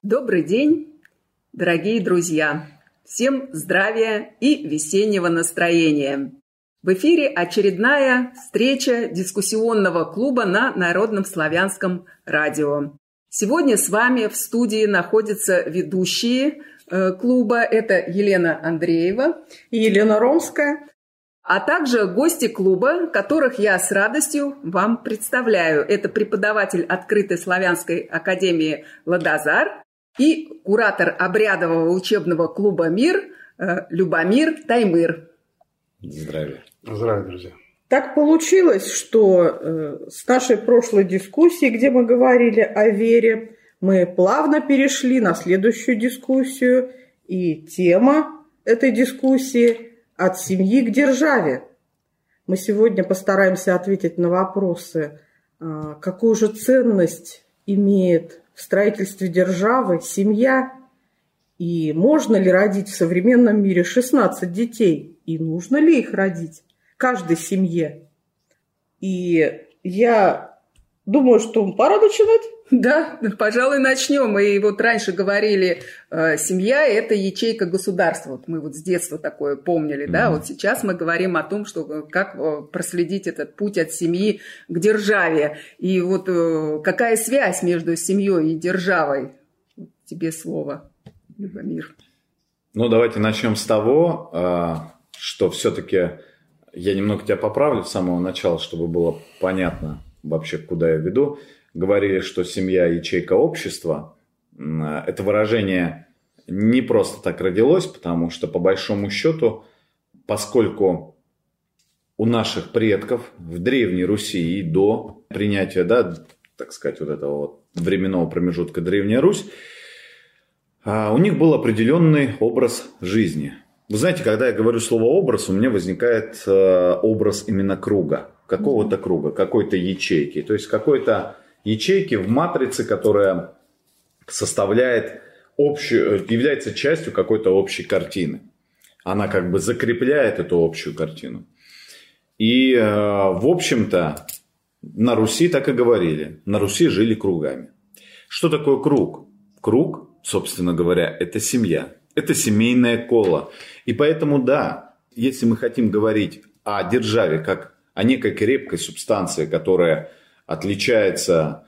Добрый день, дорогие друзья! Всем здравия и весеннего настроения! В эфире очередная встреча дискуссионного клуба на Народном славянском радио. Сегодня с вами в студии находятся ведущие клуба. Это Елена Андреева и Елена Ромская. А также гости клуба, которых я с радостью вам представляю. Это преподаватель Открытой славянской академии Ладозар и куратор обрядового учебного клуба «Мир» Любомир Таймыр. Здравия. Здравия, друзья. Так получилось, что с нашей прошлой дискуссии, где мы говорили о вере, мы плавно перешли на следующую дискуссию. И тема этой дискуссии – от семьи к державе. Мы сегодня постараемся ответить на вопросы, какую же ценность имеет в строительстве державы семья, и можно ли родить в современном мире 16 детей, и нужно ли их родить каждой семье. И я думаю, что пора начинать. Да, пожалуй, начнем. Мы вот раньше говорили, семья – это ячейка государства. Вот мы вот с детства такое помнили, да. Вот сейчас мы говорим о том, что как проследить этот путь от семьи к державе. И вот какая связь между семьей и державой? Тебе слово, Любомир. Ну, давайте начнем с того, что все-таки я немного тебя поправлю с самого начала, чтобы было понятно вообще, куда я веду. Говорили, что семья – ячейка общества. Это выражение не просто так родилось, потому что, по большому счету, поскольку у наших предков в Древней Руси и до принятия, да, так сказать, вот этого вот временного промежутка Древняя Русь, у них был определенный образ жизни. Вы знаете, когда я говорю слово «образ», у меня возникает образ именно круга, какого-то круга, какой-то ячейки. То есть, какой-то ячейки в матрице, которая составляет общую, является частью какой-то общей картины. Она как бы закрепляет эту общую картину. И, в общем-то, на Руси так и говорили. На Руси жили кругами. Что такое круг? Круг, собственно говоря, это семья. Это семейное коло. И поэтому, да, если мы хотим говорить о державе как о некой крепкой субстанции, которая отличается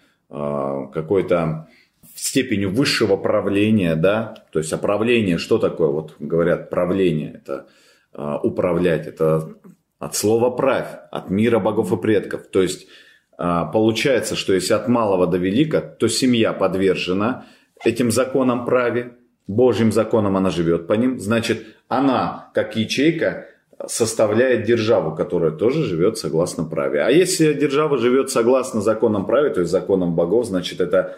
какой-то степенью высшего правления, да, то есть правление, что такое, вот говорят, правление, это управлять, это от слова правь, от мира богов и предков, то есть получается, что если от малого до велика, то семья подвержена этим законам праве, Божьим законам она живет по ним, значит, она, как ячейка, составляет державу, которая тоже живет согласно праве. А если держава живет согласно законам праве, то есть законам богов, значит, это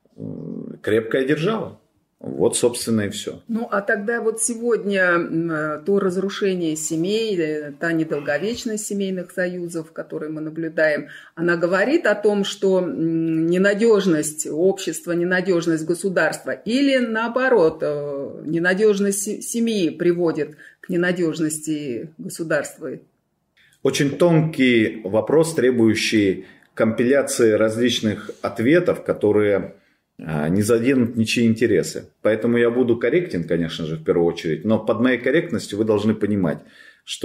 крепкая держава. Вот, собственно, и все. Ну, а тогда вот сегодня то разрушение семей, та недолговечность семейных союзов, которые мы наблюдаем, она говорит о том, что ненадежность общества, ненадежность государства или, наоборот, ненадежность семьи приводит к ненадежности государства? Очень тонкий вопрос, требующий компиляции различных ответов, которые не заденут ничьи интересы. Поэтому я буду корректен, конечно же, в первую очередь. Но под моей корректностью вы должны понимать, что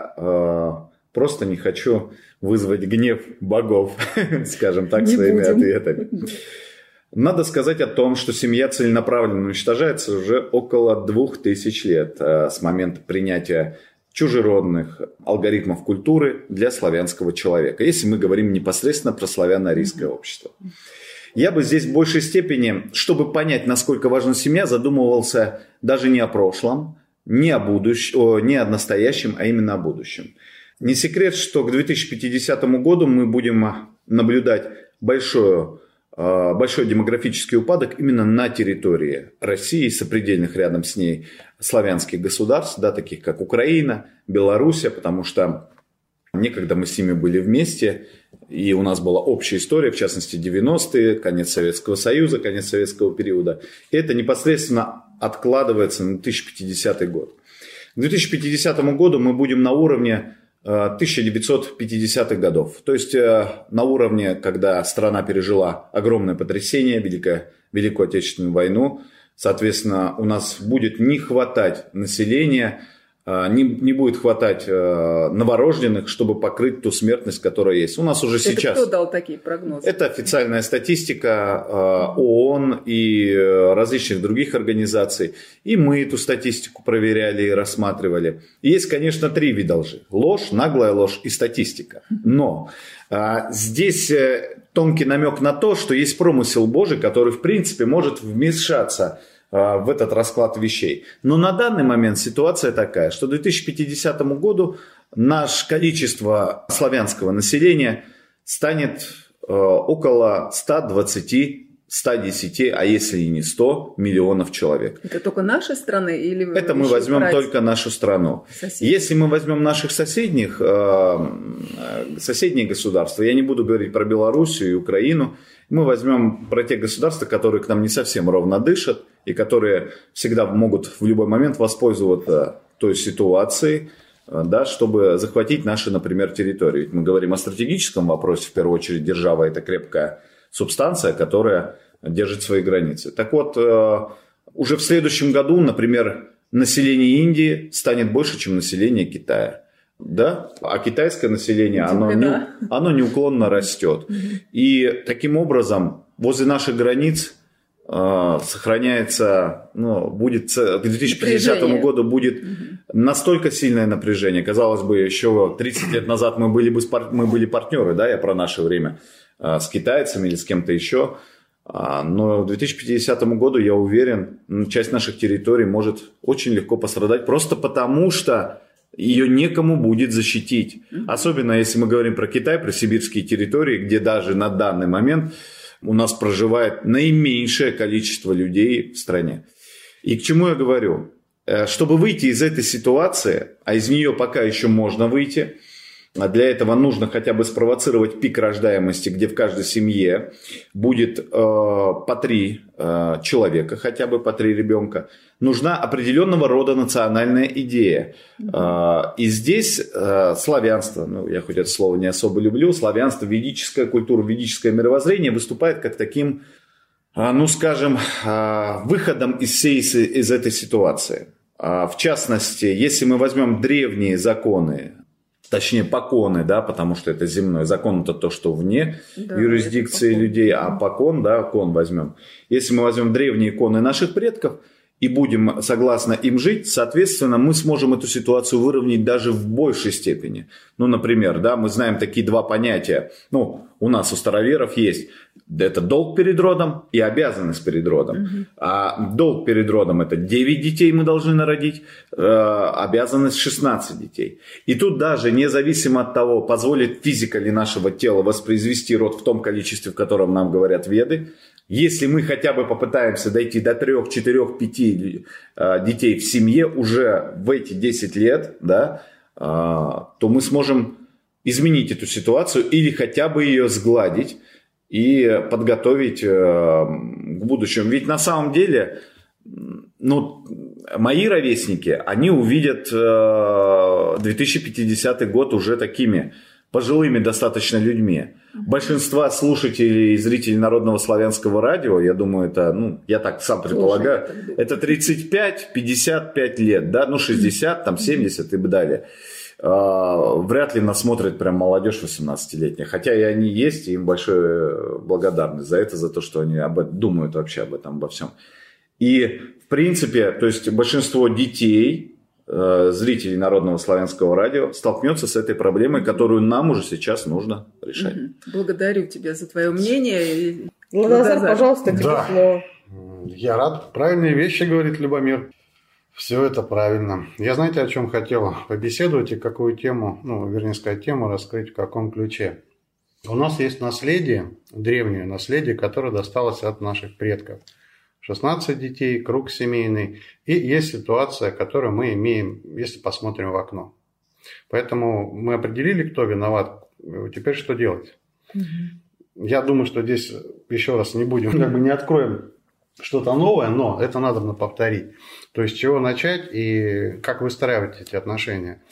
я просто не хочу вызвать гнев богов, скажем так, своими ответами. Надо сказать о том, что семья целенаправленно уничтожается уже около 2000 лет с момента принятия чужеродных алгоритмов культуры для славянского человека, если мы говорим непосредственно про славяно-арийское общество. Я бы здесь в большей степени, чтобы понять, насколько важна семья, задумывался даже не о прошлом, не о будущем, не о настоящем, а именно о будущем. Не секрет, что к 2050 году мы будем наблюдать большой демографический упадок именно на территории России и сопредельных рядом с ней славянских государств, да, таких как Украина, Белоруссия, потому что некогда мы с ними были вместе, и у нас была общая история, в частности 90-е, конец Советского Союза, конец советского периода. И это непосредственно откладывается на 2050 год. К 2050 году мы будем на уровне 1950-х годов. То есть на уровне, когда страна пережила огромное потрясение, Великая Великую Отечественную войну. Соответственно, у нас будет не хватать населения, не будет хватать новорожденных, чтобы покрыть ту смертность, которая есть. У нас уже сейчас... Это кто дал такие прогнозы? Это официальная статистика ООН и различных других организаций. И мы эту статистику проверяли и рассматривали. И есть, конечно, 3 вида лжи. Ложь, наглая ложь и статистика. Но здесь тонкий намек на то, что есть промысел Божий, который, в принципе, может вмешаться в этот расклад вещей. Но на данный момент ситуация такая, что к 2050 году наше количество славянского населения станет около 120, 110, а если и не 100 миллионов человек. Это только нашей страны? Или это мы возьмем только нашу страну. Соседей. Если мы возьмем наших соседние государства, я не буду говорить про Белоруссию и Украину, мы возьмем про те государства, которые к нам не совсем ровно дышат, и которые всегда могут в любой момент воспользоваться той ситуацией, да, чтобы захватить наши, например, территории. Ведь мы говорим о стратегическом вопросе, в первую очередь держава – это крепкая субстанция, которая держит свои границы. Так вот, уже в следующем году, например, население Индии станет больше, чем население Китая. Да? А китайское население, оно неуклонно растет. И таким образом возле наших границ сохраняется, будет к 2050 году будет настолько сильное напряжение. Казалось бы, еще 30 лет назад мы были партнеры, да, я про наше время, с китайцами или с кем-то еще. Но к 2050 году, я уверен, часть наших территорий может очень легко пострадать, просто потому что ее некому будет защитить. Особенно если мы говорим про Китай, про сибирские территории, где даже на данный момент у нас проживает наименьшее количество людей в стране. И к чему я говорю? Чтобы выйти из этой ситуации, а из нее пока еще можно выйти, а для этого нужно хотя бы спровоцировать пик рождаемости, где в каждой семье будет по 3 человека, хотя бы по 3 ребенка. Нужна определенного рода национальная идея. И здесь славянство, я хоть это слово не особо люблю, славянство, ведическая культура, ведическое мировоззрение выступает как таким, выходом из этой ситуации. В частности, если мы возьмем древние законы, точнее, поконы, да, потому что это земной. Закон – это то, что вне юрисдикции людей, а покон, да, кон возьмем. Если мы возьмем древние иконы наших предков и будем согласно им жить, соответственно, мы сможем эту ситуацию выровнять даже в большей степени. Например, да, мы знаем такие 2 понятия. У нас, у староверов есть. Это долг перед родом и обязанность перед родом. А долг перед родом – это 9 детей мы должны народить, обязанность 16 детей. И тут даже независимо от того, позволит физика ли нашего тела воспроизвести род в том количестве, в котором нам говорят веды, если мы хотя бы попытаемся дойти до 3, 4, 5 детей в семье уже в эти 10 лет, да, то мы сможем изменить эту ситуацию или хотя бы ее сгладить и подготовить к будущему. Ведь на самом деле, мои ровесники, они увидят 2050 год уже такими пожилыми достаточно людьми. Большинство слушателей и зрителей Народного славянского радио, я думаю, это, я так сам предполагаю, это 35-55 лет, да, 60, 70 и далее. Вряд ли нас смотрит прям молодежь 18-летняя. Хотя и они есть, и им большая благодарность за это, за то, что они думают вообще об этом, обо всем. И, в принципе, то есть большинство детей, зрителей Народного славянского радио, столкнется с этой проблемой, которую нам уже сейчас нужно решать. Благодарю тебя за твое мнение. Лазар, пожалуйста, тебе слово. Я рад. Правильные вещи, говорит Любомир. Все это правильно. Я, знаете, о чем хотел побеседовать и какую тему, тему раскрыть в каком ключе. У нас есть наследие, древнее наследие, которое досталось от наших предков. 16 детей, круг семейный. И есть ситуация, которую мы имеем, если посмотрим в окно. Поэтому мы определили, кто виноват. Теперь что делать? Я думаю, что здесь еще раз не будем, не откроем что-то новое, но это надо повторить. То есть, с чего начать и как выстраивать эти отношения.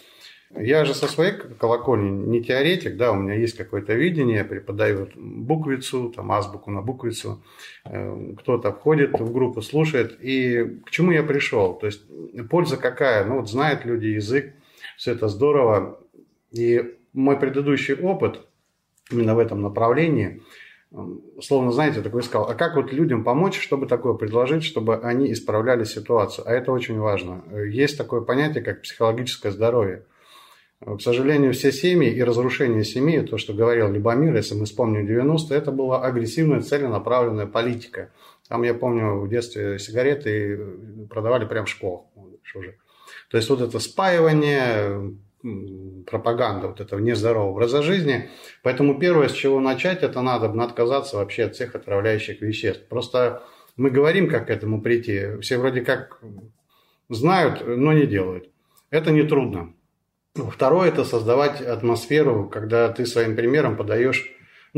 Я же со своей колокольни не теоретик, да, у меня есть какое-то видение, я преподаю буквицу, там, азбуку на буквицу, кто-то входит в группу, слушает, и к чему я пришел? То есть польза какая? Ну вот знают люди язык, все это здорово, и мой предыдущий опыт именно в этом направлении, словно, знаете, такой сказал, а как вот людям помочь, чтобы такое предложить, чтобы они исправляли ситуацию? А это очень важно. Есть такое понятие, как психологическое здоровье. К сожалению, все семьи и разрушение семьи, то, что говорил Любомир, если мы вспомним 90-е, это была агрессивная, целенаправленная политика. Там, я помню, в детстве сигареты продавали прямо в школах. То есть вот это спаивание, пропаганда вот этого нездорового образа жизни. Поэтому первое, с чего начать, это надо отказаться вообще от всех отравляющих веществ. Просто мы говорим, как к этому прийти. Все вроде как знают, но не делают. Это нетрудно. Второе – это создавать атмосферу, когда ты своим примером подаешь,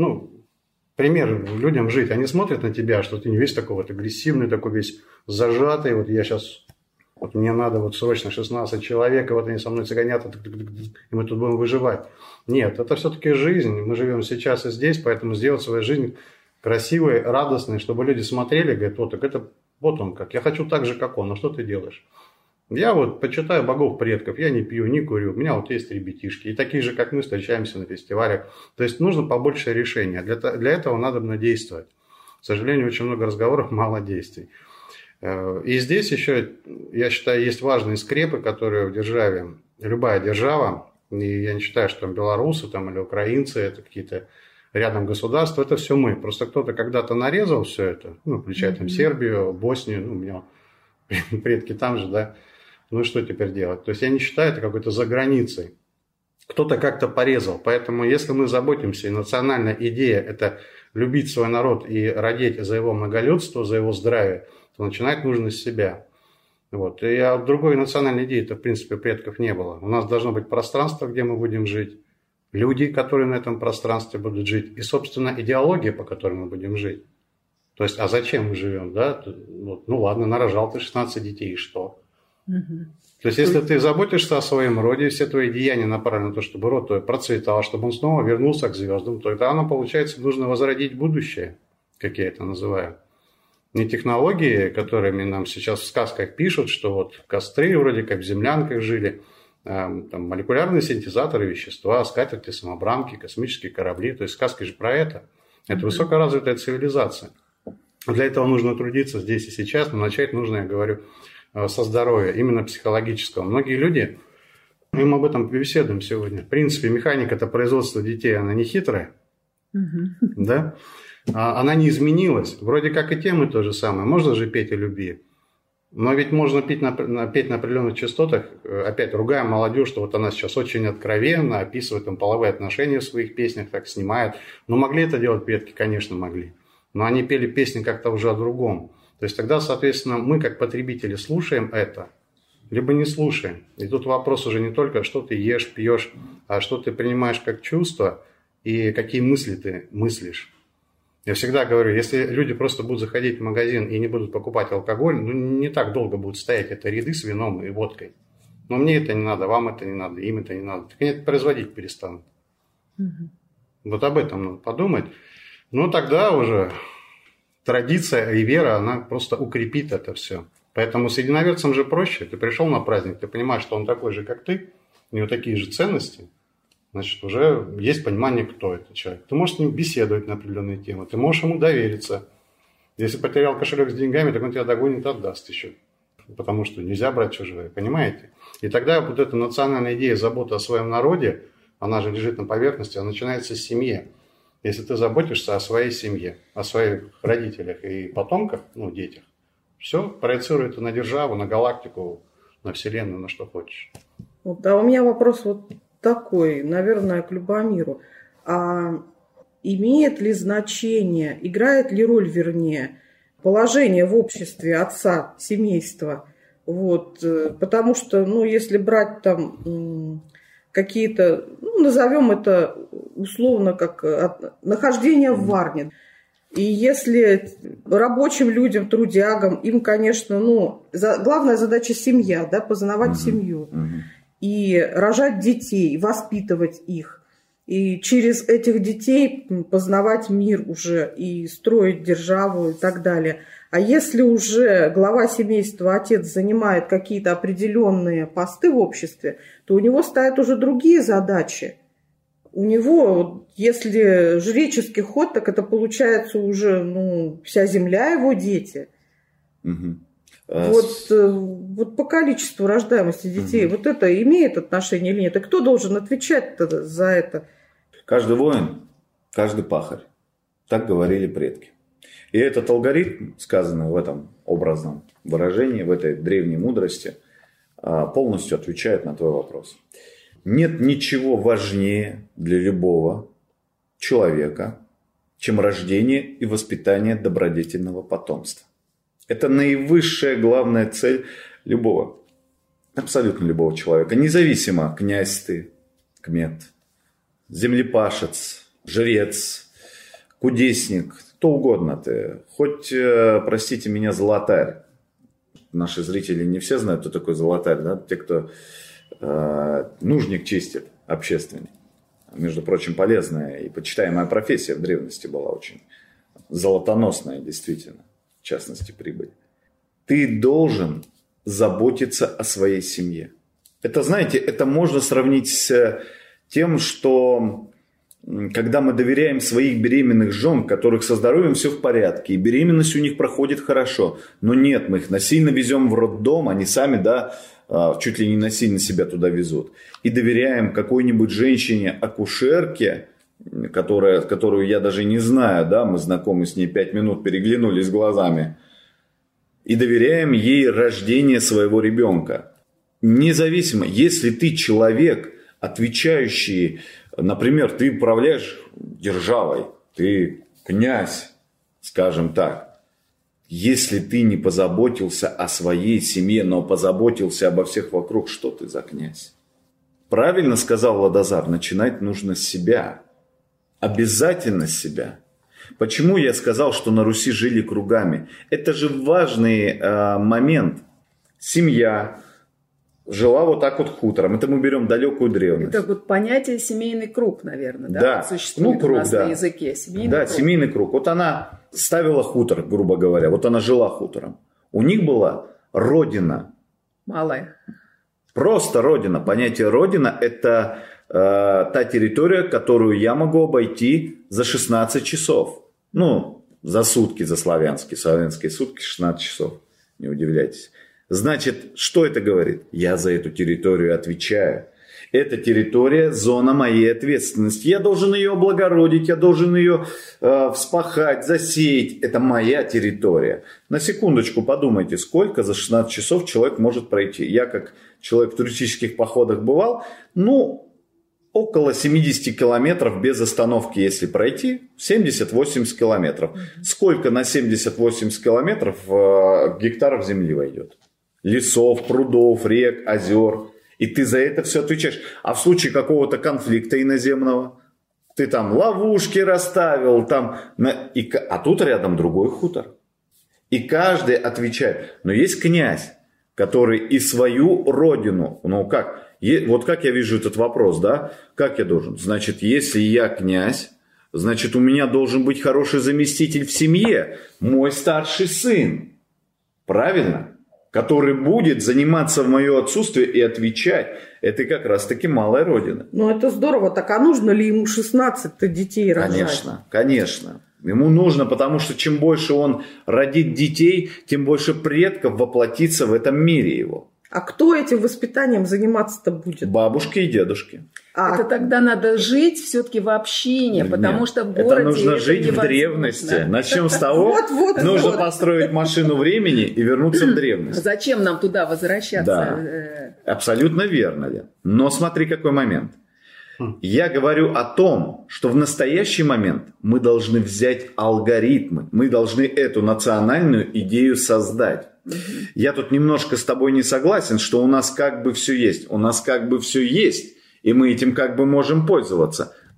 пример людям жить. Они смотрят на тебя, что ты не весь такой вот агрессивный, такой весь зажатый. Вот я сейчас, вот мне надо вот срочно 16 человек, и вот они со мной цыганят, и мы тут будем выживать. Нет, это все-таки жизнь. Мы живем сейчас и здесь, поэтому сделать свою жизнь красивой, радостной, чтобы люди смотрели и говорят, вот он как, я хочу так же, как он, а что ты делаешь? Я вот почитаю богов предков, я не пью, не курю, у меня вот есть ребятишки, и такие же, как мы, встречаемся на фестивалях. То есть нужно побольше решения, для этого надо действовать. К сожалению, очень много разговоров, мало действий. И здесь еще, я считаю, есть важные скрепы, которые в державе, любая держава, и я не считаю, что там белорусы там, или украинцы, это какие-то рядом государства, это все мы. Просто кто-то когда-то нарезал все это, включая там Сербию, Боснию, у меня предки там же, да. Ну и что теперь делать? То есть я не считаю это какой-то за границей. Кто-то как-то порезал. Поэтому если мы заботимся, и национальная идея – это любить свой народ и родить за его многолюдство, за его здравие, то начинать нужно с себя. Вот. И другой национальной идеи-то, в принципе, предков не было. У нас должно быть пространство, где мы будем жить, люди, которые на этом пространстве будут жить, и, собственно, идеология, по которой мы будем жить. То есть, а зачем мы живем? Да? Ладно, нарожал ты 16 детей, и что? То есть, если ты заботишься о своем роде, все твои деяния направлены на то, чтобы род твой процветал, чтобы он снова вернулся к звездам, то тогда получается, нужно возродить будущее, как я это называю. Не технологии, которыми нам сейчас в сказках пишут, что вот костры вроде как в землянках жили, там молекулярные синтезаторы вещества, скатерти, самобранки, космические корабли. То есть сказки же про это. Это высокоразвитая цивилизация. Для этого нужно трудиться здесь и сейчас, но начать нужно, я говорю, со здоровья, именно психологического. Многие люди, мы об этом побеседуем сегодня. В принципе, механика это производство детей, она не хитрая, да? Она не изменилась. Вроде как и темы то же самое. Можно же петь о любви. Но ведь можно петь на определенных частотах. Опять ругаем молодежь, что вот она сейчас очень откровенно описывает там половые отношения в своих песнях, так снимает. Но могли это делать предки? Конечно, могли. Но они пели песни как-то уже о другом. То есть тогда, соответственно, мы как потребители слушаем это, либо не слушаем. И тут вопрос уже не только, что ты ешь, пьешь, а что ты принимаешь как чувство и какие мысли ты мыслишь. Я всегда говорю, если люди просто будут заходить в магазин и не будут покупать алкоголь, не так долго будут стоять это ряды с вином и водкой. Но мне это не надо, вам это не надо, им это не надо. Так они это производить перестанут. Вот об этом надо подумать. Тогда уже традиция и вера, она просто укрепит это все. Поэтому с единоверцем же проще. Ты пришел на праздник, ты понимаешь, что он такой же, как ты, у него такие же ценности. Значит, уже есть понимание, кто этот человек. Ты можешь с ним беседовать на определенные темы, ты можешь ему довериться. Если потерял кошелек с деньгами, так он тебя догонит, отдаст еще. Потому что нельзя брать чужое, понимаете? И тогда вот эта национальная идея заботы о своем народе, она же лежит на поверхности, она начинается с семьи. Если ты заботишься о своей семье, о своих родителях и потомках, детях, все проецирует на державу, на галактику, на Вселенную, на что хочешь. У меня вопрос такой, наверное, к Любомиру. А имеет ли значение, играет ли роль, положение в обществе отца, семейства? Потому что, если брать там какие-то, назовем это условно как нахождение в Варне. И если рабочим людям, трудягам, им, конечно, главная задача семья, да, познавать семью. и рожать детей, воспитывать их, и через этих детей познавать мир уже, и строить державу и так далее. А если уже глава семейства, отец, занимает какие-то определенные посты в обществе, то у него стоят уже другие задачи. У него, если жреческий ход, так это получается уже вся земля его дети. Угу. Вот по количеству рождаемости детей, вот это имеет отношение или нет? И кто должен отвечать за это? Каждый воин, каждый пахарь. Так говорили предки. И этот алгоритм, сказанный в этом образном выражении, в этой древней мудрости, полностью отвечает на твой вопрос. Нет ничего важнее для любого человека, чем рождение и воспитание добродетельного потомства. Это наивысшая главная цель любого, абсолютно любого человека. Независимо, князь ты, кмет, землепашец, жрец, кудесник, кто угодно ты. Хоть, простите меня, золотарь. Наши зрители не все знают, кто такой золотарь. Да? Те, кто нужник чистит общественный. Между прочим, полезная и почитаемая профессия в древности была очень золотоносная, действительно. В частности, прибыль. Ты должен заботиться о своей семье. Это, знаете, это можно сравнить с тем, что когда мы доверяем своих беременных жен, которых со здоровьем все в порядке, и беременность у них проходит хорошо, но нет, мы их насильно везем в роддом, они сами, чуть ли не насильно себя туда везут, и доверяем какой-нибудь женщине-акушерке, которую я даже не знаю, мы знакомы с ней 5 минут, переглянулись глазами, и доверяем ей рождение своего ребенка. Независимо, если ты человек, отвечающий, например, ты управляешь державой, ты князь, скажем так, если ты не позаботился о своей семье, но позаботился обо всех вокруг, что ты за князь? Правильно сказал Ладозар, начинать нужно с себя. Обязательно с себя. Почему я сказал, что на Руси жили кругами? Это же важный момент. Семья жила вот так вот хутором. Это мы берем далекую древность. Это вот понятие семейный круг, наверное, да? Существует круг, у нас на языке. Семейный круг. Семейный круг. Вот она ставила хутор, грубо говоря. Вот она жила хутором. У них была родина. Малая. Просто родина. Понятие родина – это та территория, которую я могу обойти за 16 часов. За сутки, за славянские. Славянские сутки 16 часов. Не удивляйтесь. Значит, что это говорит? Я за эту территорию отвечаю. Эта территория – зона моей ответственности. Я должен ее облагородить, я должен ее вспахать, засеять. Это моя территория. На секундочку подумайте, сколько за 16 часов человек может пройти. Я, как человек в туристических походах бывал, около 70 километров без остановки, если пройти, 70-80 километров. Сколько на 70-80 километров гектаров земли войдет? Лесов, прудов, рек, озер. И ты за это все отвечаешь. А в случае какого-то конфликта иноземного, ты там ловушки расставил, а тут рядом другой хутор. И каждый отвечает. Но есть князь, который и свою родину, вот как я вижу этот вопрос, как я должен? Значит, если я князь, значит, у меня должен быть хороший заместитель в семье, мой старший сын. Правильно? Который будет заниматься в мое отсутствие и отвечать. Это как раз-таки малая родина. Это здорово. Так а нужно ли ему 16 детей рожать? Конечно. Ему нужно, потому что чем больше он родит детей, тем больше предков воплотится в этом мире его. А кто этим воспитанием заниматься-то будет? Бабушки и дедушки. Это тогда надо жить все-таки в общине, потому что в городе это нужно жить в древности. Начнем с того, нужно построить машину времени и вернуться в древность. Зачем нам туда возвращаться? Да, абсолютно верно, Лен. Но смотри, какой момент. Я говорю о том, что в настоящий момент мы должны взять алгоритмы, мы должны эту национальную идею создать. Я тут немножко с тобой не согласен, что у нас как бы все есть. У нас как бы все есть, и мы этим как бы можем пользоваться.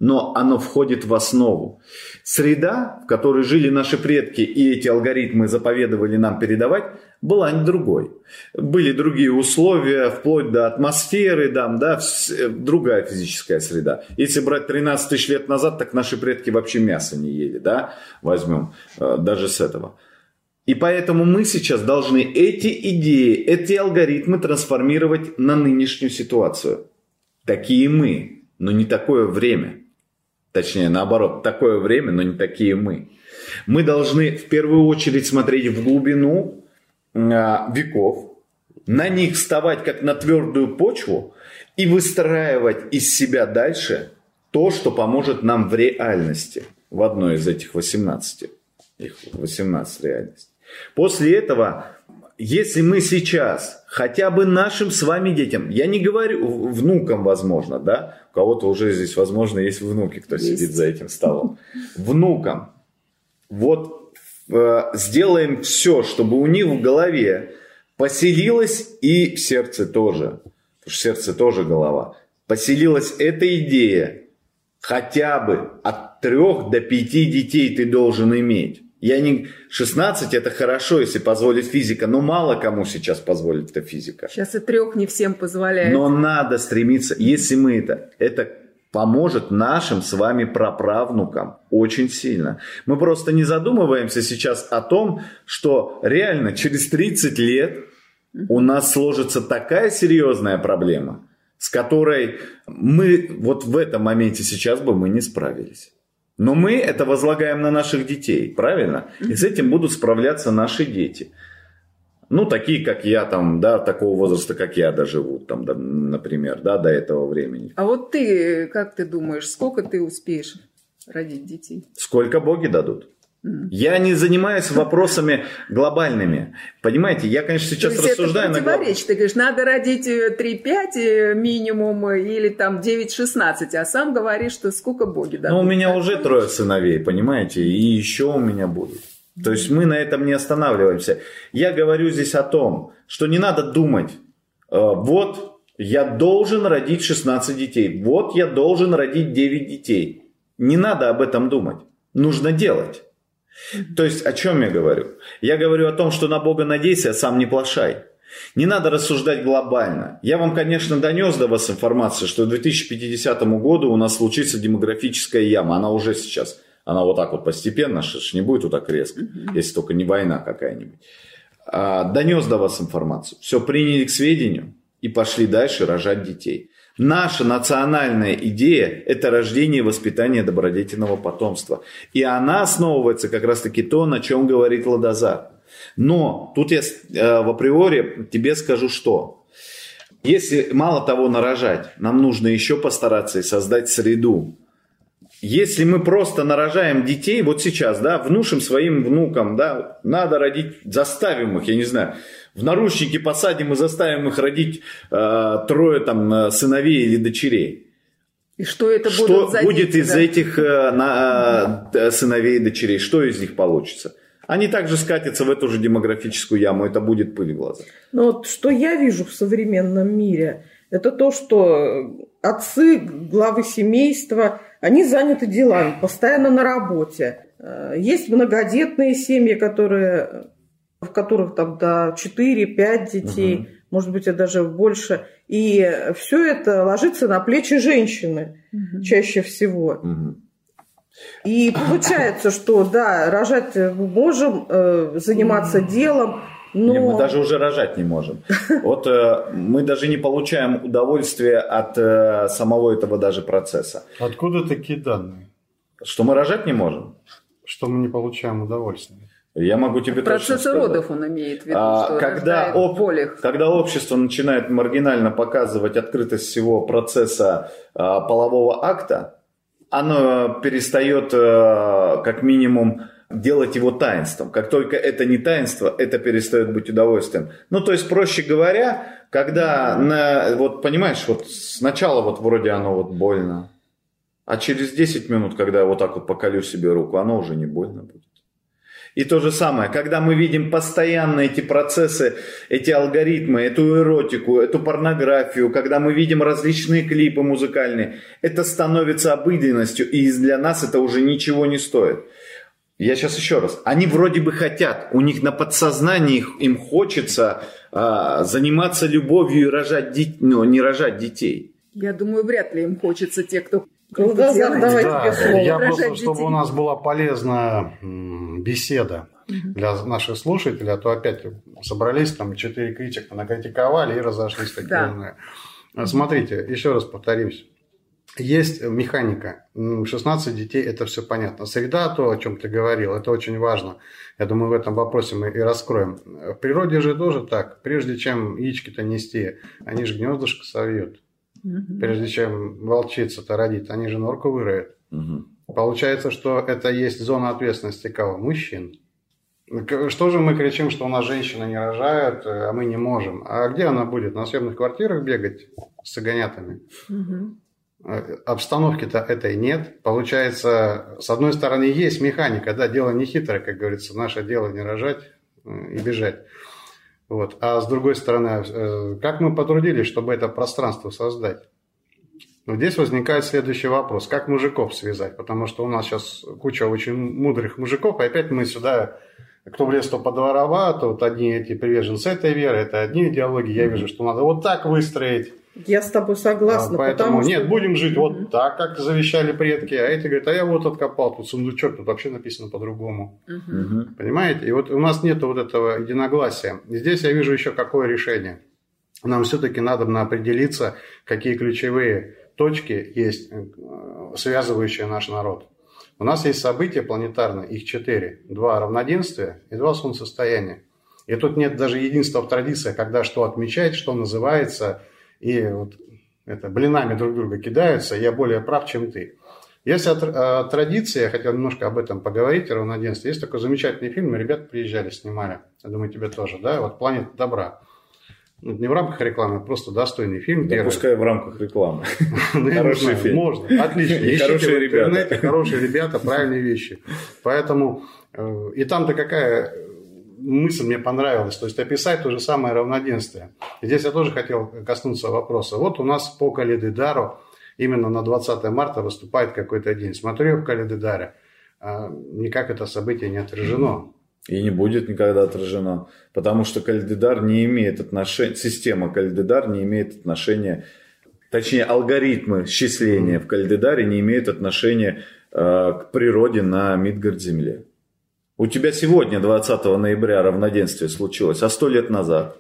но оно входит в основу. Среда, в которой жили наши предки, и эти алгоритмы заповедовали нам передавать, была не другой. Были другие условия, вплоть до атмосферы, другая физическая среда. Если брать 13 тысяч лет назад, так наши предки вообще мясо не ели, да, возьмем даже с этого. И поэтому мы сейчас должны эти идеи, эти алгоритмы трансформировать на нынешнюю ситуацию. Такие мы, но не такое время. Точнее, наоборот, такое время, но не такие мы. Мы должны в первую очередь смотреть в глубину веков, на них вставать как на твердую почву и выстраивать из себя дальше то, что поможет нам в реальности, в одной из этих 18. Их 18 реальностей. После этого, если мы сейчас хотя бы нашим с вами детям, я не говорю внукам, возможно, да, у кого-то уже здесь, возможно, есть внуки, кто сидит за этим столом, внукам, вот сделаем все, чтобы у них в голове поселилась и в сердце тоже, потому что сердце тоже голова, поселилась эта идея, хотя бы от 3 до 5 детей ты должен иметь. 16 это хорошо, если позволит физика, но мало кому сейчас позволит эта физика. Сейчас и 3 не всем позволяет. Но надо стремиться, если мы это поможет нашим с вами праправнукам очень сильно. Мы просто не задумываемся сейчас о том, что реально через 30 лет у нас сложится такая серьезная проблема, с которой мы вот в этом моменте сейчас бы мы не справились. Но мы это возлагаем на наших детей, правильно? И с этим будут справляться наши дети. Ну, такие, как я, такого возраста, как я, доживут, например, до этого времени. А вот ты, как ты думаешь, сколько ты успеешь родить детей? Сколько боги дадут. Я не занимаюсь вопросами глобальными. Понимаете, я, конечно, сейчас рассуждаю на глобальном. Ты говоришь, надо родить 3-5 минимум или 9-16, а сам говоришь, что сколько боги дадут. Ну, у меня уже 3 сыновей, понимаете, и еще у меня будут. То есть мы на этом не останавливаемся. Я говорю здесь о том, что не надо думать, вот я должен родить 16 детей, вот я должен родить 9 детей. Не надо об этом думать, нужно делать. То есть о чем я говорю? Я говорю о том, что на Бога надейся, а сам не плашай. Не надо рассуждать глобально. Я вам, конечно, донес до вас информацию, что к 2050 году у нас случится демографическая яма. Она уже сейчас, она вот так вот постепенно, не будет вот так резко, если только не война какая-нибудь. Донес до вас информацию. Все приняли к сведению и пошли дальше рожать детей. Наша национальная идея – это рождение и воспитание добродетельного потомства. И она основывается как раз-таки то, на чем говорит Ладозар. Но тут я в априори тебе скажу, что если мало того нарожать, нам нужно еще постараться и создать среду. Если мы просто нарожаем детей, вот сейчас, внушим своим внукам, надо родить, заставим их, я не знаю, в наручники посадим и заставим их родить 3 сыновей или дочерей. И что это будет из этих сыновей и дочерей? Что из них получится? Они также скатятся в эту же демографическую яму, это будет пыль в глазах. Но вот что я вижу в современном мире, это то, что отцы, главы семейства, они заняты делами, постоянно на работе. Есть многодетные семьи, в которых до 4-5 детей, может быть, и даже больше. И все это ложится на плечи женщины чаще всего. И получается, что рожать мы можем, заниматься делом, но... Мы даже уже рожать не можем. Вот мы даже не получаем удовольствия от самого этого даже процесса. Откуда такие данные? Что мы рожать не можем? Что мы не получаем удовольствия. Я могу тебе точно сказать. Процессы родов он имеет в виду, что когда общество начинает маргинально показывать открытость всего процесса полового акта, оно перестает как минимум делать его таинством. Как только это не таинство, это перестает быть удовольствием. Ну, то есть, проще говоря, когда, понимаешь, сначала вроде оно больно, а через 10 минут, когда я вот так поколю себе руку, оно уже не больно будет. И то же самое, когда мы видим постоянно эти процессы, эти алгоритмы, эту эротику, эту порнографию, когда мы видим различные клипы музыкальные, это становится обыденностью, и для нас это уже ничего не стоит. Я сейчас еще раз. Они вроде бы хотят, у них на подсознании им хочется заниматься любовью и рожать не рожать детей. Я думаю, вряд ли им хочется те, кто... Я просто, чтобы у нас была полезная беседа для наших слушателей, а то опять собрались, там 4 критика накритиковали и разошлись такие. Да. Смотрите, еще раз повторюсь. Есть механика. 16 детей, это все понятно. Среда, то, о чем ты говорил, это очень важно. Я думаю, в этом вопросе мы и раскроем. В природе же тоже так. Прежде чем яички-то нести, они же гнездышко совьют. Прежде чем волчица-то родит, они же норку выроют. Получается, что это есть зона ответственности кого? Мужчин. Что же мы кричим, что у нас женщины не рожают, а мы не можем? А где она будет? На съемных квартирах бегать с цыганятами? Обстановки-то этой нет. Получается, с одной стороны, есть механика, да, дело не хитрое, как говорится, наше дело не рожать и бежать. Вот. А с другой стороны, как мы потрудились, чтобы это пространство создать? Но здесь возникает следующий вопрос. Как мужиков связать? Потому что у нас сейчас куча очень мудрых мужиков, и опять мы сюда, кто в лес, то по дворова, то вот одни эти приверженцы этой веры, это одни идеологии. Я вижу, что надо вот так выстроить. Я с тобой согласна. Поэтому нет, будем жить вот так, как завещали предки. А эти говорят, а я вот откопал тут сундучок, тут вообще написано по-другому. Понимаете? И вот у нас нет вот этого единогласия. И здесь я вижу еще какое решение. Нам все-таки надо определиться, какие ключевые точки есть, связывающие наш народ. У нас есть события планетарные, их 4. 2 равноденствия и 2 солнцестояния. И тут нет даже единства в традициях, когда что отмечать, что называется. И вот это блинами друг друга кидаются, я более прав, чем ты. Есть традиция, я хотел немножко об этом поговорить, о равноденствии. Есть такой замечательный фильм, ребята приезжали, снимали. Я думаю, тебе тоже, да? Вот «Планета добра». Не в рамках рекламы, просто достойный фильм. Да пускай в рамках рекламы. Хороший фильм. Можно, отлично. Хорошие ребята. Хорошие ребята, правильные вещи. Поэтому, и там-то какая... мысль мне понравилась, то есть описать то же самое равноденствие. И здесь я тоже хотел коснуться вопроса. Вот у нас по Калейдодару именно на 20 марта выступает какой-то день. Смотрю в Калейдадаре, никак это событие не отражено. И не будет никогда отражено, потому что Калейдадар не имеет отношения, система Калейдадар не имеет отношения, точнее алгоритмы счисления в Калейдадаре не имеют отношения к природе на Мидгард-Земле. У тебя сегодня, 20 ноября, равноденствие случилось, а 100 лет назад?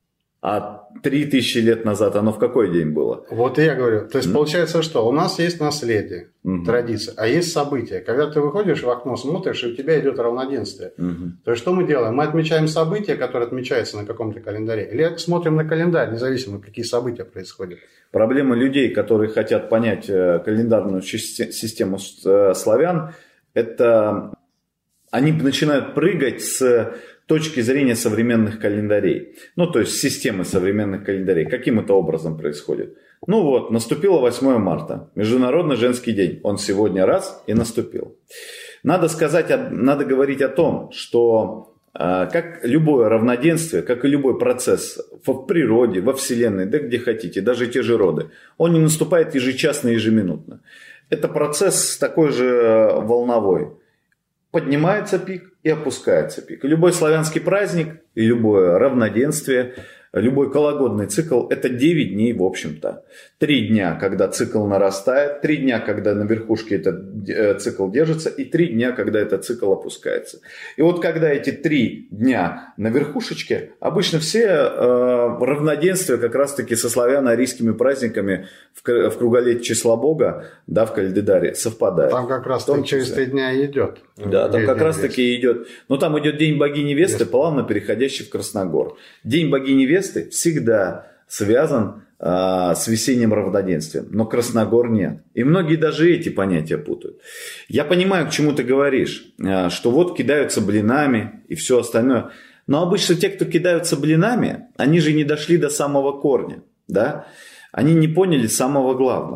А 3000 лет назад оно в какой день было? Вот и я говорю. То есть получается, что у нас есть наследие, традиция, а есть события. Когда ты выходишь в окно, смотришь, и у тебя идет равноденствие. То есть что мы делаем? Мы отмечаем события, которые отмечаются на каком-то календаре, или смотрим на календарь, независимо, какие события происходят. Проблема людей, которые хотят понять календарную систему славян, это... Они начинают прыгать с точки зрения современных календарей. Ну, то есть системы современных календарей. Каким это образом происходит? Ну вот, наступило 8 марта. Международный женский день. Он сегодня раз и наступил. Надо говорить о том, что как любое равноденствие, как и любой процесс в природе, во Вселенной, да где хотите, даже те же роды, он не наступает ежечасно, ежеминутно. Это процесс такой же волновой. Поднимается пик и опускается пик. И любой славянский праздник, и любое равноденствие, любой кологодный цикл – это 9 дней в общем-то. 3 дня, когда цикл нарастает, 3 дня, когда на верхушке этот цикл держится, и 3 дня, когда этот цикл опускается. И вот когда эти 3 дня на верхушечке, обычно все равноденствия как раз-таки со славяно-арийскими праздниками в круголетие числа Бога, да, в Калейдадаре совпадают. Там как раз через 3 дня и идет. Да, там как раз-таки идет. Но там идет День богини Весты, плавно переходящий в Красногор. День богини Весты всегда связан с весенним равноденствием, но Красногор нет. И многие даже эти понятия путают. Я понимаю, к чему ты говоришь, что вот кидаются блинами и все остальное. Но обычно те, кто кидаются блинами, они же не дошли до самого корня. Да? Они не поняли самого главного.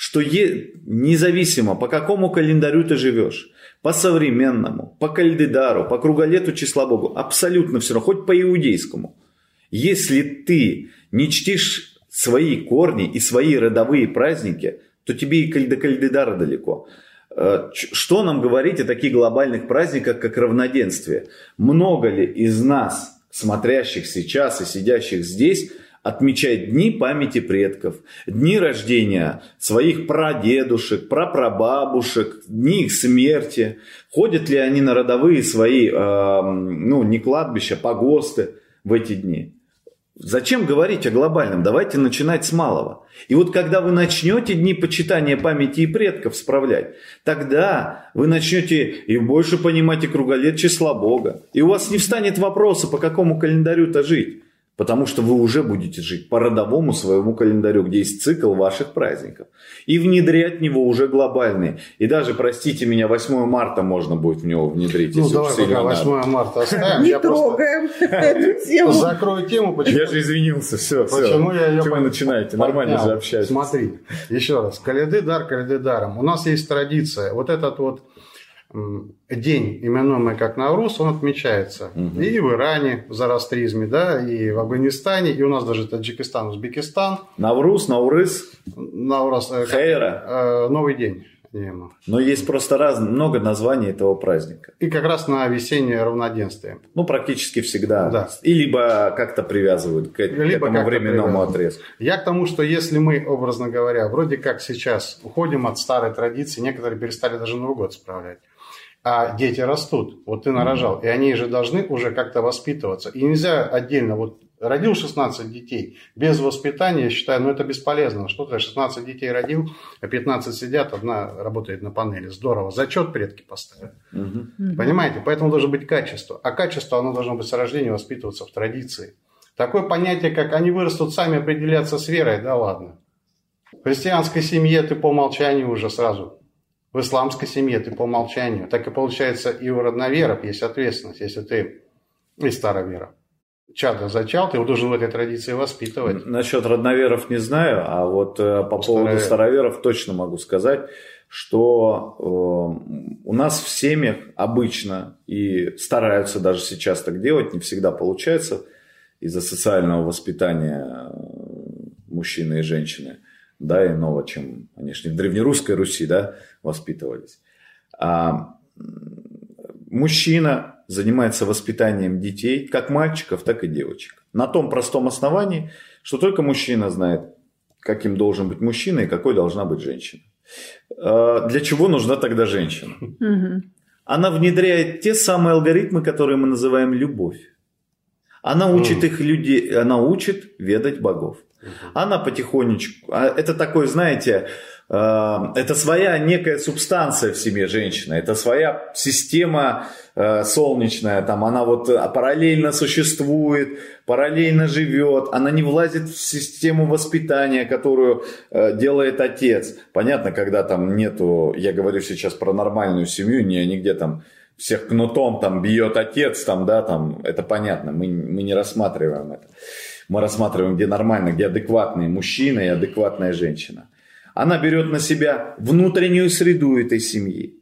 что независимо, по какому календарю ты живешь, по современному, по кальдедару, по круголету числа Богу, абсолютно все равно, хоть по иудейскому. Если ты не чтишь свои корни и свои родовые праздники, то тебе и до кальдедара далеко. Что нам говорить о таких глобальных праздниках, как равноденствие? Много ли из нас, смотрящих сейчас и сидящих здесь, отмечает дни памяти предков, дни рождения своих прадедушек, прапрабабушек, дни их смерти? Ходят ли они на родовые свои, не кладбища, погосты в эти дни? Зачем говорить о глобальном? Давайте начинать с малого. И вот когда вы начнете дни почитания памяти и предков справлять, тогда вы начнете и больше понимать и круголет числа Бога. И у вас не встанет вопроса, по какому календарю-то жить. Потому что вы уже будете жить по родовому своему календарю, где есть цикл ваших праздников. И внедрять в него уже глобальные. И даже, простите меня, 8 марта можно будет в него внедрить. Ну, давай пока 8 марта оставим. Не трогаем эту тему. Закрою тему. Почему? Я же извинился, все. Почему я ее Чего вы начинаете? Нормально же общаетесь. Смотри, еще раз. Каледедар каледедаром. У нас есть традиция. Вот этот вот день, именуемый как Навруз, он отмечается и в Иране, в зороастризме, да, и в Афганистане, и у нас даже Таджикистан, Узбекистан. Навруз, Наурыз, Хейра. Новый день. Но есть просто много названий этого праздника. И как раз на весеннее равноденствие. Ну, практически всегда. Да. И либо как-то привязывают к этому временному отрезку. Я к тому, что если мы, образно говоря, вроде как сейчас уходим от старой традиции, некоторые перестали даже Новый год справлять. А дети растут. Вот ты нарожал. И они же должны уже как-то воспитываться. И нельзя отдельно, вот родил 16 детей без воспитания, я считаю, это бесполезно. Что ты 16 детей родил, а 15 сидят, одна работает на панели. Здорово. Зачет предки поставят. Понимаете? Поэтому должно быть качество. А качество, оно должно быть с рождения воспитываться в традиции. Такое понятие, как они вырастут сами определяться с верой, да ладно. В христианской семье ты по умолчанию уже сразу. В исламской семье ты по умолчанию. Так и получается и у родноверов есть ответственность, если ты и старовера. Чадо зачал, ты его должен в этой традиции воспитывать. Насчет родноверов не знаю, а вот по поводу староверов точно могу сказать, что у нас в семьях обычно и стараются даже сейчас так делать, не всегда получается из-за социального воспитания мужчины и женщины. Да, иного, чем они же в древнерусской Руси, да, воспитывались. А мужчина занимается воспитанием детей, как мальчиков, так и девочек. На том простом основании, что только мужчина знает, каким должен быть мужчина и какой должна быть женщина. Для чего нужна тогда женщина? Она внедряет те самые алгоритмы, которые мы называем любовь. Она учит их людей, она учит ведать богов. Она потихонечку, это такой, знаете, это своя некая субстанция в семье женщины, это своя система солнечная, там она вот параллельно существует, параллельно живет, она не влазит в систему воспитания, которую делает отец. Понятно, когда там нету, я говорю сейчас про нормальную семью, не нигде там всех кнутом там бьет отец, там, да, там, это понятно, мы не рассматриваем это. Мы рассматриваем, где нормально, где адекватный мужчина и адекватная женщина. Она берет на себя внутреннюю среду этой семьи.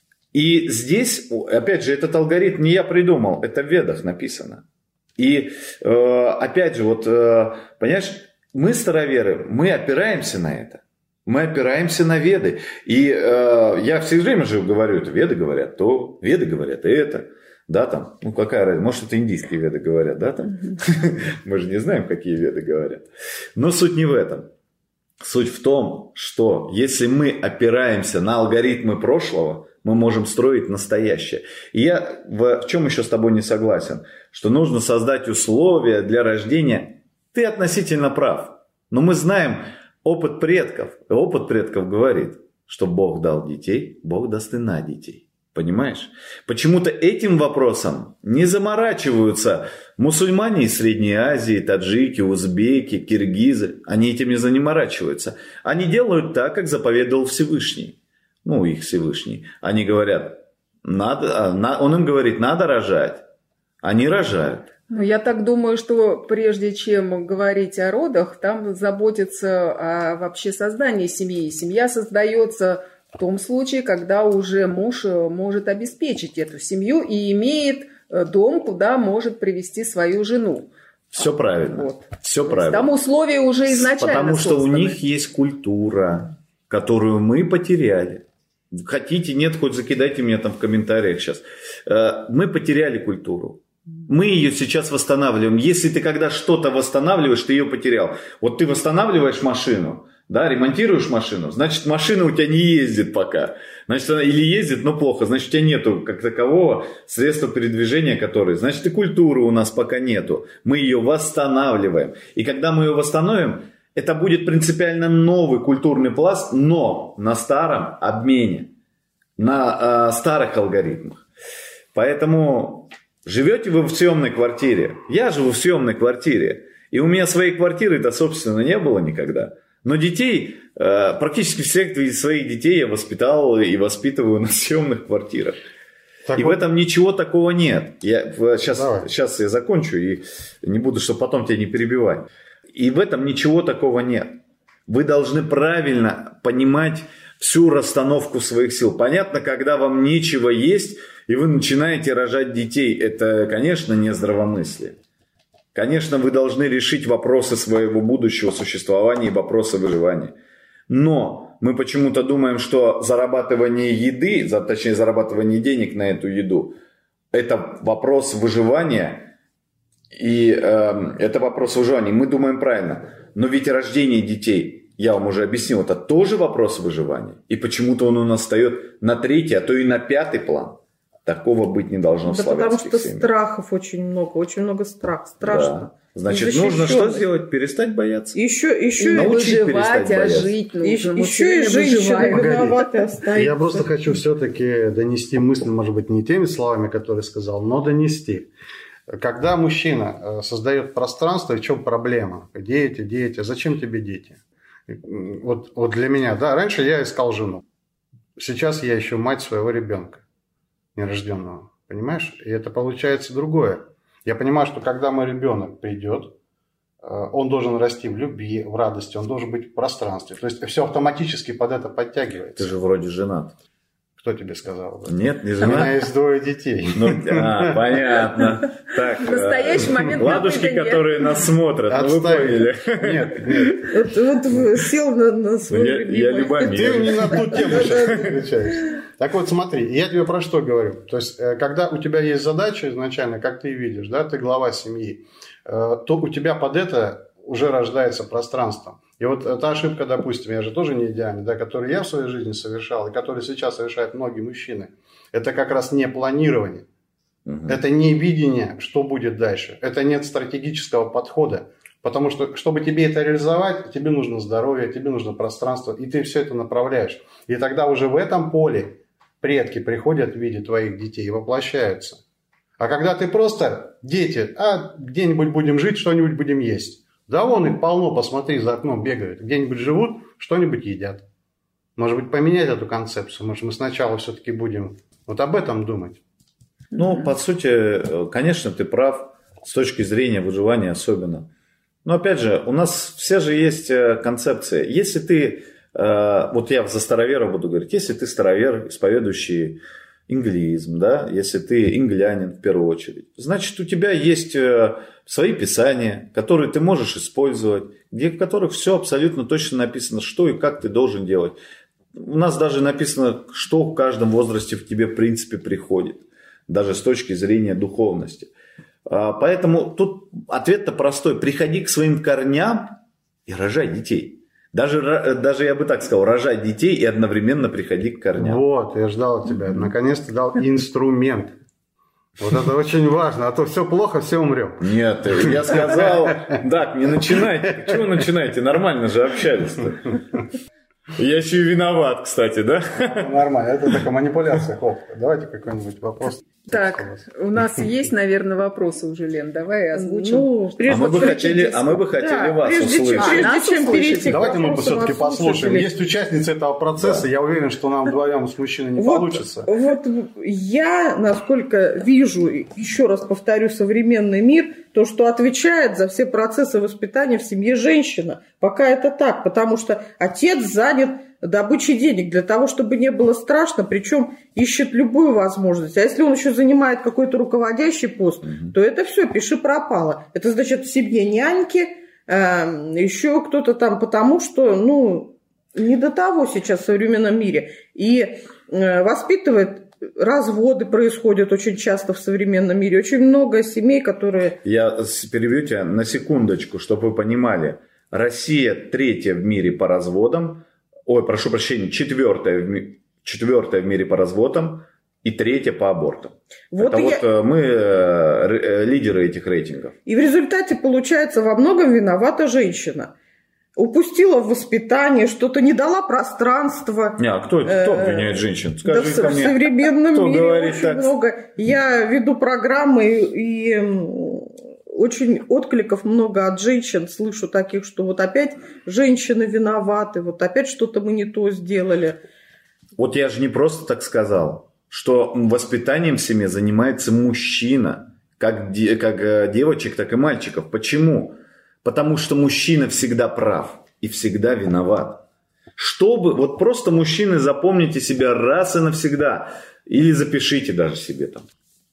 И здесь, опять же, этот алгоритм не я придумал, это в Ведах написано. И опять же, вот, понимаешь, мы староверы, мы опираемся на это. Мы опираемся на Веды. И я все время же говорю, это Веды говорят то, Веды говорят это. Да, там, ну какая разница, может это индийские Веды говорят, да, там, мы же не знаем, какие Веды говорят. Но суть не в этом. Суть в том, что если мы опираемся на алгоритмы прошлого, мы можем строить настоящее. И я в чем еще с тобой не согласен, что нужно создать условия для рождения. Ты относительно прав, но мы знаем опыт предков. И опыт предков говорит, что Бог дал детей, Бог даст и на детей. Понимаешь? Почему-то этим вопросом не заморачиваются мусульмане из Средней Азии, таджики, узбеки, киргизы. Они этим не заморачиваются. Они делают так, как заповедовал Всевышний. Ну, их Всевышний. Они говорят, он им говорит, надо рожать. Они рожают. Ну, я так думаю, что прежде чем говорить о родах, там заботиться о вообще создании семьи. Семья создается в том случае, когда уже муж может обеспечить эту семью и имеет дом, куда может привести свою жену. Все правильно. Вот. Все правильно. Там условия уже изначально Потому что созданы. у них есть культура, которую мы потеряли. Хотите, нет, хоть закидайте меня там в комментариях сейчас. Мы потеряли культуру. Мы ее сейчас восстанавливаем. Если ты когда что-то восстанавливаешь, ты ее потерял. Вот ты восстанавливаешь машину, да, ремонтируешь машину, значит, машина у тебя не ездит пока. Значит, она или ездит, но плохо. Значит, у тебя нету как такового средства передвижения, которое. Значит, и культуры у нас пока нету. Мы ее восстанавливаем. И когда мы ее восстановим, это будет принципиально новый культурный пласт, но на старом обмене, на старых алгоритмах. Поэтому живете вы в съемной квартире. Я живу в съемной квартире. И у меня своей квартиры-то, собственно, не было никогда. Но детей, практически всех своих детей я воспитал и воспитываю на съемных квартирах. Так и вот в этом ничего такого нет. Сейчас я закончу и не буду, чтобы потом тебя не перебивать. И в этом ничего такого нет. Вы должны правильно понимать всю расстановку своих сил. Понятно, когда вам нечего есть, и вы начинаете рожать детей, это, конечно, не здравомыслие. Конечно, вы должны решить вопросы своего будущего существования и вопросы выживания. Но мы почему-то думаем, что зарабатывание еды, точнее зарабатывание денег на эту еду, это вопрос выживания. И это вопрос выживания. Мы думаем правильно. Но ведь рождение детей, я вам уже объяснил, это тоже вопрос выживания. И почему-то он у нас встает на 3-й, а то и на 5-й план. Такого быть не должно в славянских семьях. Потому что страхов очень много страха, страшно. Да. Значит, нужно что сделать? Перестать бояться. Еще научить выживать, а жить нужно. Еще и женщины виноваты остаются. Я просто хочу все-таки донести мысль, может быть, не теми словами, которые сказал, но донести. Когда мужчина создает пространство, в чем проблема? Дети, зачем тебе дети? Вот для меня, да, раньше я искал жену. Сейчас я ищу мать своего ребенка нерожденного, понимаешь? И это получается другое. Я понимаю, что когда мой ребенок придет, он должен расти в любви, в радости, он должен быть в пространстве. То есть все автоматически под это подтягивается. Ты же вроде женат. Кто тебе сказал? Нет, не женат. женат. У меня есть 2 детей. Понятно. Так, в настоящий момент ладушки, которые нас смотрят, вы поняли. Нет. Вот сел на свой любимый. Я любомир. Ты не на ту тему сейчас отвечаешь. Так вот, смотри, я тебе про что говорю. То есть, когда у тебя есть задача изначально, как ты видишь, да, ты глава семьи, то у тебя под это уже рождается пространство. И вот та ошибка, допустим, я же тоже не идеальный, да, которую я в своей жизни совершал, и которую сейчас совершают многие мужчины, это как раз не планирование. Это не видение, что будет дальше. Это нет стратегического подхода. Потому что, чтобы тебе это реализовать, тебе нужно здоровье, тебе нужно пространство, и ты все это направляешь. И тогда уже в этом поле предки приходят в виде твоих детей и воплощаются. А когда ты просто дети, где-нибудь будем жить, что-нибудь будем есть. Да вон их полно, посмотри, за окном бегают. Где-нибудь живут, что-нибудь едят. Может быть, поменять эту концепцию. Может, мы сначала все-таки будем вот об этом думать. Ну, по сути, конечно, ты прав. С точки зрения выживания особенно. Но опять же, у нас все же есть концепция. Если ты, вот я за староверов буду говорить, если ты старовер, исповедующий инглизм, да, если ты инглянин в первую очередь, значит, у тебя есть свои писания, которые ты можешь использовать, в которых все абсолютно точно написано, что и как ты должен делать. У нас даже написано, что в каждом возрасте в тебе в принципе приходит, даже с точки зрения духовности. Поэтому тут ответ-то простой. Приходи к своим корням и рожай детей. Даже я бы так сказал, рожай детей и одновременно приходи к корням. Вот, я ждал тебя. Наконец-то дал инструмент. Вот это очень важно, а то все плохо, все умрем. Нет, я сказал, так, не начинайте. Почему начинаете? Нормально же общались-то. Я еще и виноват, кстати, да? Нормально, это такая манипуляция. Давайте какой-нибудь вопрос. Так, у нас есть, наверное, вопросы уже, Лен, давай озвучим. А мы бы хотели вас услышать. Прежде чем перейти к давайте мы вопросам все-таки от послушаем. слушателей. Есть участницы этого процесса, я уверен, что нам вдвоем с мужчиной не получится. Вот я, насколько вижу, еще раз повторю, современный мир, то, что отвечает за все процессы воспитания в семье женщина. Пока это так, потому что отец занят добычей денег для того, чтобы не было страшно, причем ищет любую возможность. А если он еще занимает какой-то руководящий пост, то это все, пиши пропало. Это значит в семье няньки, еще кто-то там, потому что, не до того сейчас в современном мире. И воспитывает, разводы происходят очень часто в современном мире. Очень много семей, которые... Я перебью тебя на секундочку, чтобы вы понимали. Россия 3-я в мире по разводам. Ой, прошу прощения, 4-я в мире по разводам и 3-я по абортам. Мы лидеры этих рейтингов. И в результате, получается, во многом виновата женщина. Упустила в воспитании, что-то не дала пространства. Кто обвиняет женщин? Скажи в мне, современном кто мире говорит очень так? много. Я веду программы и очень откликов много от женщин. Слышу таких, что вот опять женщины виноваты, вот опять что-то мы не то сделали. Вот я же не просто так сказал, что воспитанием в семье занимается мужчина, как девочек, так и мальчиков. Почему? Потому что мужчина всегда прав и всегда виноват. Вот просто мужчины, запомните себя раз и навсегда. Или запишите даже себе там.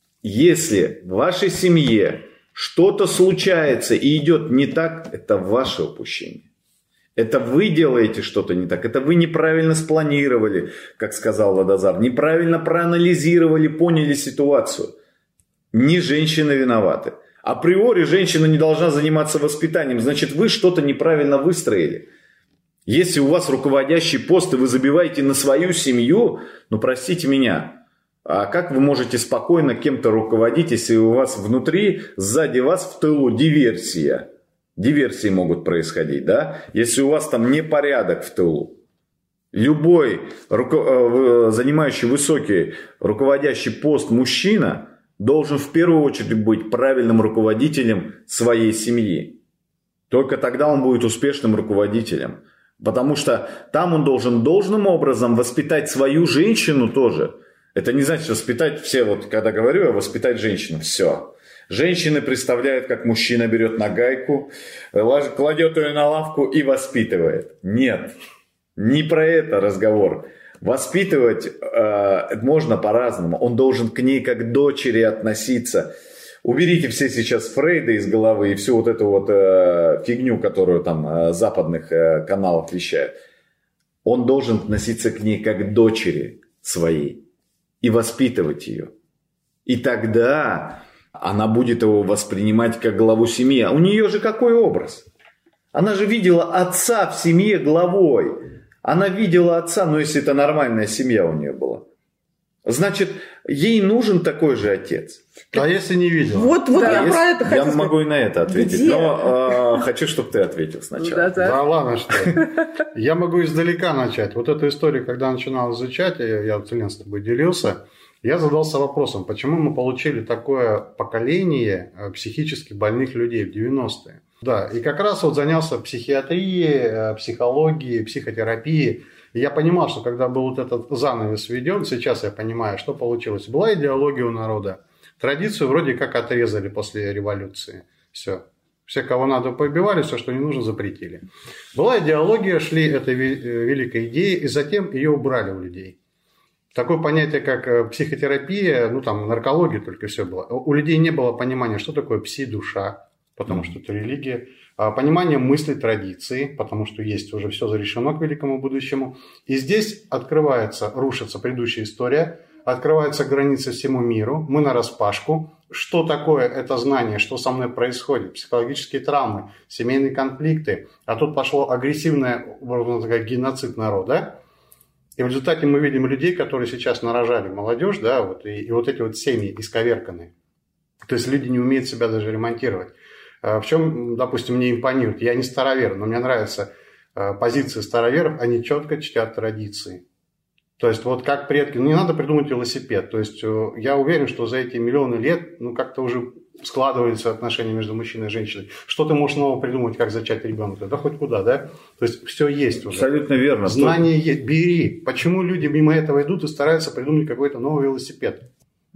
Если в вашей семье что-то случается и идет не так, это ваше упущение. Это вы делаете что-то не так. Это вы неправильно спланировали, как сказал Ладозар. Неправильно проанализировали, поняли ситуацию. Не женщины виноваты. Априори женщина не должна заниматься воспитанием. Значит, вы что-то неправильно выстроили. Если у вас руководящий пост, и вы забиваете на свою семью, простите меня, а как вы можете спокойно кем-то руководить, если у вас внутри, сзади вас в тылу диверсия? Диверсии могут происходить, да? Если у вас там непорядок в тылу. Любой занимающий высокий руководящий пост мужчина должен в первую очередь быть правильным руководителем своей семьи. Только тогда он будет успешным руководителем. Потому что там он должен должным образом воспитать свою женщину тоже. Это не значит воспитать все, когда говорю, воспитать женщину, все. Женщины представляют, как мужчина берет нагайку, кладет ее на лавку и воспитывает. Нет, не про это разговор. Воспитывать можно по-разному. Он должен к ней как к дочери относиться. Уберите все сейчас Фрейда из головы и всю эту фигню, которую там западных каналов вещают. Он должен относиться к ней как к дочери своей и воспитывать ее. И тогда она будет его воспринимать как главу семьи. А у нее же какой образ? Она же видела отца в семье главой. Она видела отца, если это нормальная семья у нее была. Значит, ей нужен такой же отец. А если не видела? Вот я про это хочу сказать. Я могу и на это ответить, Где? Но хочу, чтобы ты ответил сначала. Да ладно, что я могу издалека начать. Вот эту историю, когда начинал изучать, я Лен с тобой делился, я задался вопросом, почему мы получили такое поколение психически больных людей в 90-е. Да, и как раз занялся психиатрией, психологией, психотерапией. И я понимал, что когда был этот занавес введен, сейчас я понимаю, что получилось. Была идеология у народа. Традицию вроде как отрезали после революции. Все. Все, кого надо, побивали, все, что не нужно, запретили. Была идеология, шли этой великой идеей, и затем ее убрали у людей. Такое понятие, как психотерапия, наркология только все было. У людей не было понимания, что такое пси-душа, потому что это религия. Понимание мысли, традиции, потому что есть уже все зарешено к великому будущему. И здесь рушится предыдущая история, открываются границы всему миру, мы нараспашку. Что такое это знание, что со мной происходит, психологические травмы, семейные конфликты. А тут пошло агрессивное, можно сказать, геноцид народа. И в результате мы видим людей, которые сейчас нарожали молодежь, и эти семьи исковерканные. То есть люди не умеют себя даже ремонтировать. В чем, допустим, мне импонирует? Я не старовер, но мне нравится позиции староверов, они четко чтят традиции. То есть вот как предки, не надо придумать велосипед. То есть я уверен, что за эти миллионы лет как-то уже складываются отношения между мужчиной и женщиной. Что ты можешь нового придумать, как зачать ребенка? Да хоть куда, да? То есть все есть уже. Абсолютно верно. Знания есть. Бери. Почему люди мимо этого идут и стараются придумать какой-то новый велосипед?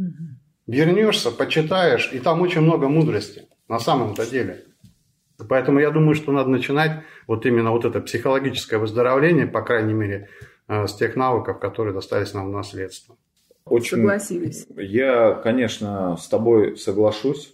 Вернешься, почитаешь, и там очень много мудрости на самом-то деле. Поэтому я думаю, что надо начинать вот именно вот это психологическое выздоровление, по крайней мере, с тех навыков, которые достались нам в наследство. Очень согласились. Я, конечно, с тобой соглашусь.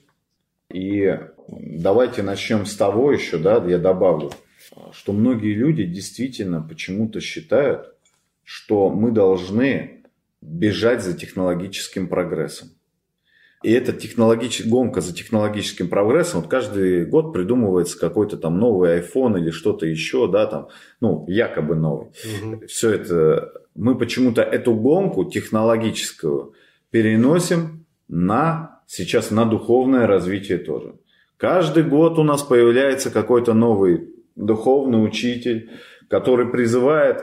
И давайте начнем с того еще, да, я добавлю, что многие люди действительно почему-то считают, что мы должны бежать за технологическим прогрессом. И эта гонка за технологическим прогрессом, вот каждый год придумывается какой-то там новый iPhone или что-то еще, да, там, якобы новый. Все это, мы почему-то эту гонку технологическую переносим сейчас на духовное развитие тоже. Каждый год у нас появляется какой-то новый духовный учитель, который призывает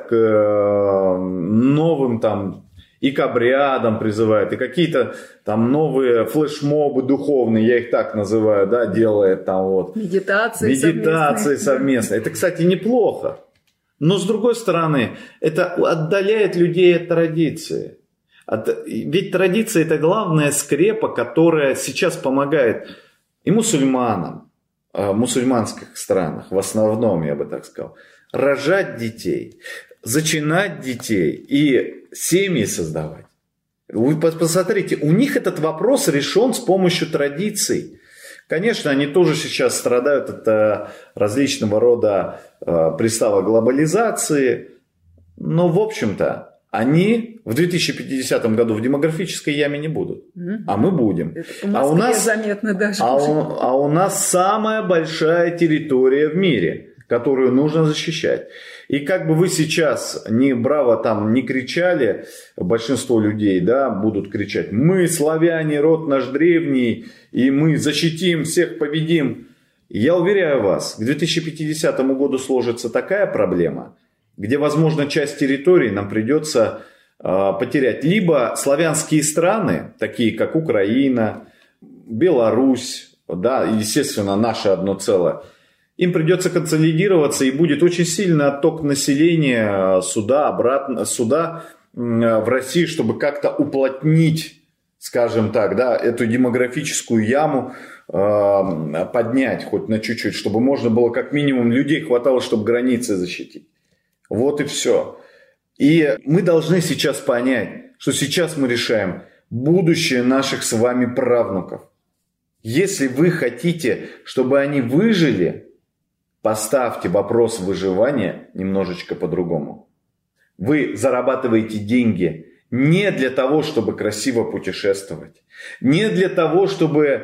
к новым там и к обрядам призывает, и какие-то там новые флешмобы духовные, я их так называю, да, делает там вот. Медитации совместные. Это, кстати, неплохо. Но, с другой стороны, это отдаляет людей от традиции. Ведь традиция – это главная скрепа, которая сейчас помогает и мусульманам, в мусульманских странах, в основном, я бы так сказал, рожать детей, зачинать детей и семьи создавать. Вы посмотрите, у них этот вопрос решен с помощью традиций. Конечно, они тоже сейчас страдают от различного рода приставок глобализации, но, в общем-то, они в 2050 году в демографической яме не будут, а мы будем. Это по Москве заметно даже. А у нас самая большая территория в мире, которую нужно защищать. И как бы вы сейчас браво там не кричали, большинство людей, да, будут кричать: мы, славяне, род наш древний, и мы защитим, всех победим. Я уверяю вас, к 2050 году сложится такая проблема, где, возможно, часть территории нам придется потерять. Либо славянские страны, такие как Украина, Беларусь, да, естественно, наше одно целое, им придется консолидироваться, и будет очень сильный отток населения сюда в России, чтобы как-то уплотнить, скажем так, да, эту демографическую яму, поднять хоть на чуть-чуть, чтобы можно было как минимум людей хватало, чтобы границы защитить. Вот и все. И мы должны сейчас понять, что сейчас мы решаем будущее наших с вами правнуков. Если вы хотите, чтобы они выжили, поставьте вопрос выживания немножечко по-другому. Вы зарабатываете деньги не для того, чтобы красиво путешествовать, не для того, чтобы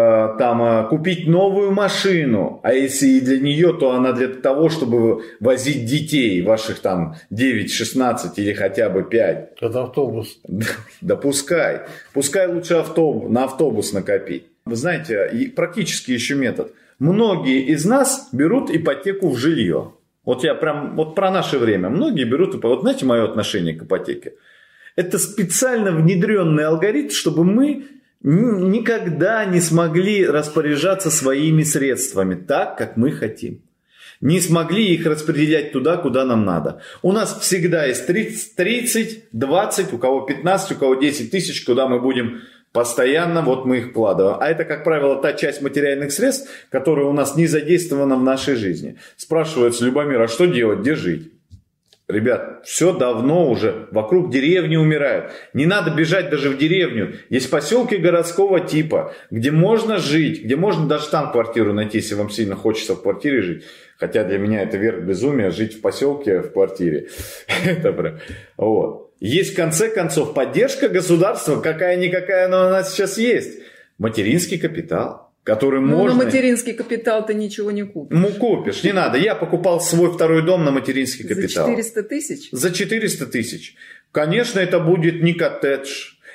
купить новую машину, а если и для нее, то она для того, чтобы возить детей, ваших там 9, 16 или хотя бы 5. Это автобус. Да пускай. Пускай лучше на автобус накопить. Вы знаете, и практически еще метод. Многие из нас берут ипотеку в жилье. Вот я про наше время. Многие берут ипотеку. Вот знаете мое отношение к ипотеке? Это специально внедренный алгоритм, чтобы мы никогда не смогли распоряжаться своими средствами так, как мы хотим. Не смогли их распределять туда, куда нам надо. У нас всегда есть 30, 20, у кого 15, у кого 10 тысяч, куда мы будем постоянно, вот мы их вкладываем. А это, как правило, та часть материальных средств, которая у нас не задействована в нашей жизни. Спрашивается: Любомир, а что делать, где жить? Ребят, все давно уже вокруг деревни умирают. Не надо бежать даже в деревню. Есть поселки городского типа, где можно жить, где можно даже там квартиру найти, если вам сильно хочется в квартире жить. Хотя для меня это верх безумия, жить в поселке, в квартире. Это прям. Вот. Есть, в конце концов, поддержка государства, какая-никакая, но она сейчас есть. Материнский капитал, который можно... на материнский капитал ты ничего не купишь. Купишь, не надо. Я покупал свой второй дом на материнский капитал. За 400 тысяч? За 400 тысяч. Конечно, это будет не коттедж.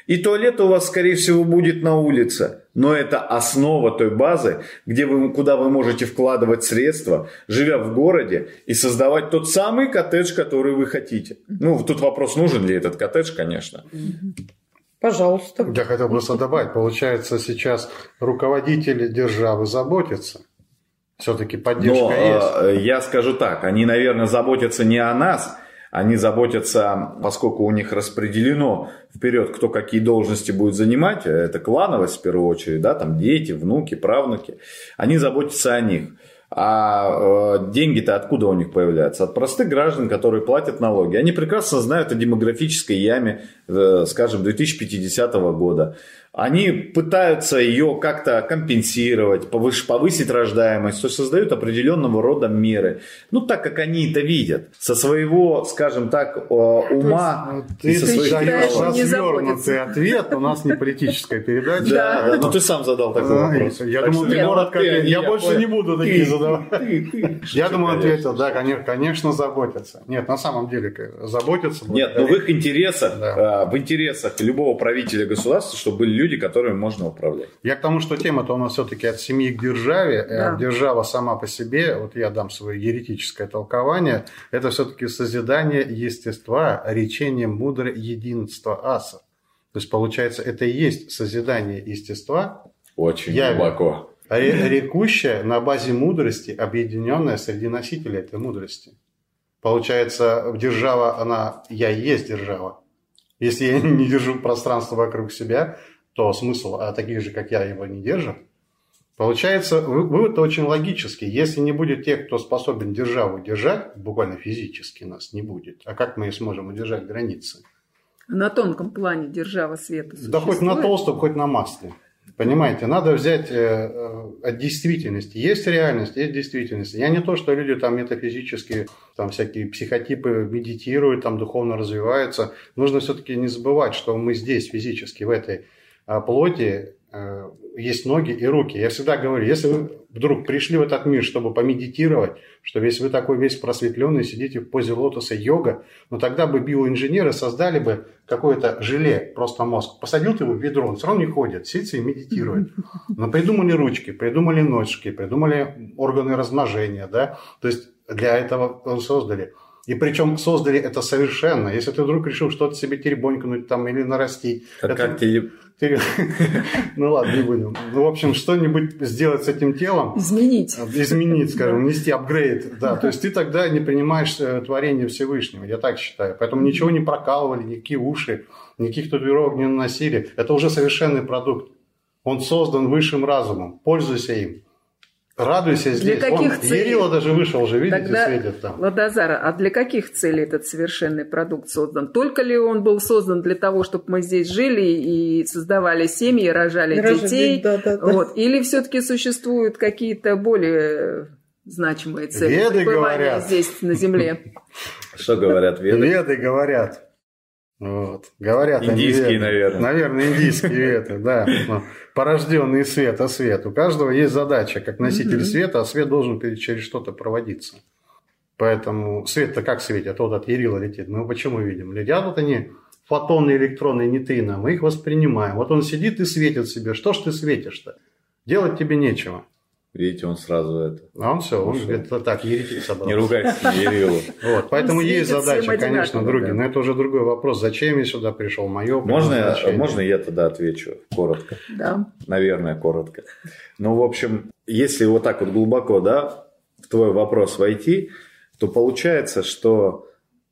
И туалет у вас, скорее всего, будет на улице. Но это основа той базы, куда вы можете вкладывать средства, живя в городе, и создавать тот самый коттедж, который вы хотите. Ну, тут вопрос, нужен ли этот коттедж, конечно. Пожалуйста. Я хотел просто добавить, получается, сейчас руководители державы заботятся. Все-таки поддержка есть. Я скажу так, они, наверное, заботятся не о нас, они заботятся, поскольку у них распределено вперед, кто какие должности будет занимать, это клановость в первую очередь, да, там дети, внуки, правнуки, они заботятся о них. А деньги-то откуда у них появляются? От простых граждан, которые платят налоги. Они прекрасно знают о демографической яме, скажем, 2050 года. Они пытаются ее как-то компенсировать, повысить рождаемость, то есть создают определенного рода меры. Ну, так как они это видят. Со своего, скажем так, ума. Ты своих даешь развернутый ответ, у нас не политическая передача. Да, ну ты сам задал такой вопрос. Я думал, ты коротко ответил. Я больше не буду такие задавать. Я думаю, ответил, да, конечно, заботятся. Нет, на самом деле заботятся. Нет, но в их интересах, в интересах любого правителя государства, чтобы были люди, которыми можно управлять. Я к тому, что тема-то у нас все-таки от семьи к державе. Да. Держава сама по себе, вот я дам свое еретическое толкование, это все-таки созидание естества, речение мудрое единства аса. То есть, получается, это и есть созидание естества. Очень глубоко. Рекущее на базе мудрости, объединенное среди носителей этой мудрости. Получается, держава, я и есть держава. Если я не держу пространство вокруг себя, то смысл, а таких же, как я, его не держат. Получается, вывод очень логический. Если не будет тех, кто способен державу держать, буквально физически нас не будет. А как мы сможем удержать границы? На тонком плане держава света существует? Да хоть на толстом, хоть на масле. Понимаете, надо взять от действительности. Есть реальность, есть действительность. Я не то, что люди там метафизически, там всякие психотипы медитируют, там духовно развиваются. Нужно все-таки не забывать, что мы здесь физически, в этой плоти, есть ноги и руки. Я всегда говорю, если вы вдруг пришли в этот мир, чтобы помедитировать, что если вы такой весь просветленный, сидите в позе лотоса йога, ну тогда бы биоинженеры создали бы какое-то желе, просто мозг. Посадил ты его в ведро, он все равно не ходит, сидит и медитирует. Но придумали ручки, придумали ножки, придумали органы размножения, да, то есть для этого создали. И причем создали это совершенно. Если ты вдруг решил что-то себе теребонькнуть там или нарастить. А как ты... Ну ладно, не будем. Ну, в общем, что-нибудь сделать с этим телом. Изменить, скажем, внести апгрейд. Да, то есть ты тогда не принимаешь творение Всевышнего. Я так считаю. Поэтому ничего не прокалывали, никакие уши, никаких татуировок не наносили. Это уже совершенный продукт. Он создан высшим разумом. Пользуйся им. Радуйся здесь. Для каких целей? Ярила даже вышел уже, видите, тогда, светит там. Ладазара, а для каких целей этот совершенный продукт создан? Только ли он был создан для того, чтобы мы здесь жили и создавали семьи, рожали детей? Да. Вот. Или все-таки существуют какие-то более значимые цели Веды говорят. Здесь, на Земле? Что говорят веды? Веды говорят. Вот. Говорят индийские, наверное. Наверное, индийские веды, да. Порожденный свет, а свет. У каждого есть задача, как носитель света, а свет должен через что-то проводиться. Поэтому свет-то как светит? Вот от Ярила летит. Мы почему видим? Летят вот они, фотоны, электроны, нейтрино. Мы их воспринимаем. Вот он сидит и светит себе. Что ж ты светишь-то? Делать тебе нечего. Видите, он сразу это... А он все, он это так, еретик собрался. Не ругайся на Ярилу. Вот, поэтому есть задача, конечно, другие. Но это уже другой вопрос. Зачем я сюда пришел? Мое предназначение. Можно я тогда отвечу коротко? Да. Наверное, коротко. Ну, в общем, если вот так вот глубоко, да, в твой вопрос войти, то получается, что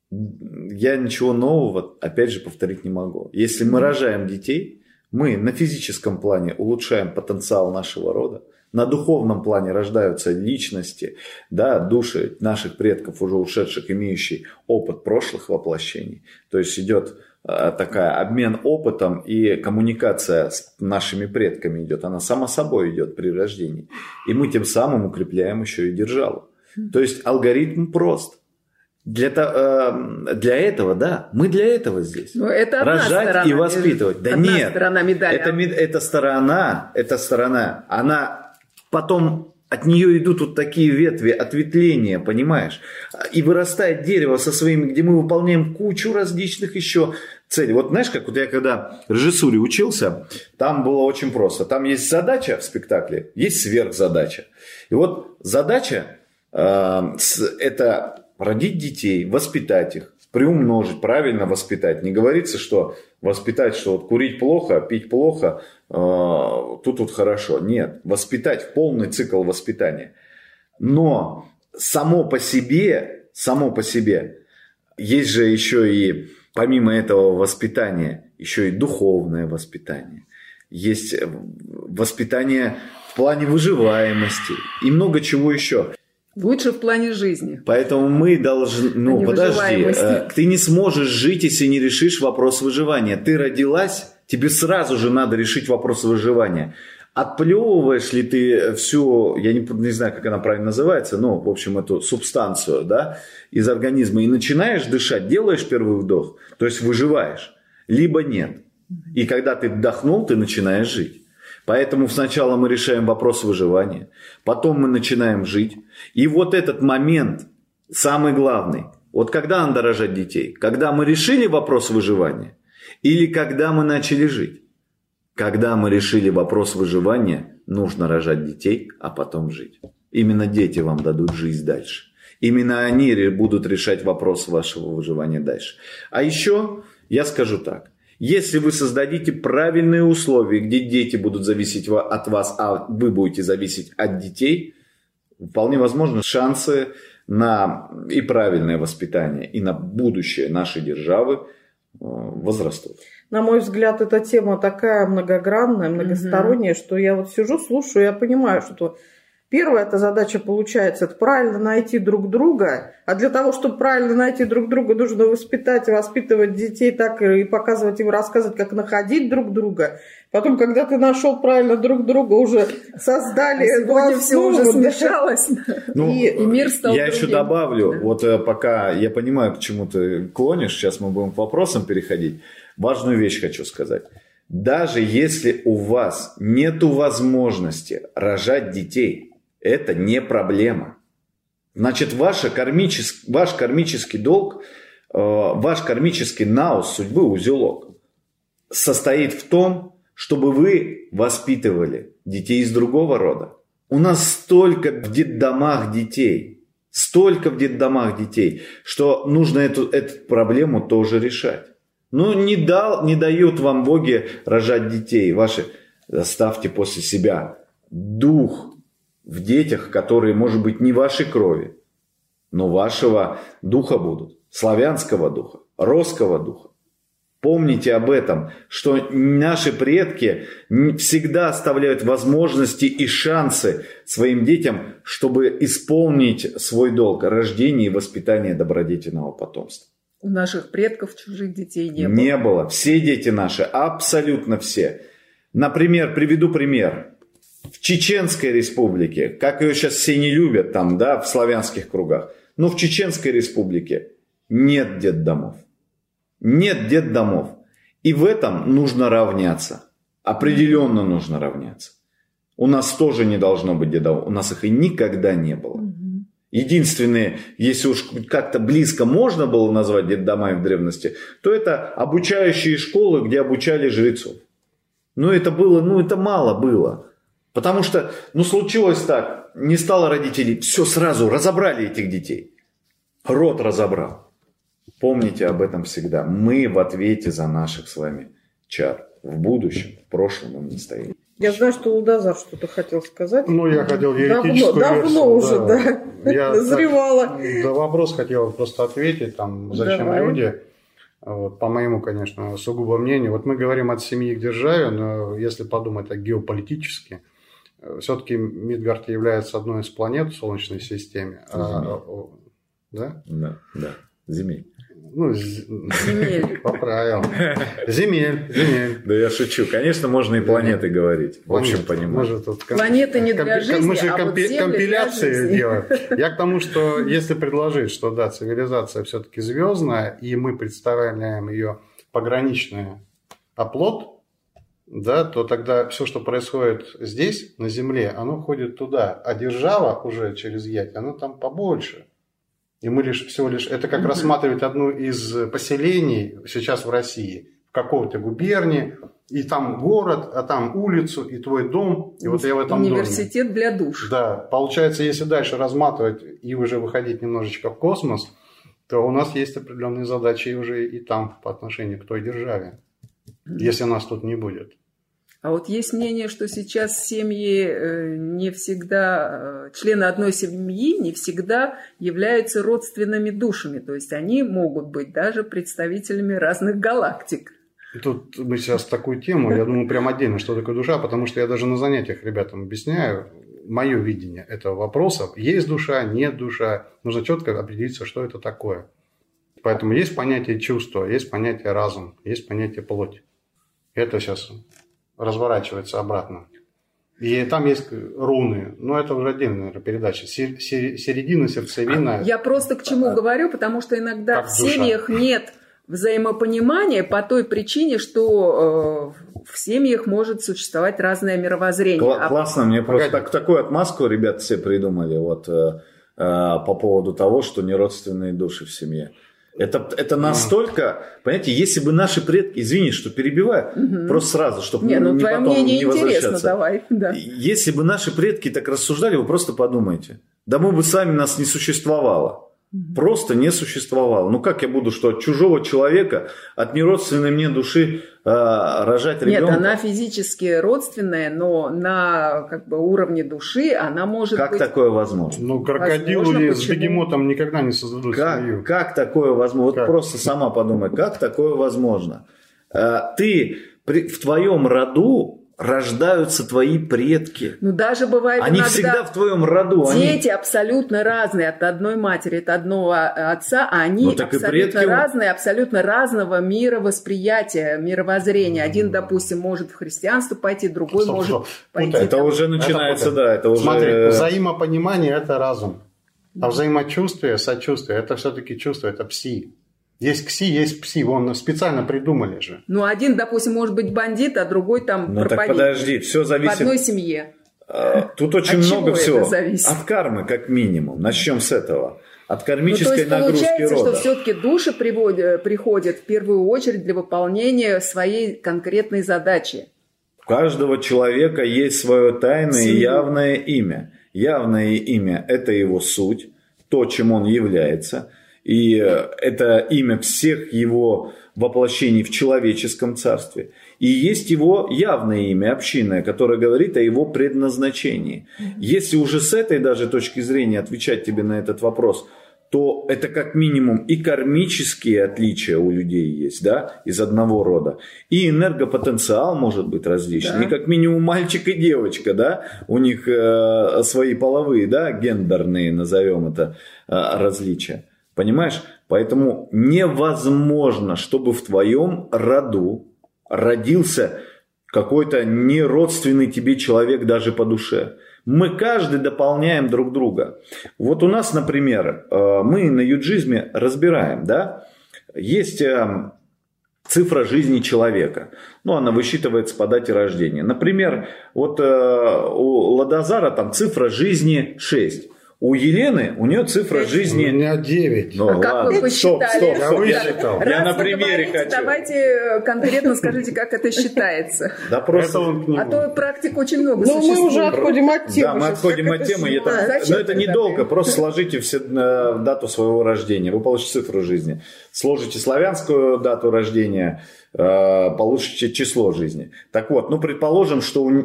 я ничего нового, опять же, повторить не могу. Если мы рожаем детей, мы на физическом плане улучшаем потенциал нашего рода. На духовном плане рождаются личности, да, души наших предков, уже ушедших, имеющие опыт прошлых воплощений. То есть идет такая обмен опытом и коммуникация с нашими предками идет. Она сама собой идет при рождении. И мы тем самым укрепляем еще и державу. То есть алгоритм прост. Для этого, да, мы для этого здесь. Но это рожать и воспитывать. Да одна нет, сторона медали. Эта сторона, она потом От нее идут вот такие ветви, ответвления, понимаешь? И вырастает дерево со своими, где мы выполняем кучу различных еще целей. Вот знаешь, как вот я когда в режиссуре учился, там было очень просто. Там есть задача в спектакле, есть сверхзадача. И вот задача это родить детей, воспитать их, приумножить, правильно воспитать. Не говорится, что воспитать, что вот курить плохо, пить плохо, тут хорошо. Нет, воспитать в полный цикл воспитания. Но само по себе есть же еще и помимо этого воспитания, еще и духовное воспитание. Есть воспитание в плане выживаемости и много чего еще. Лучше в плане жизни. Поэтому мы должны... подожди. Ты не сможешь жить, если не решишь вопрос выживания. Ты родилась, тебе сразу же надо решить вопрос выживания. Отплевываешь ли ты всю, я не знаю, как она правильно называется, в общем, эту субстанцию, да, из организма и начинаешь дышать, делаешь первый вдох, то есть выживаешь, либо нет. И когда ты вдохнул, ты начинаешь жить. Поэтому сначала мы решаем вопрос выживания, потом мы начинаем жить. И вот этот момент самый главный. Вот когда надо рожать детей? Когда мы решили вопрос выживания или когда мы начали жить? Когда мы решили вопрос выживания, нужно рожать детей, а потом жить. Именно дети вам дадут жизнь дальше. Именно они будут решать вопрос вашего выживания дальше. А еще я скажу так. Если вы создадите правильные условия, где дети будут зависеть от вас, а вы будете зависеть от детей, вполне возможно, шансы на и правильное воспитание, и на будущее нашей державы возрастут. На мой взгляд, эта тема такая многогранная, многосторонняя, что я вот сижу, слушаю, я понимаю, что первая эта задача получается, это правильно найти друг друга, а для того, чтобы правильно найти друг друга, нужно воспитать и воспитывать детей так и показывать им, рассказывать, как находить друг друга. Потом, когда ты нашел правильно друг друга, уже создали... Сегодня все уже смешалось, и мир стал я другим. еще добавлю, вот пока я понимаю, к чему ты клонишь, сейчас мы будем к вопросам переходить. Важную вещь хочу сказать. Даже если у вас нет возможности рожать детей, это не проблема. Значит, ваш кармический долг, ваш кармический наус судьбы, узелок, состоит в том, чтобы вы воспитывали детей из другого рода. У нас столько в детдомах детей, что нужно эту проблему тоже решать. Не дают вам боги рожать детей. Оставьте после себя дух в детях, которые, может быть, не вашей крови, но вашего духа будут. Славянского духа, русского духа. Помните об этом, что наши предки всегда оставляют возможности и шансы своим детям, чтобы исполнить свой долг рождения и воспитания добродетельного потомства. У наших предков чужих детей не было. Не было. Все дети наши, абсолютно все. Например, приведу пример. В Чеченской республике, как ее сейчас все не любят там, да, в славянских кругах, но в Чеченской республике нет детдомов. Нет детдомов. И в этом нужно равняться. Определенно нужно равняться. У нас тоже не должно быть детдомов. У нас их и никогда не было. Единственные, если уж как-то близко можно было назвать детдомами в древности, то это обучающие школы, где обучали жрецов. Но это было, это мало было. Потому что, случилось так, не стало родителей, все сразу, разобрали этих детей. Род разобрал. Помните об этом всегда. Мы в ответе за наших с вами чар. В будущем, в прошлом и в настоящем. Я знаю, что Лудазар что-то хотел сказать. Я хотел еретическую версию. Давно уже, Я назревала. На вопрос хотел просто ответить, зачем Давай. люди. По моему, конечно, сугубо мнению. Мы говорим от семьи к державе, но если подумать так геополитически, все-таки Мидгард является одной из планет в Солнечной системе. Да? Да. Земель. Земель. Поправил. Земель. Да я шучу. Конечно, можно и планеты говорить. В общем, понимаю. Планеты не для жизни, мы же а вот Земля компиляции для жизни. делаем. Я к тому, что если предложить, что да, цивилизация все-таки звездная, и мы представляем ее пограничный оплот, да, то тогда все, что происходит здесь, на Земле, оно ходит туда. А держава уже через Ять, она там побольше. И мы всего лишь... Это как рассматривать одну из поселений сейчас в России, в какой-то губернии, и там город, а там улицу, и твой дом. И вот я в этом университет доме. для душ. Да, получается, если дальше разматывать и уже выходить немножечко в космос, то у нас есть определенные задачи уже и там по отношению к той державе, если нас тут не будет. А вот есть мнение, что сейчас семьи не всегда, члены одной семьи не всегда являются родственными душами. То есть они могут быть даже представителями разных галактик. И тут мы сейчас такую тему, я думаю, прям отдельно, что такое душа, потому что я даже на занятиях ребятам объясняю мое видение этого вопроса. Есть душа, нет душа. Нужно четко определиться, что это такое. Поэтому есть понятие чувства, есть понятие разум, есть понятие плоть. Это сейчас разворачивается обратно. И там есть руны, но это уже отдельная, наверное, передача. Середина, сердцевина. Я просто к чему говорю, потому что иногда в семьях нет взаимопонимания по той причине, что в семьях может существовать разное мировоззрение. Классно, мне просто такую отмазку ребята все придумали вот, по поводу того, что не родственные души в семье. Это настолько, понимаете, если бы наши предки, извини, что перебиваю, просто сразу, чтобы не потом не возвращаться. Давай, да. Если бы наши предки так рассуждали, вы просто подумайте, да мы бы сами нас не существовало. Просто не существовало. Ну как я буду, что от чужого человека, от неродственной мне души рожать ребенка? Нет, она физически родственная, но на уровне души она может быть... Как такое возможно? Ну, крокодилы с бегемотом никогда не создадут семью. Как такое возможно? Вот просто сама подумай, как такое возможно? В твоем роду рождаются твои предки. Ну, даже бывает они всегда в твоем роду. Дети абсолютно разные от одной матери, от одного отца, а они абсолютно разные, абсолютно разного мировосприятия, мировоззрения. Один, допустим, может в христианство пойти, другой может пойти... Это уже начинается, это уже... Смотри, взаимопонимание – это разум. А взаимочувствие, сочувствие – это все-таки чувство, это пси. Есть кси, есть пси. Вон специально придумали же. Ну, один, допустим, может быть бандит, а другой там проповедник. Так подожди, все зависит... В одной семье. Тут очень много всего. От кармы, как минимум. Начнем с этого. От кармической нагрузки рода. То есть получается, что все-таки души приходят в первую очередь для выполнения своей конкретной задачи. У каждого человека есть свое тайное и явное имя. Явное имя – это его суть, то, чем он является. И это имя всех его воплощений в человеческом царстве. И есть его явное имя, общинное, которое говорит о его предназначении. Если уже с этой даже точки зрения отвечать тебе на этот вопрос, то это как минимум и кармические отличия у людей есть, да, из одного рода. И энергопотенциал может быть различный. Да. И как минимум мальчик и девочка, да, у них свои половые, да, гендерные, назовем это, различия. Понимаешь? Поэтому невозможно, чтобы в твоем роду родился какой-то неродственный тебе человек даже по душе. Мы каждый дополняем друг друга. Вот у нас, например, мы на юджизме разбираем, да, есть цифра жизни человека. Ну, она высчитывается по дате рождения. Например, вот у Ладазара там цифра жизни 6. У Елены, у нее цифра жизни... У меня 9. Ну, ладно. Как вы посчитали? Я высчитал. Я на примере хочу. Давайте конкретно скажите, как это считается. Да просто... А то практик очень много существует. Ну, мы уже отходим от темы. Да, мы отходим от темы. Но это недолго. Просто сложите все дату своего рождения. Вы получите цифру жизни. Сложите славянскую дату рождения, получите число жизни. Так вот, ну, предположим, что у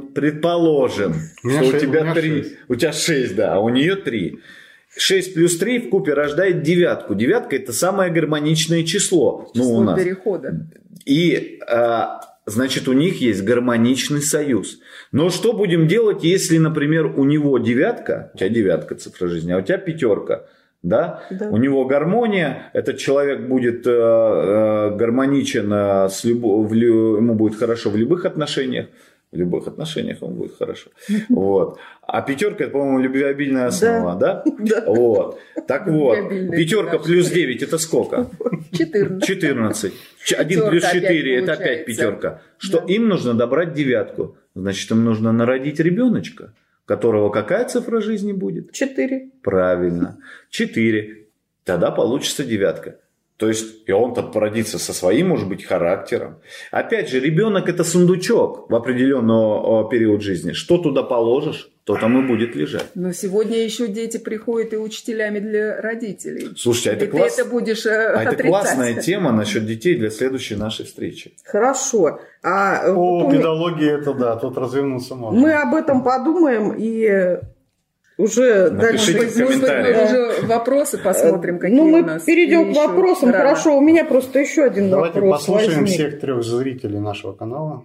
тебя 3, у тебя 6, да, а у нее 3. 6 плюс 3 вкупе рождает 9. 9 – это самое гармоничное число. Число у нас. перехода. И, значит, у них есть гармоничный союз. Но что будем делать, если, например, у него 9, у тебя 9 цифра жизни, а у тебя 5? Да? Да. У него гармония, этот человек будет гармоничен, ему будет хорошо в любых отношениях, В любых отношениях он будет хорошо. Вот. А 5 – это, по-моему, любвеобильная основа, да? Да. Вот. Так вот, 5 плюс 9 – это сколько? 14. 1 плюс 4 – это опять 5. Что им нужно добрать 9. Значит, им нужно народить ребеночка, которого какая цифра жизни будет? 4. Правильно. 4. Тогда получится 9. То есть, и он-то родится со своим, может быть, характером. Опять же, ребенок – это сундучок в определенный период жизни. Что туда положишь, то там и будет лежать. Но сегодня еще дети приходят и учителями для родителей. Слушайте, это ты это будешь это классная тема насчет детей для следующей нашей встречи. Хорошо. Педагогии это да, тут развернуться можно. Мы об этом подумаем и уже напишите дальше. в комментариях. Мы уже вопросы посмотрим, какие у нас. Мы перейдем к вопросам. Рано. Хорошо, у меня просто еще один Давайте вопрос. послушаем возник. всех 3 зрителей нашего канала.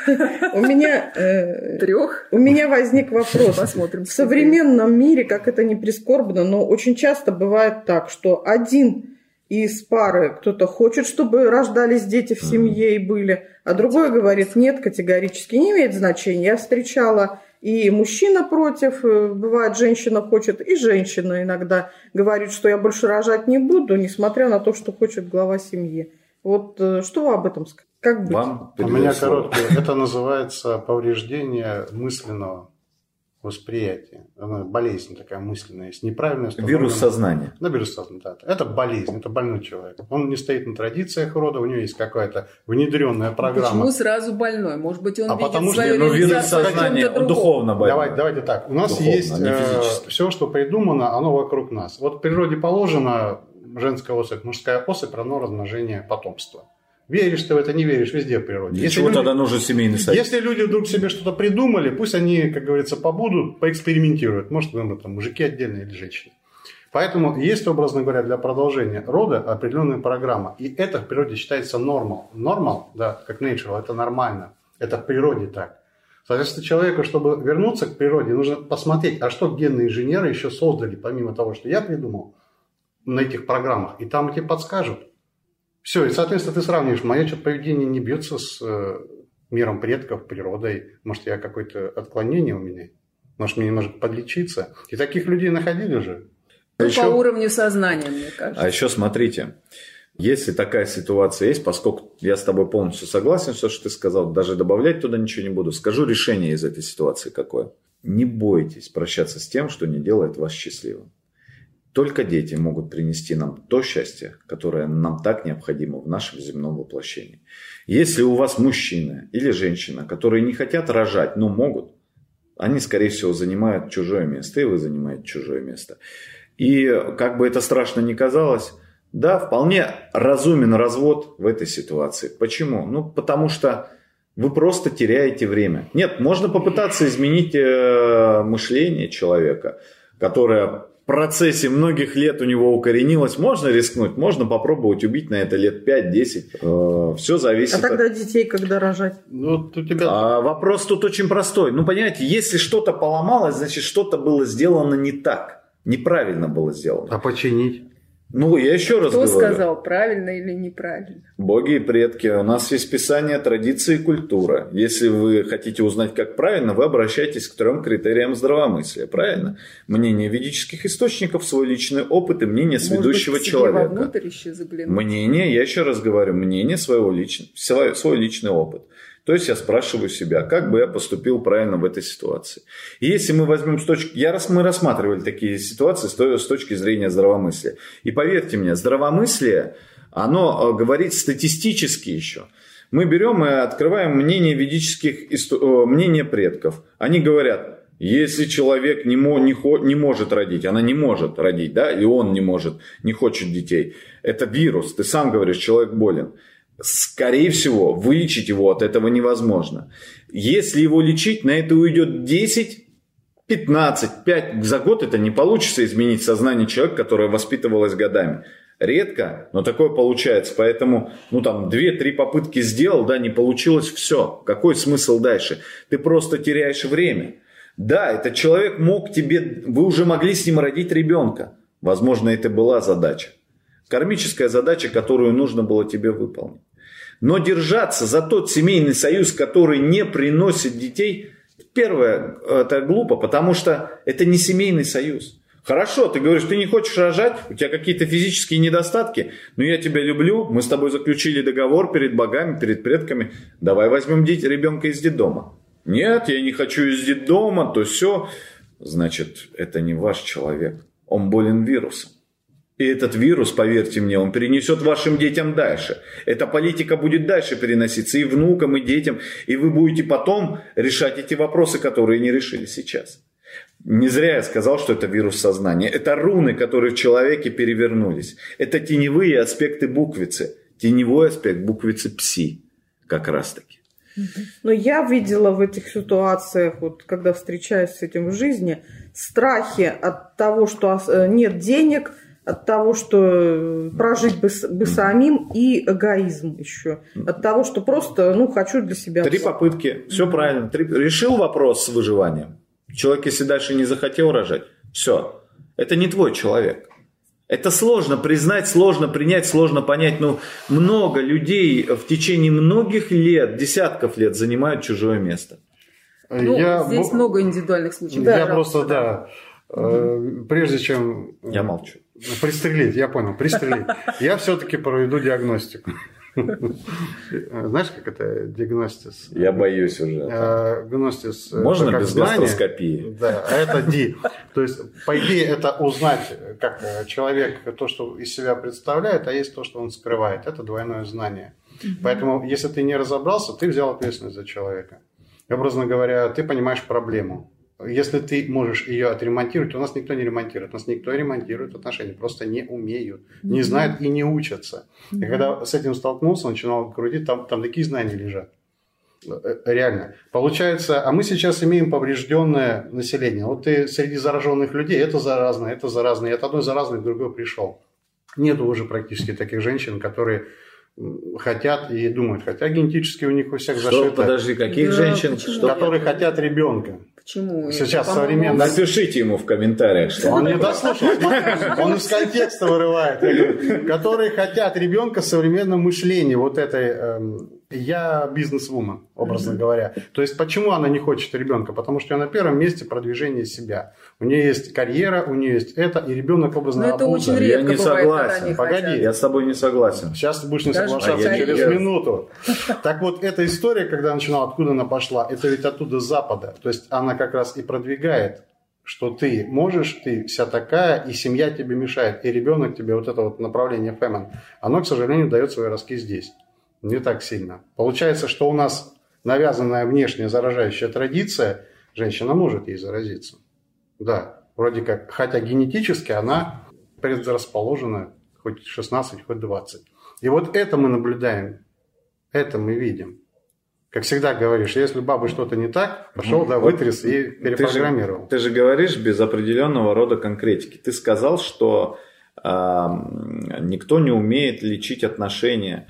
У меня 3? У меня возник вопрос. Посмотрим. В современном мире, как это ни прискорбно, но очень часто бывает так, что один из пары кто-то хочет, чтобы рождались дети в семье и были, а другой говорит, нет, категорически не имеет значения. Я встречала и мужчина против, бывает, женщина хочет, и женщина иногда говорит, что я больше рожать не буду, несмотря на то, что хочет глава семьи. Вот что вы об этом скажете? Как быть? У меня короткое. Это называется повреждение мысленного восприятия. Она болезнь такая мысленная есть. Неправильная. Вирус сознания. Да, вирус сознания. Да. Это болезнь, это больной человек. Он не стоит на традициях рода, у него есть какая-то внедренная программа. Почему сразу больной? Может быть, он видит потому свою что вирус сознания духовно больной. Давайте так. У нас духовно, есть не физически. все, что придумано, оно вокруг нас. Вот в природе положено женская особь, мужская особь равно размножение потомства. Веришь ты в это, не веришь, везде в природе. Для чего тогда нужен семейный союз? Если люди вдруг себе что-то придумали, пусть они, как говорится, побудут, поэкспериментируют. Может, там мужики отдельно или женщины. Поэтому есть, образно говоря, для продолжения рода определенная программа. И это в природе считается нормал. Нормал, да, как natural, это нормально. Это в природе так. Соответственно, человеку, чтобы вернуться к природе, нужно посмотреть, а что генные инженеры еще создали, помимо того, что я придумал на этих программах. И там тебе подскажут. Все, и, соответственно, ты сравниваешь, мое что-то поведение не бьется с миром предков, природой. Может, я какое-то отклонение у меня? Может, мне немножко подлечиться? И таких людей находили же. По уровню сознания, мне кажется. А еще смотрите, если такая ситуация есть, поскольку я с тобой полностью согласен, все, что ты сказал, даже добавлять туда ничего не буду, скажу решение из этой ситуации какое. Не бойтесь прощаться с тем, что не делает вас счастливым. Только дети могут принести нам то счастье, которое нам так необходимо в нашем земном воплощении. Если у вас мужчина или женщина, которые не хотят рожать, но могут, они, скорее всего, занимают чужое место, и вы занимаете чужое место. И как бы это страшно ни казалось, да, вполне разумен развод в этой ситуации. Почему? Ну, потому что вы просто теряете время. Нет, можно попытаться изменить мышление человека, которое в процессе многих лет у него укоренилось. Можно рискнуть, можно попробовать убить на это лет 5-10. Все зависит. А тогда детей когда рожать? Ну, у тебя... Вопрос тут очень простой. Ну, понимаете, если что-то поломалось, значит, что-то было сделано не так. Неправильно было сделано. А починить? Ну, я еще раз говорю. Кто сказал, правильно или неправильно? Боги и предки. У нас есть писание, традиции и культура. Если вы хотите узнать, как правильно, вы обращаетесь к 3 критериям здравомыслия. Правильно? Мнение ведических источников, свой личный опыт и мнение сведущего человека. Вовнутрь еще заглянуть. Мнение, я еще раз говорю, мнение свой личный опыт. То есть я спрашиваю себя, как бы я поступил правильно в этой ситуации. И если мы возьмем мы рассматривали такие ситуации с точки зрения здравомыслия. И поверьте мне, здравомыслие, оно говорит статистически еще. Мы берем и открываем мнение мнение предков. Они говорят, если человек не может родить, она не может родить, да, или он не хочет детей. Это вирус, ты сам говоришь, человек болен. Скорее всего, вылечить его от этого невозможно. Если его лечить, на это уйдет 10, 15, 5 за год, это не получится изменить сознание человека, которое воспитывалось годами. Редко, но такое получается. Поэтому, 2-3 попытки сделал, да, не получилось, все. Какой смысл дальше? Ты просто теряешь время. Да, этот человек вы уже могли с ним родить ребенка. Возможно, это была задача. Кармическая задача, которую нужно было тебе выполнить. Но держаться за тот семейный союз, который не приносит детей, первое, это глупо, потому что это не семейный союз. Хорошо, ты говоришь, ты не хочешь рожать, у тебя какие-то физические недостатки, но я тебя люблю, мы с тобой заключили договор перед богами, перед предками, давай возьмем ребенка из детдома. Нет, я не хочу из детдома, то все. Значит, это не ваш человек, он болен вирусом. И этот вирус, поверьте мне, он перенесет вашим детям дальше. Эта политика будет дальше переноситься и внукам, и детям, и вы будете потом решать эти вопросы, которые не решили сейчас. Не зря я сказал, что это вирус сознания. Это руны, которые в человеке перевернулись. Это теневые аспекты буквицы. Теневой аспект буквицы Пси как раз-таки. Но я видела в этих ситуациях, вот, когда встречаюсь с этим в жизни, страхи от того, что нет денег, от того, что прожить бы самим, и эгоизм еще. От того, что просто хочу для себя. 3 попытки. Все правильно. Решил вопрос с выживанием. Человек, если дальше не захотел рожать, все. Это не твой человек. Это сложно признать, сложно принять, сложно понять. Но много людей в течение многих лет, десятков лет занимают чужое место. Здесь много индивидуальных случаев. Я просто, прежде чем... Я молчу. Пристрелить, я понял, пристрелить. Я все-таки проведу диагностику. Знаешь, как это диагностис? Я боюсь уже. Диагностис. Можно без гастроскопии? Да, а это ди. То есть, по идее, это узнать, как человек то, что из себя представляет, а есть то, что он скрывает. Это двойное знание. Поэтому, если ты не разобрался, ты взял ответственность за человека. Образно говоря, ты понимаешь проблему. Если ты можешь ее отремонтировать, у нас никто не ремонтирует. У нас никто не ремонтирует отношения. Просто не умеют, не знают и не учатся. Я когда с этим столкнулся, начинал крутить, там такие знания лежат. Реально. Получается, а мы сейчас имеем поврежденное население. Вот ты среди зараженных людей, это заразно. И от одной заразной к другой пришел. Нету уже практически таких женщин, которые хотят и думают. Хотя генетически у них у всех зашито. Подожди, каких женщин? Которые хотят ребенка. Почему? Сейчас современно. Напишите ему в комментариях, что он не дослушал. Он из контекста вырывает. Которые хотят ребенка в современном мышлении. Вот этой... Я бизнес-вумен, образно говоря. То есть, почему она не хочет ребенка? Потому что она на первом месте продвижение себя. У нее есть карьера, у нее есть это, и ребенок образно это очень редко. Я не бывает, согласен. Погоди, я с тобой не согласен. Сейчас ты будешь не соглашаться через минуту. Так вот, эта история, когда начинала, откуда она пошла, это ведь оттуда с Запада. То есть, она как раз и продвигает, что ты можешь, ты вся такая, и семья тебе мешает, и ребенок тебе, вот это вот направление фэмин, оно, к сожалению, дает свои ростки здесь. Не так сильно. Получается, что у нас навязанная внешняя заражающая традиция, женщина может ей заразиться. Да, вроде как, хотя генетически она предрасположена хоть 16, хоть 20. И вот это мы наблюдаем, это мы видим. Как всегда говоришь, если у бабы что-то не так, пошел, вытряс и перепрограммировал. Ты же говоришь без определенного рода конкретики. Ты сказал, что никто не умеет лечить отношения.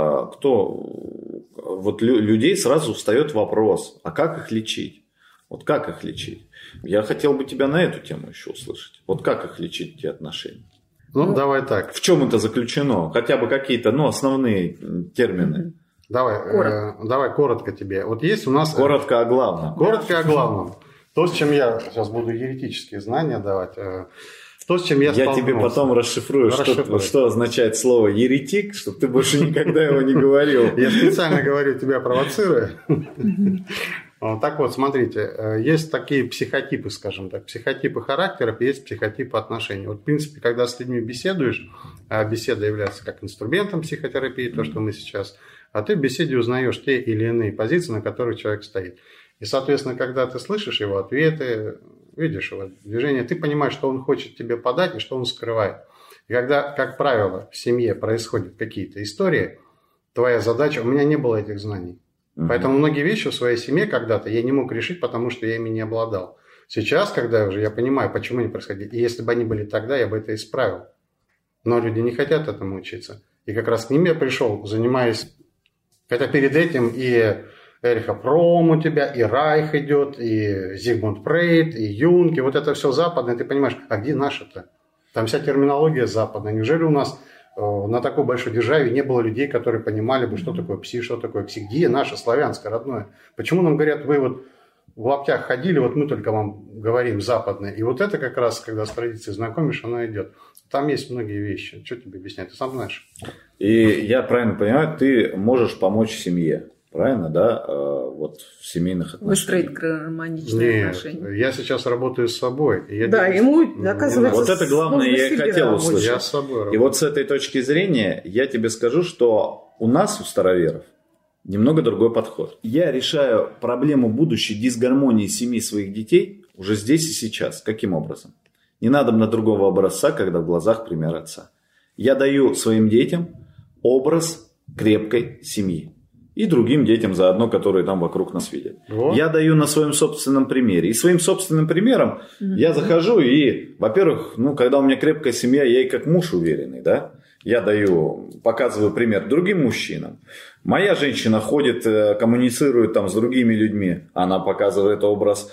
Вот людей сразу встает вопрос, а как их лечить? Вот как их лечить? Я хотел бы тебя на эту тему еще услышать. Вот как их лечить, эти отношения? Ну, давай так. В чем это заключено? Хотя бы какие-то основные термины. Давай коротко тебе. Вот есть у нас... Коротко о главном. Коротко о главном. То, с чем я сейчас буду еретические знания давать... То, с чем я тебе потом расшифрую, что означает слово еретик, чтобы ты больше никогда его не говорил. Я специально говорю, тебя провоцируя. Так вот, смотрите, есть такие психотипы, скажем так, психотипы характеров, есть психотипы отношений. Вот, в принципе, когда с людьми беседуешь, а беседа является как инструментом психотерапии, то, что мы сейчас, а ты в беседе узнаешь те или иные позиции, на которых человек стоит. И, соответственно, когда ты слышишь его ответы, видишь его движение, ты понимаешь, что он хочет тебе подать и что он скрывает. И когда, как правило, в семье происходят какие-то истории, твоя задача... У меня не было этих знаний. Поэтому многие вещи в своей семье когда-то я не мог решить, потому что я ими не обладал. Сейчас, когда уже я понимаю, почему они происходили, и если бы они были тогда, я бы это исправил. Но люди не хотят этому учиться. И как раз к ним я пришел, занимаясь... Хотя перед этим и Эриха Фром у тебя, и Райх идет, и Зигмунд Фрейд, и Юнг, и вот это все западное. Ты понимаешь, а где наше-то? Там вся терминология западная. Неужели у нас на такой большой державе не было людей, которые понимали бы, что такое пси, что такое кси. Где наше славянское родное? Почему нам говорят, вы вот в лаптях ходили, вот мы только вам говорим западное. И вот это как раз, когда с традицией знакомишь, оно идет. Там есть многие вещи. Что тебе объяснять? Ты сам знаешь. И я правильно понимаю, ты можешь помочь семье. Правильно, да? Вот в семейных отношениях. Выстроить гармоничные отношения. Я сейчас работаю с собой. Ему, оказывается, вот это главное я и хотел услышать. Я с собой работаю. И вот с этой точки зрения я тебе скажу, что у нас, у староверов, немного другой подход. Я решаю проблему будущей дисгармонии семьи своих детей уже здесь и сейчас. Каким образом? Не надо на другого образца, когда в глазах пример отца. Я даю своим детям образ крепкой семьи. И другим детям заодно, которые там вокруг нас видят. Вот. Я даю на своем собственном примере. И своим собственным примером я захожу и, во-первых, когда у меня крепкая семья, я и как муж уверенный, да? Я показываю пример другим мужчинам. Моя женщина ходит, коммуницирует там с другими людьми. Она показывает образ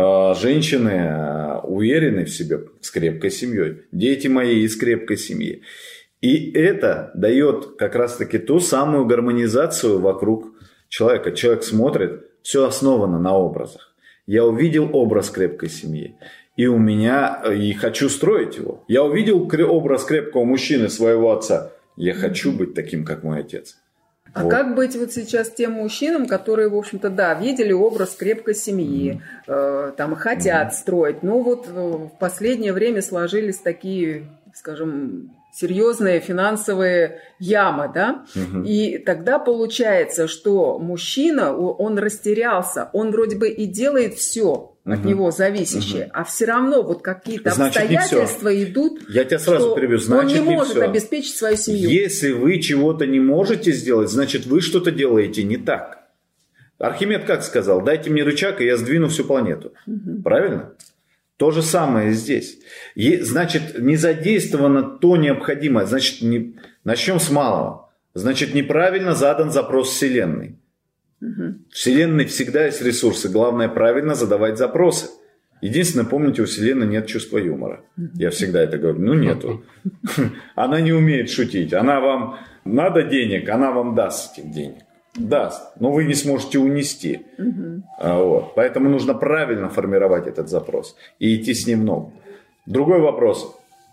женщины, уверенной в себе, с крепкой семьей. Дети мои из крепкой семьи. И это дает как раз-таки ту самую гармонизацию вокруг человека. Человек смотрит, все основано на образах. Я увидел образ крепкой семьи. И хочу строить его. Я увидел образ крепкого мужчины, своего отца. Я хочу быть таким, как мой отец. А вот. Как быть вот сейчас тем мужчинам, которые, в общем-то, видели образ крепкой семьи, хотят строить. Но вот в последнее время сложились такие, скажем, серьезные финансовые ямы, да? И тогда получается, что мужчина, он растерялся, он вроде бы и делает все от него зависящее, а все равно вот какие-то обстоятельства идут, я тебя сразу перебью. Значит, он не может обеспечить свою семью. Если вы чего-то не можете сделать, значит, вы что-то делаете не так. Архимед как сказал? Дайте мне рычаг, и я сдвину всю планету. Правильно? То же самое здесь. Значит, не задействовано то необходимое. Значит, начнем с малого. Значит, неправильно задан запрос Вселенной. В Вселенной всегда есть ресурсы. Главное правильно задавать запросы. Единственное, помните, у Вселенной нет чувства юмора. Я всегда это говорю. Нету. Она не умеет шутить. Она вам надо денег, она вам даст этих денег. Даст, но вы не сможете унести. Поэтому нужно правильно формировать этот запрос и идти с ним в ногу. Другой вопрос.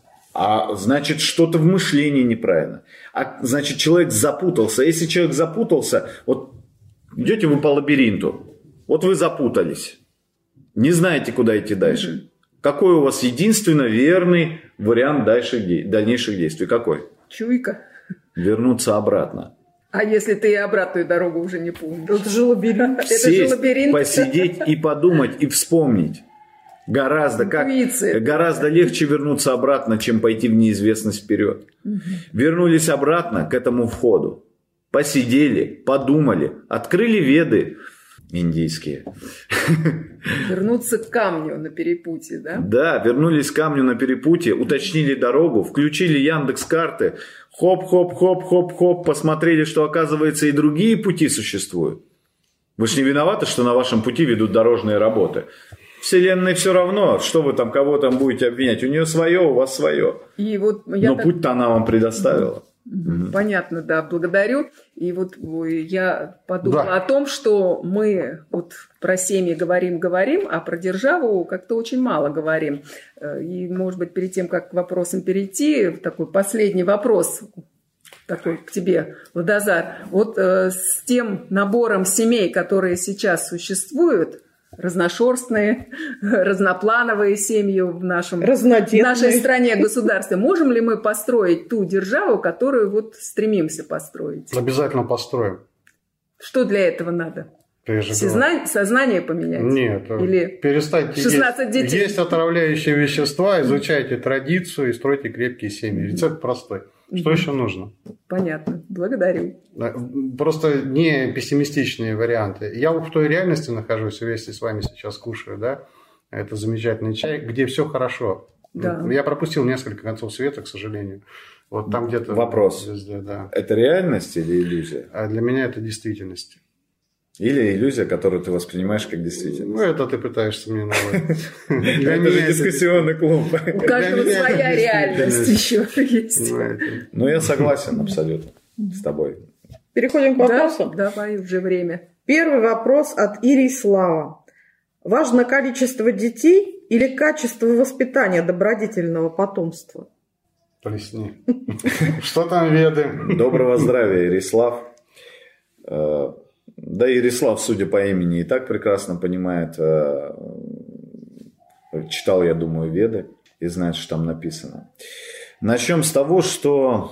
Значит, что-то в мышлении неправильно. Значит, человек запутался. Если человек запутался, вот идете вы по лабиринту, вот вы запутались, не знаете, куда идти дальше. Какой у вас единственно верный вариант дальнейших действий? Какой? Чуйка. Вернуться обратно. А если ты и обратную дорогу уже не помнишь? Это же лабиринт. Сесть, посидеть и подумать, и вспомнить. Гораздо легче вернуться обратно, чем пойти в неизвестность вперед. Вернулись обратно к этому входу. Посидели, подумали, открыли веды индийские. Вернуться к камню на перепутье, да? Да, вернулись к камню на перепутье, уточнили дорогу, включили Яндекс.Карты, хоп-хоп-хоп-хоп-хоп, посмотрели, что, оказывается, и другие пути существуют. Вы же не виноваты, что на вашем пути ведут дорожные работы. Вселенной все равно, что вы там, кого там будете обвинять. У нее свое, у вас свое. Но путь-то она вам предоставила. Понятно, да, благодарю. И вот я подумала о том, что мы вот про семьи говорим, а про державу как-то очень мало говорим. И, может быть, перед тем, как к вопросам перейти, такой последний вопрос такой к тебе, Владозар. Вот с тем набором семей, которые сейчас существуют, разношерстные, разноплановые семьи в нашей стране, государстве. Можем ли мы построить ту державу, которую вот стремимся построить? Обязательно построим. Что для этого надо? Сознание поменять? Нет. Или перестаньте 16 детей? Есть отравляющие вещества, изучайте традицию и стройте крепкие семьи. Рецепт простой. Что еще нужно? Понятно. Благодарю. Просто не пессимистичные варианты. Я в той реальности нахожусь, вместе с вами сейчас кушаю, да? Это замечательный чай, где все хорошо. Да. Я пропустил несколько концов света, к сожалению. Вот там где-то... Вопрос. Везде, да. Это реальность или иллюзия? А для меня это действительность. Или иллюзия, которую ты воспринимаешь как действительность. Ну, это ты пытаешься мне наводить. Это же дискуссионный клуб. У каждого своя реальность еще есть. Ну, я согласен абсолютно с тобой. Переходим к вопросам. Да, давай, уже время. Первый вопрос от Ирии Слава. Важно количество детей или качество воспитания добродетельного потомства? Плесни. Что там веды? Доброго здравия, Ярислав. Да, Ярислав, судя по имени, и так прекрасно понимает, читал, я думаю, Веды и знает, что там написано. Начнем с того, что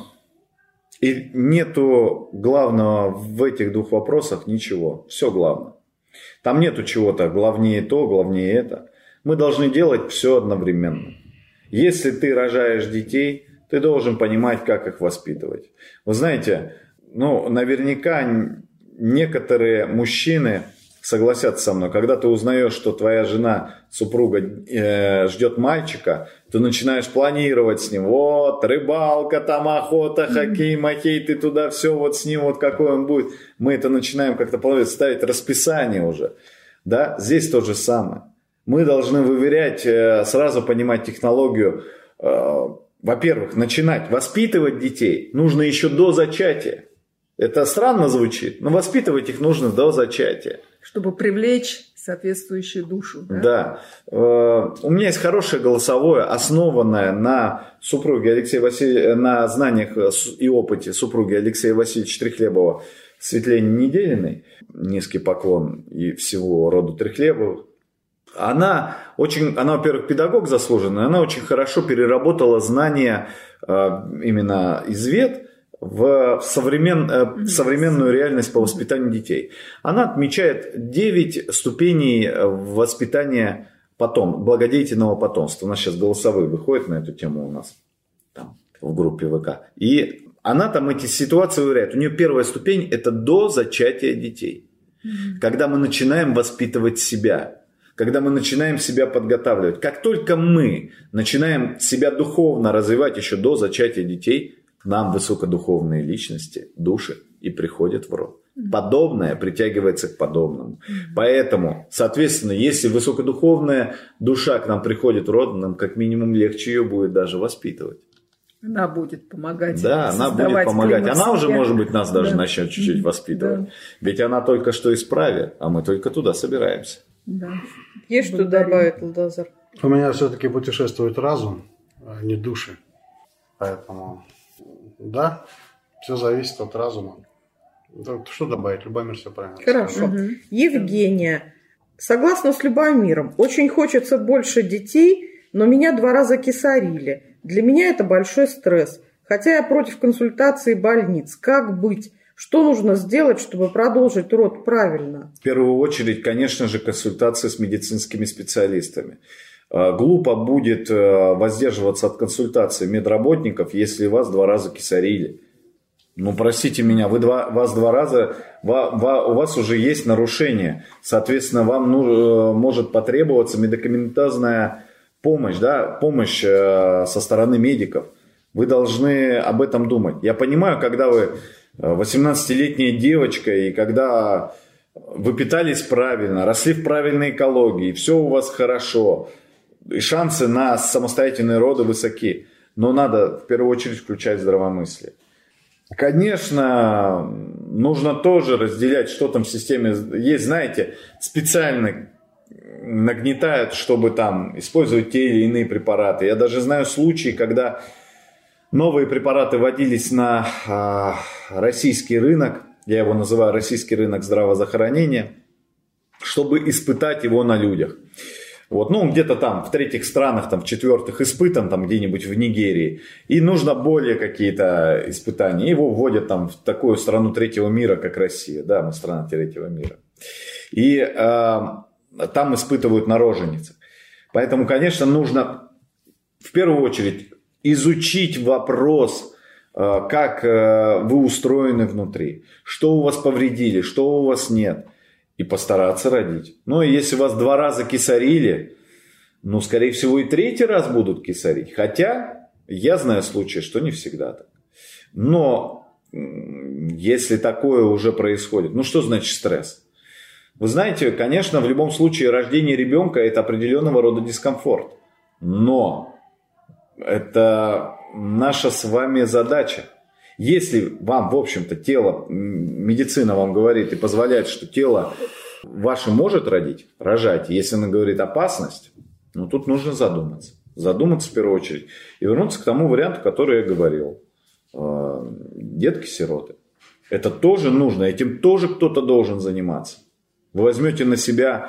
и нету главного в этих двух вопросах ничего. Все главное. Там нету чего-то главнее то, главнее это. Мы должны делать все одновременно. Если ты рожаешь детей, ты должен понимать, как их воспитывать. Вы знаете, наверняка некоторые мужчины согласятся со мной, когда ты узнаешь, что твоя жена, супруга ждет мальчика, ты начинаешь планировать с ним. Вот, рыбалка, там охота, хоккей, махей, ты туда все, вот с ним, вот какой он будет. Мы это начинаем как-то планировать, ставить расписание уже. Да? Здесь то же самое. Мы должны выверять, сразу понимать технологию. Во-первых, начинать воспитывать детей нужно еще до зачатия. Это странно звучит, но воспитывать их нужно до зачатия. Чтобы привлечь соответствующую душу. Да? Да. У меня есть хорошее голосовое, основанное на супруге Алексея Васильевича, на знаниях и опыте супруги Алексея Васильевича Трехлебова Светлане Неделиной. Низкий поклон и всего роду Трехлебовых. Она, во-первых, педагог заслуженный, она очень хорошо переработала знания именно из Вед в современную реальность по воспитанию детей. Она отмечает 9 ступеней воспитания благодетельного потомства. У нас сейчас голосовые выходят на эту тему у нас там, в группе ВК. И она там эти ситуации выявляет. У нее первая ступень – это до зачатия детей. Когда мы начинаем воспитывать себя. Когда мы начинаем себя подготавливать. Как только мы начинаем себя духовно развивать еще до зачатия детей, к нам высокодуховные личности, души и приходят в род. Подобное притягивается к подобному. Поэтому, соответственно, если высокодуховная душа к нам приходит в род, нам как минимум легче ее будет даже воспитывать. Она будет помогать. Да, она будет помогать. Она уже, может быть, нас даже начнет чуть-чуть воспитывать. Да. Ведь она только что исправит, а мы только туда собираемся. Да. Есть что добавить, Алдазар? У меня все-таки путешествует разум, а не души. Поэтому, да, все зависит от разума. Что добавить? Любомир все правильно Хорошо. сказал. Евгения, согласна с Любомиром, очень хочется больше детей, но меня 2 раза кесарили. Для меня это большой стресс. Хотя я против консультации больниц. Как быть? Что нужно сделать, чтобы продолжить род правильно? В первую очередь, конечно же, консультация с медицинскими специалистами. Глупо будет воздерживаться от консультации медработников, если вас 2 раза кесарили. Простите меня, у вас уже есть нарушение. Соответственно, вам может потребоваться медикаментозная помощь, помощь со стороны медиков. Вы должны об этом думать. Я понимаю, когда вы 18-летняя девочка, и когда вы питались правильно, росли в правильной экологии, все у вас хорошо, и шансы на самостоятельные роды высоки. Но надо в первую очередь включать здравомыслие. Конечно, нужно тоже разделять, что там в системе есть. Знаете, специально нагнетают, чтобы там использовать те или иные препараты. Я даже знаю случаи, когда новые препараты вводились на российский рынок, я его называю российский рынок здравоохранения, чтобы испытать его на людях. Где-то там в 3-х странах, там в 4-х испытан, там где-нибудь в Нигерии. И нужно более какие-то испытания. Его вводят там в такую страну 3-го мира, как Россия. Да, мы страна 3-го мира. И там испытывают на роженицах. Поэтому, конечно, нужно в первую очередь изучить вопрос, как вы устроены внутри, что у вас повредили, что у вас нет, и постараться родить. И если вас 2 раза кесарили, скорее всего, и 3-й раз будут кесарить. Хотя я знаю случаи, что не всегда так. Но если такое уже происходит, что значит стресс? Вы знаете, конечно, в любом случае рождение ребенка – это определенного рода дискомфорт. Но это наша с вами задача. Если вам, в общем-то, тело, медицина вам говорит и позволяет, что тело ваше может родить, рожайте. Если она говорит опасность, ну тут нужно задуматься. Задуматься в первую очередь. И вернуться к тому варианту, который я говорил. Детки-сироты. Это тоже нужно. Этим тоже кто-то должен заниматься. Вы возьмете на себя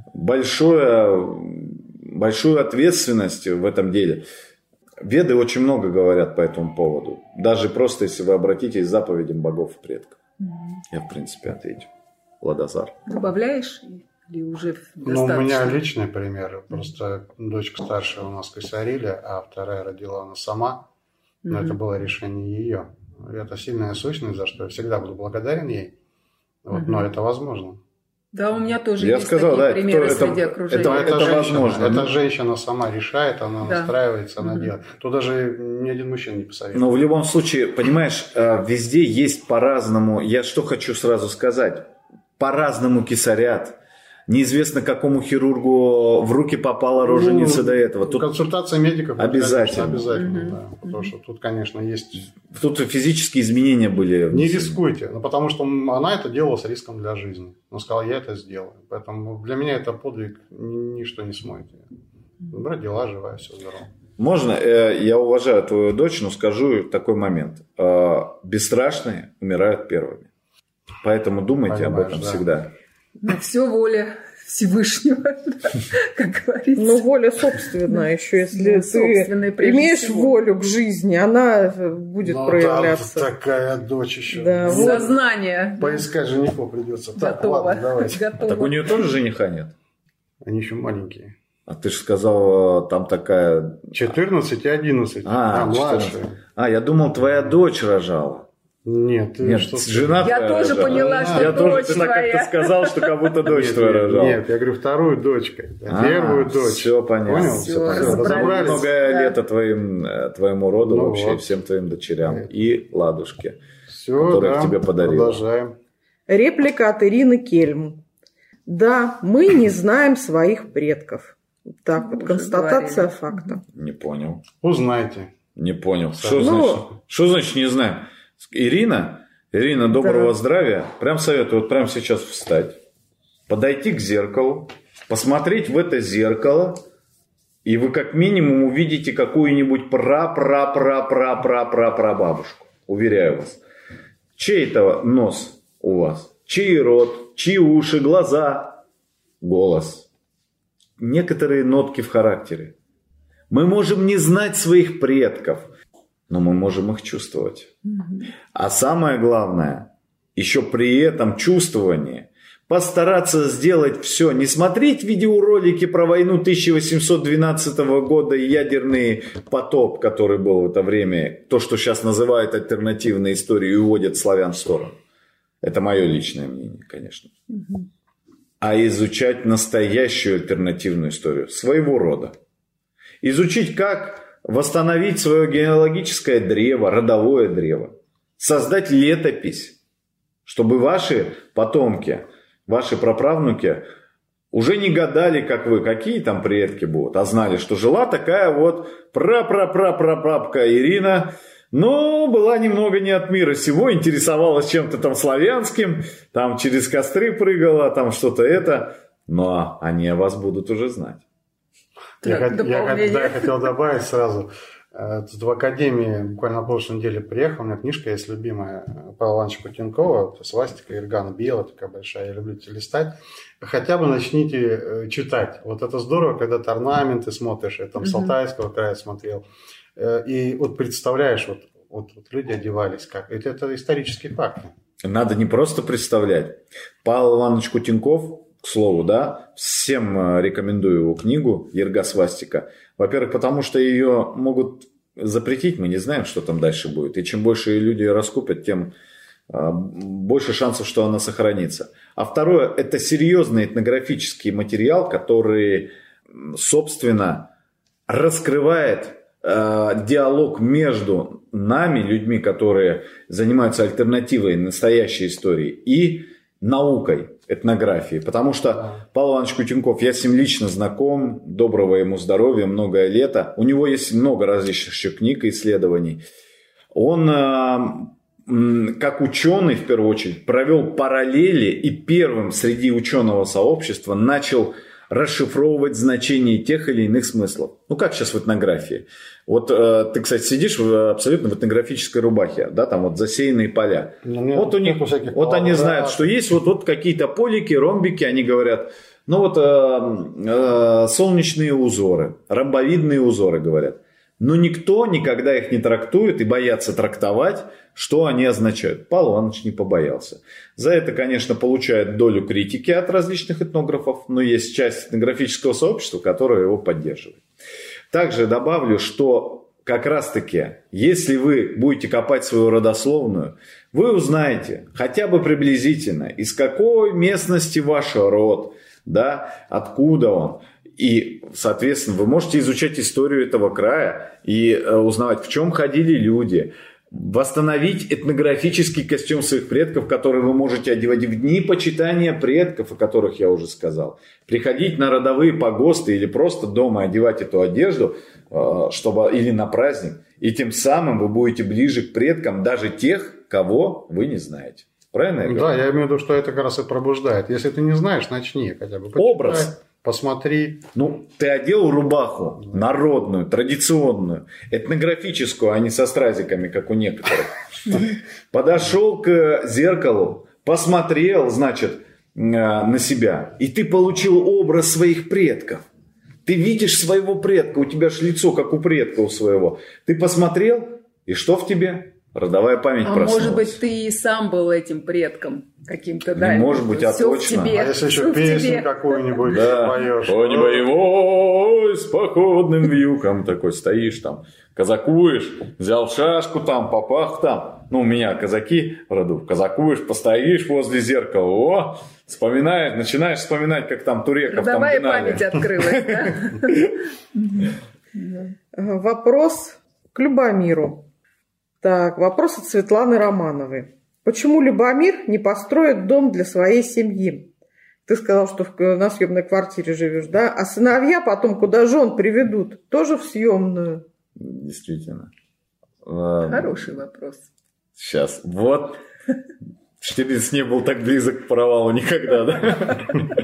большую ответственность в этом деле. Веды очень много говорят по этому поводу. Даже просто, если вы обратитесь к заповедям богов и предков. Я, в принципе, ответил. Владозар. Добавляешь или уже достаточно? Ну, у меня личный пример. Просто дочка старшая у нас косарили, а вторая родила она сама. Но это было решение ее. Это сильная сущность, за что я всегда буду благодарен ей. Вот, но это возможно. Да, у меня тоже Я есть сказал, такие да, примеры это, среди окружения. Это женщина, возможно. эта женщина сама решает, она Да. настраивается, она делает. Тут даже ни один мужчина не посоветует. Но в любом случае, понимаешь, везде есть по-разному. Я что хочу сразу сказать. По-разному кисарят. Неизвестно, какому хирургу в руки попала роженица до этого. Тут консультация медиков обязательно. Конечно, обязательно, да. Потому что тут, конечно, есть... Тут физические изменения были. Не рискуйте, ну, потому что она это делала с риском для жизни. Она сказала, я это сделаю. Поэтому для меня это подвиг, ничто не смоет ее. Родила, живая, все здорово. Можно, я уважаю твою дочь, но скажу такой момент. Бесстрашные умирают первыми. Поэтому думайте об этом всегда. На все воля Всевышнего, как говорится. Ну, воля собственная еще. Если ты имеешь волю к жизни, она будет проявляться. Такая дочь еще. Да, сознание. Поискать женихов придется. Так, Готово. ладно, давайте. Так у нее тоже жениха нет? Они еще маленькие. А ты же сказал, там такая... 14 и 11. Младшая. Я думал, твоя дочь рожала. Нет, жена я твоя тоже рожала. поняла, что я дочь тоже, ты так твоя. как-то сказал, что как будто дочь твоя рожала. Нет, я говорю вторую дочку. Первую дочь. Все понятно. Понял? Все, разобрались. Много лета твоему роду, вообще, вот. всем твоим дочерям. И ладушке, Все, которых тебе подарила. Продолжаем. Реплика от Ирины Кельм. Да, мы не знаем своих предков. Так вот, констатация факта. Не понял. Узнайте. Не понял. Что значит не знаем? Ирина, доброго здравия. Прям советую, вот прямо сейчас встать, подойти к зеркалу, посмотреть в это зеркало, и вы как минимум увидите какую-нибудь прабабушку. Уверяю вас. Чей это нос у вас? Чей рот? Чьи уши, глаза? Голос. Некоторые нотки в характере. Мы можем не знать своих предков, но мы можем их чувствовать. А самое главное, еще при этом чувствовании, постараться сделать все. Не смотреть видеоролики про войну 1812 года и ядерный потоп, который был в это время. То, что сейчас называют альтернативной историей и уводят славян в сторону. Это мое личное мнение, конечно. А изучать настоящую альтернативную историю своего рода. Изучить, как восстановить свое генеалогическое древо, родовое древо. Создать летопись, чтобы ваши потомки, ваши праправнуки уже не гадали, как вы, какие там предки будут, а знали, что жила такая вот прапрапрапрапрапка Ирина, но была немного не от мира сего, интересовалась чем-то там славянским, там через костры прыгала, там что-то это, но они о вас будут уже знать. Я хотел добавить сразу. Тут в академии буквально на прошлой неделе приехал, у меня книжка есть любимая Павла Ивановича Кутенкова, свастика Иргана белая, такая большая, я люблю это листать. Хотя бы начните читать. Вот это здорово, когда ты орнаменты смотришь, я там с Алтайского края смотрел, и вот представляешь, вот люди одевались как. Это исторические факты. Надо не просто представлять. Павел Иванович Кутенков, к слову, да, всем рекомендую его книгу «Ерга свастика». Во-первых, потому что ее могут запретить, мы не знаем, что там дальше будет. И чем больше люди ее раскупят, тем больше шансов, что она сохранится. А второе, это серьезный этнографический материал, который, собственно, раскрывает диалог между нами, людьми, которые занимаются альтернативой настоящей истории, и наукой этнографии. Потому что Павел Иванович Кутенков, я с ним лично знаком, доброго ему здоровья, многое лето. У него есть много различных еще книг и исследований. Он, как ученый, в первую очередь, провел параллели и первым среди ученого сообщества начал расшифровывать значение тех или иных смыслов. Ну, как сейчас в этнографии. Вот ты, кстати, сидишь абсолютно в этнографической рубахе, да, там вот засеянные поля. Вот у них, вот они знают, что есть вот какие-то полики, ромбики, они говорят, ну вот солнечные узоры, ромбовидные узоры, говорят. Но никто никогда их не трактует и боятся трактовать, что они означают. Павел Иванович не побоялся. За это, конечно, получает долю критики от различных этнографов, но есть часть этнографического сообщества, которая его поддерживает. Также добавлю, что как раз-таки, если вы будете копать свою родословную, вы узнаете хотя бы приблизительно, из какой местности ваш род, да, откуда он. И, соответственно, вы можете изучать историю этого края и узнавать, в чем ходили люди, восстановить этнографический костюм своих предков, который вы можете одевать в дни почитания предков, о которых я уже сказал. Приходить на родовые погосты или просто дома одевать эту одежду, чтобы, или на праздник. И тем самым вы будете ближе к предкам даже тех, кого вы не знаете. Правильно я говорю? Да, я имею в виду, что это как раз и пробуждает. Если ты не знаешь, начни хотя бы. Почитай, образ. Посмотри. Ну, ты одел рубаху народную, традиционную, этнографическую, а не со стразиками, как у некоторых. Подошел к зеркалу, посмотрел, значит, на себя, и ты получил образ своих предков. Ты видишь своего предка, у тебя же лицо, как у предка у своего. Ты посмотрел, и что в тебе? Родовая память проснулась. Может быть, ты и сам был этим предком каким-то, да? Не может быть, а точно. Тебе, а если еще песню какую-нибудь поешь? Конь боевой с походным вьюком такой стоишь там, казакуешь, взял шашку там, попах там. Ну, у меня казаки в роду. Казакуешь, постоишь возле зеркала, о, вспоминаешь, начинаешь вспоминать, как там туреков там гнали. Родовая память открылась, да? Вопрос к Любомиру. Так, вопрос от Светланы Романовой. Почему Любомир не построит дом для своей семьи? Ты сказал, что на съемной квартире живешь, да? А сыновья потом куда жен приведут? Тоже в съемную? Действительно. Хороший вопрос. Сейчас. Вот. Штирлиц не был так близок к провалу никогда, да?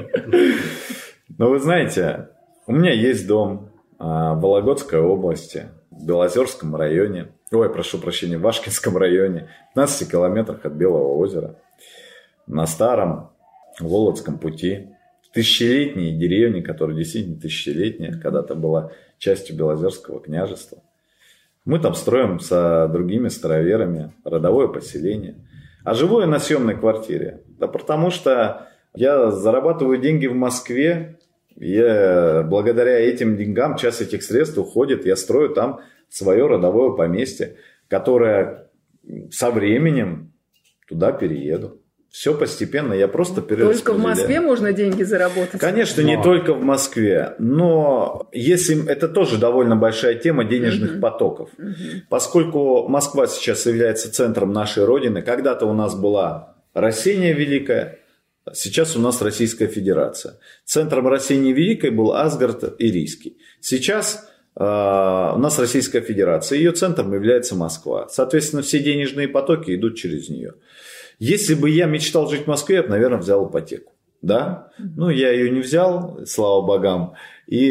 Но вы знаете, у меня есть дом в Вологодской области, в Белозерском районе. Ой, прошу прощения, в Вашкинском районе, в 15 километрах от Белого озера, на старом Володском пути, тысячелетней деревне, которая действительно тысячелетняя, когда-то была частью Белозерского княжества. Мы там строим с другими староверами родовое поселение. А живу я на съемной квартире. Да потому что я зарабатываю деньги в Москве, и благодаря этим деньгам часть этих средств уходит, я строю там свое родовое поместье, которое со временем туда перееду. Все постепенно, я просто перераспределяю. Только в Москве можно деньги заработать? Конечно, не только в Москве, но если это тоже довольно большая тема денежных потоков. Поскольку Москва сейчас является центром нашей Родины, когда-то у нас была Россия Великая, сейчас у нас Российская Федерация. Центром России Великой был Асгард Ирийский. Сейчас у нас Российская Федерация, ее центром является Москва. Соответственно, все денежные потоки идут через нее. Если бы я мечтал жить в Москве, я бы, наверное, взял ипотеку. Да? Ну, я ее не взял, слава богам. И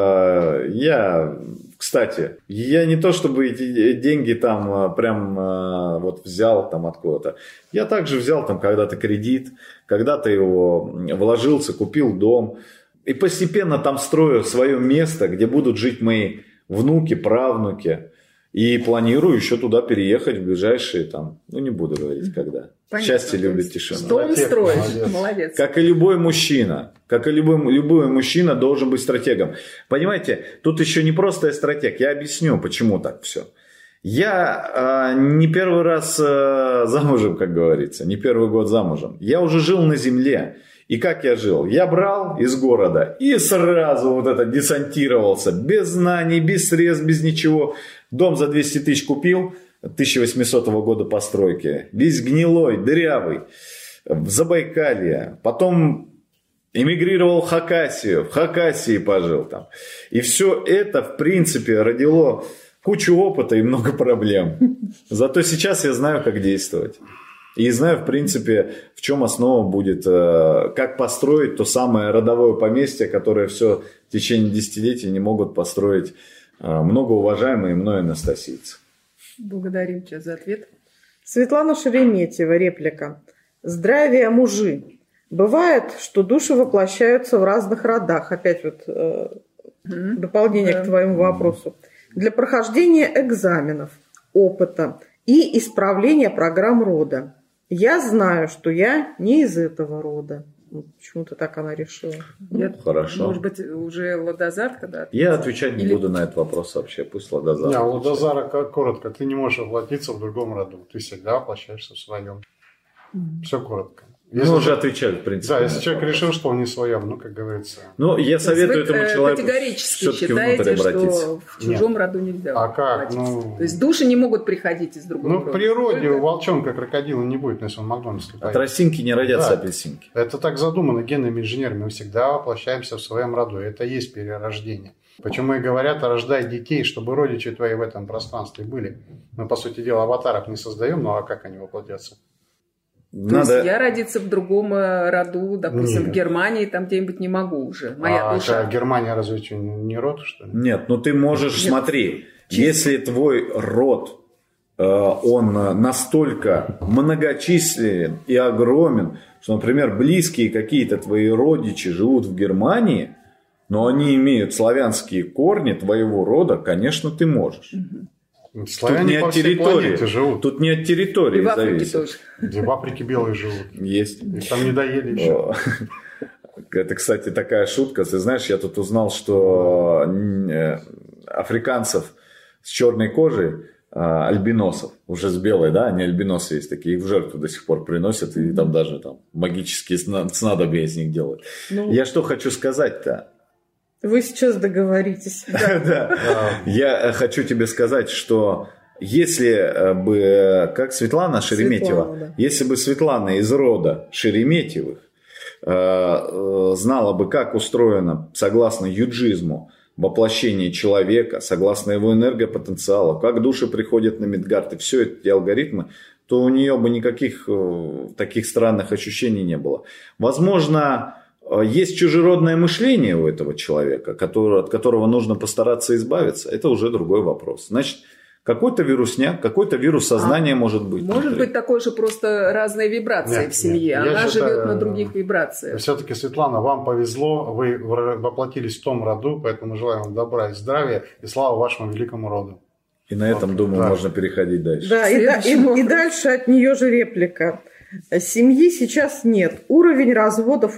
я, кстати, я не то чтобы эти деньги там прям вот взял там откуда-то. Я также взял там когда-то кредит, когда-то его вложился, купил дом. И постепенно там строю свое место, где будут жить мои внуки, правнуки. И планирую еще туда переехать в ближайшие там, ну не буду говорить когда. Понятно. Счастье любит тишину. Дом строишь, молодец. Как и любой мужчина, любой мужчина должен быть стратегом. Понимаете, тут еще не просто я стратег, я объясню, почему так все. Я не первый раз замужем, как говорится, не первый год замужем. Я уже жил на земле. И как я жил? Я брал из города и сразу вот это десантировался. Без знаний, без средств, без ничего. Дом за 200 тысяч купил, 1800 года постройки. Весь гнилой, дырявый. в Забайкалье, потом эмигрировал в Хакасию, в Хакасии пожил там. И все это, в принципе, родило кучу опыта и много проблем. Зато сейчас я знаю, как действовать. И знаю, в принципе, в чем основа будет, как построить то самое родовое поместье, которое все в течение десятилетий не могут построить многоуважаемые мной анастасийцы. Благодарим тебя за ответ. Светлана Шереметьева, реплика. Здравия, мужи. Бывает, что души воплощаются в разных родах. Опять вот дополнение к твоему вопросу. Для прохождения экзаменов, опыта и исправления программ рода. Я знаю, что я не из этого рода. Почему-то так она решила. Хорошо. Может быть, уже Ладозар когда Я отвечать не буду на этот вопрос вообще. Пусть Ладозар. Не, у Ладозара коротко. Ты не можешь воплотиться в другом роду. Ты всегда воплощаешься в своем. Все коротко. Мы уже отвечали, в принципе. Да, если человек решил, что он не в своем, ну, как говорится. Ну, я советую этому человеку категорически все-таки внутрь обратиться. что в чужом роду нельзя. А как? То есть души не могут приходить из другого рода. Ну, в природе у волчонка крокодила не будет, если он Макдональдс. От росинки не родятся апельсинки. Это так задумано генными инженерами. Мы всегда воплощаемся в своем роду. Это и есть перерождение. Почему и говорят, рождай детей, чтобы родичи твои в этом пространстве были. Мы, по сути дела, аватаров не создаем, ну а как они воплотятся? То есть я родиться в другом роду, допустим, в Германии, там где-нибудь не могу уже. Моя душа. Германия разве что не род, что ли? Нет, ну ты можешь, смотри, если твой род, он настолько многочислен и огромен, что, например, близкие какие-то твои родичи живут в Германии, но они имеют славянские корни твоего рода, конечно, ты можешь. Славяне по всей планете живут. Тут не от территории зависит. Тоже. Где в Африке белые живут. Есть. И там не доели еще. Это, кстати, такая шутка. Ты знаешь, я тут узнал, что африканцев с черной кожей, альбиносов, уже с белой, да, они альбиносы есть такие, их в жертву до сих пор приносят, и там даже там магические снадобья из них делают. Я что хочу сказать-то? Вы сейчас договоритесь. Да. Я хочу тебе сказать, что если бы, как Светлана Шереметьева, если бы Светлана из рода Шереметьевых знала бы, как устроено, согласно юджизму, воплощение человека, согласно его энергопотенциалу, как души приходят на Мидгард, и все эти алгоритмы, то у нее бы никаких таких странных ощущений не было. Возможно, есть чужеродное мышление у этого человека, от которого нужно постараться избавиться. Это уже другой вопрос. Значит, какой-то вирусняк, какой-то вирус сознания может быть. Может быть такой же просто разные вибрации в семье. Она живет на других вибрациях. Все-таки, Светлана, вам повезло. Вы воплотились в том роду, поэтому желаем вам добра и здравия и славы вашему великому роду. И на этом, думаю, можно переходить дальше. Да, и дальше от нее же реплика. Семьи сейчас нет. Уровень разводов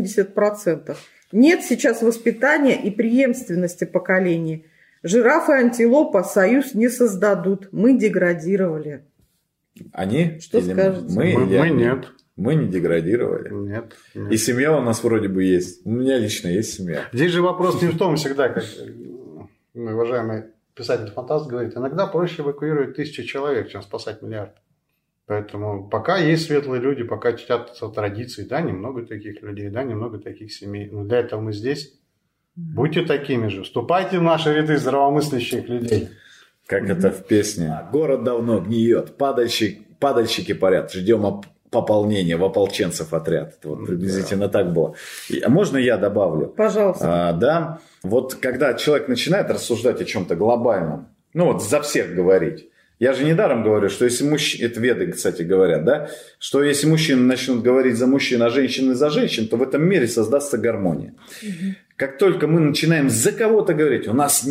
80%. Нет сейчас воспитания и преемственности поколений. Жираф и антилопа союз не создадут. Мы деградировали. Они? Что скажете? Мы нет. Мы не деградировали. Нет. И семья у нас вроде бы есть. У меня лично есть семья. Здесь же вопрос не в том всегда, как мой уважаемый писатель-фантаст говорит, иногда проще эвакуировать 1000 человек, чем спасать миллиард. Поэтому пока есть светлые люди, пока чтятся традиции, да, немного таких людей, да, немного таких семей. Но для этого мы здесь. Будьте такими же. Вступайте в наши ряды здравомыслящих людей. Как это в песне. Город давно гниет, падальщики парят, ждем пополнения, в ополченцев отряд. Это вот приблизительно так было. А можно я добавлю? Пожалуйста. Да. Вот когда человек начинает рассуждать о чем-то глобальном, ну вот за всех говорить. Я же недаром говорю, что если мужчины, это веды, кстати, говорят, да, что если мужчины начнут говорить за мужчин, а женщины за женщин, то в этом мире создастся гармония. Как только мы начинаем за кого-то говорить, у нас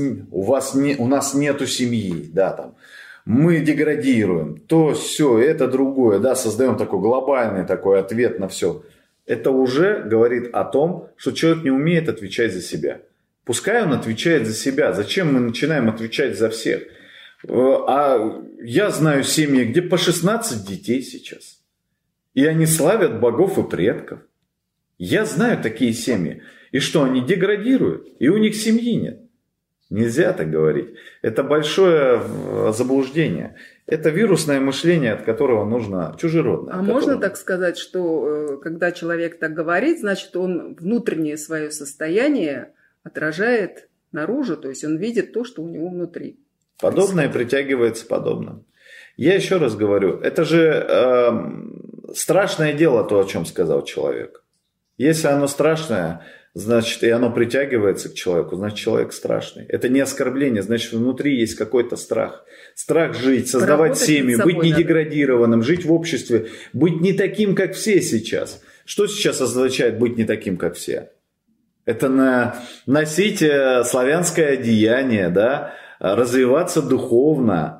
нету семьи, да, там, мы деградируем, то все, это другое, да, создаем такой глобальный такой ответ на все. Это уже говорит о том, что человек не умеет отвечать за себя. Пускай он отвечает за себя. Зачем мы начинаем отвечать за всех? А я знаю семьи, где по 16 детей сейчас. И они славят богов и предков. Я знаю такие семьи. И что, они деградируют? И у них семьи нет. Нельзя так говорить. Это большое заблуждение. Это вирусное мышление, от которого нужно чужеродное. А можно так сказать, что когда человек так говорит, значит, он внутреннее свое состояние отражает наружу, то есть он видит то, что у него внутри. Подобное притягивается подобным. Я еще раз говорю, это же страшное дело, то, о чем сказал человек. Если оно страшное, значит, и оно притягивается к человеку, значит, человек страшный. Это не оскорбление, значит, внутри есть какой-то страх. Страх жить, создавать семью, быть не деградированным, жить в обществе, быть не таким, как все сейчас. Что сейчас означает быть не таким, как все? Это носить славянское одеяние, да? Развиваться духовно.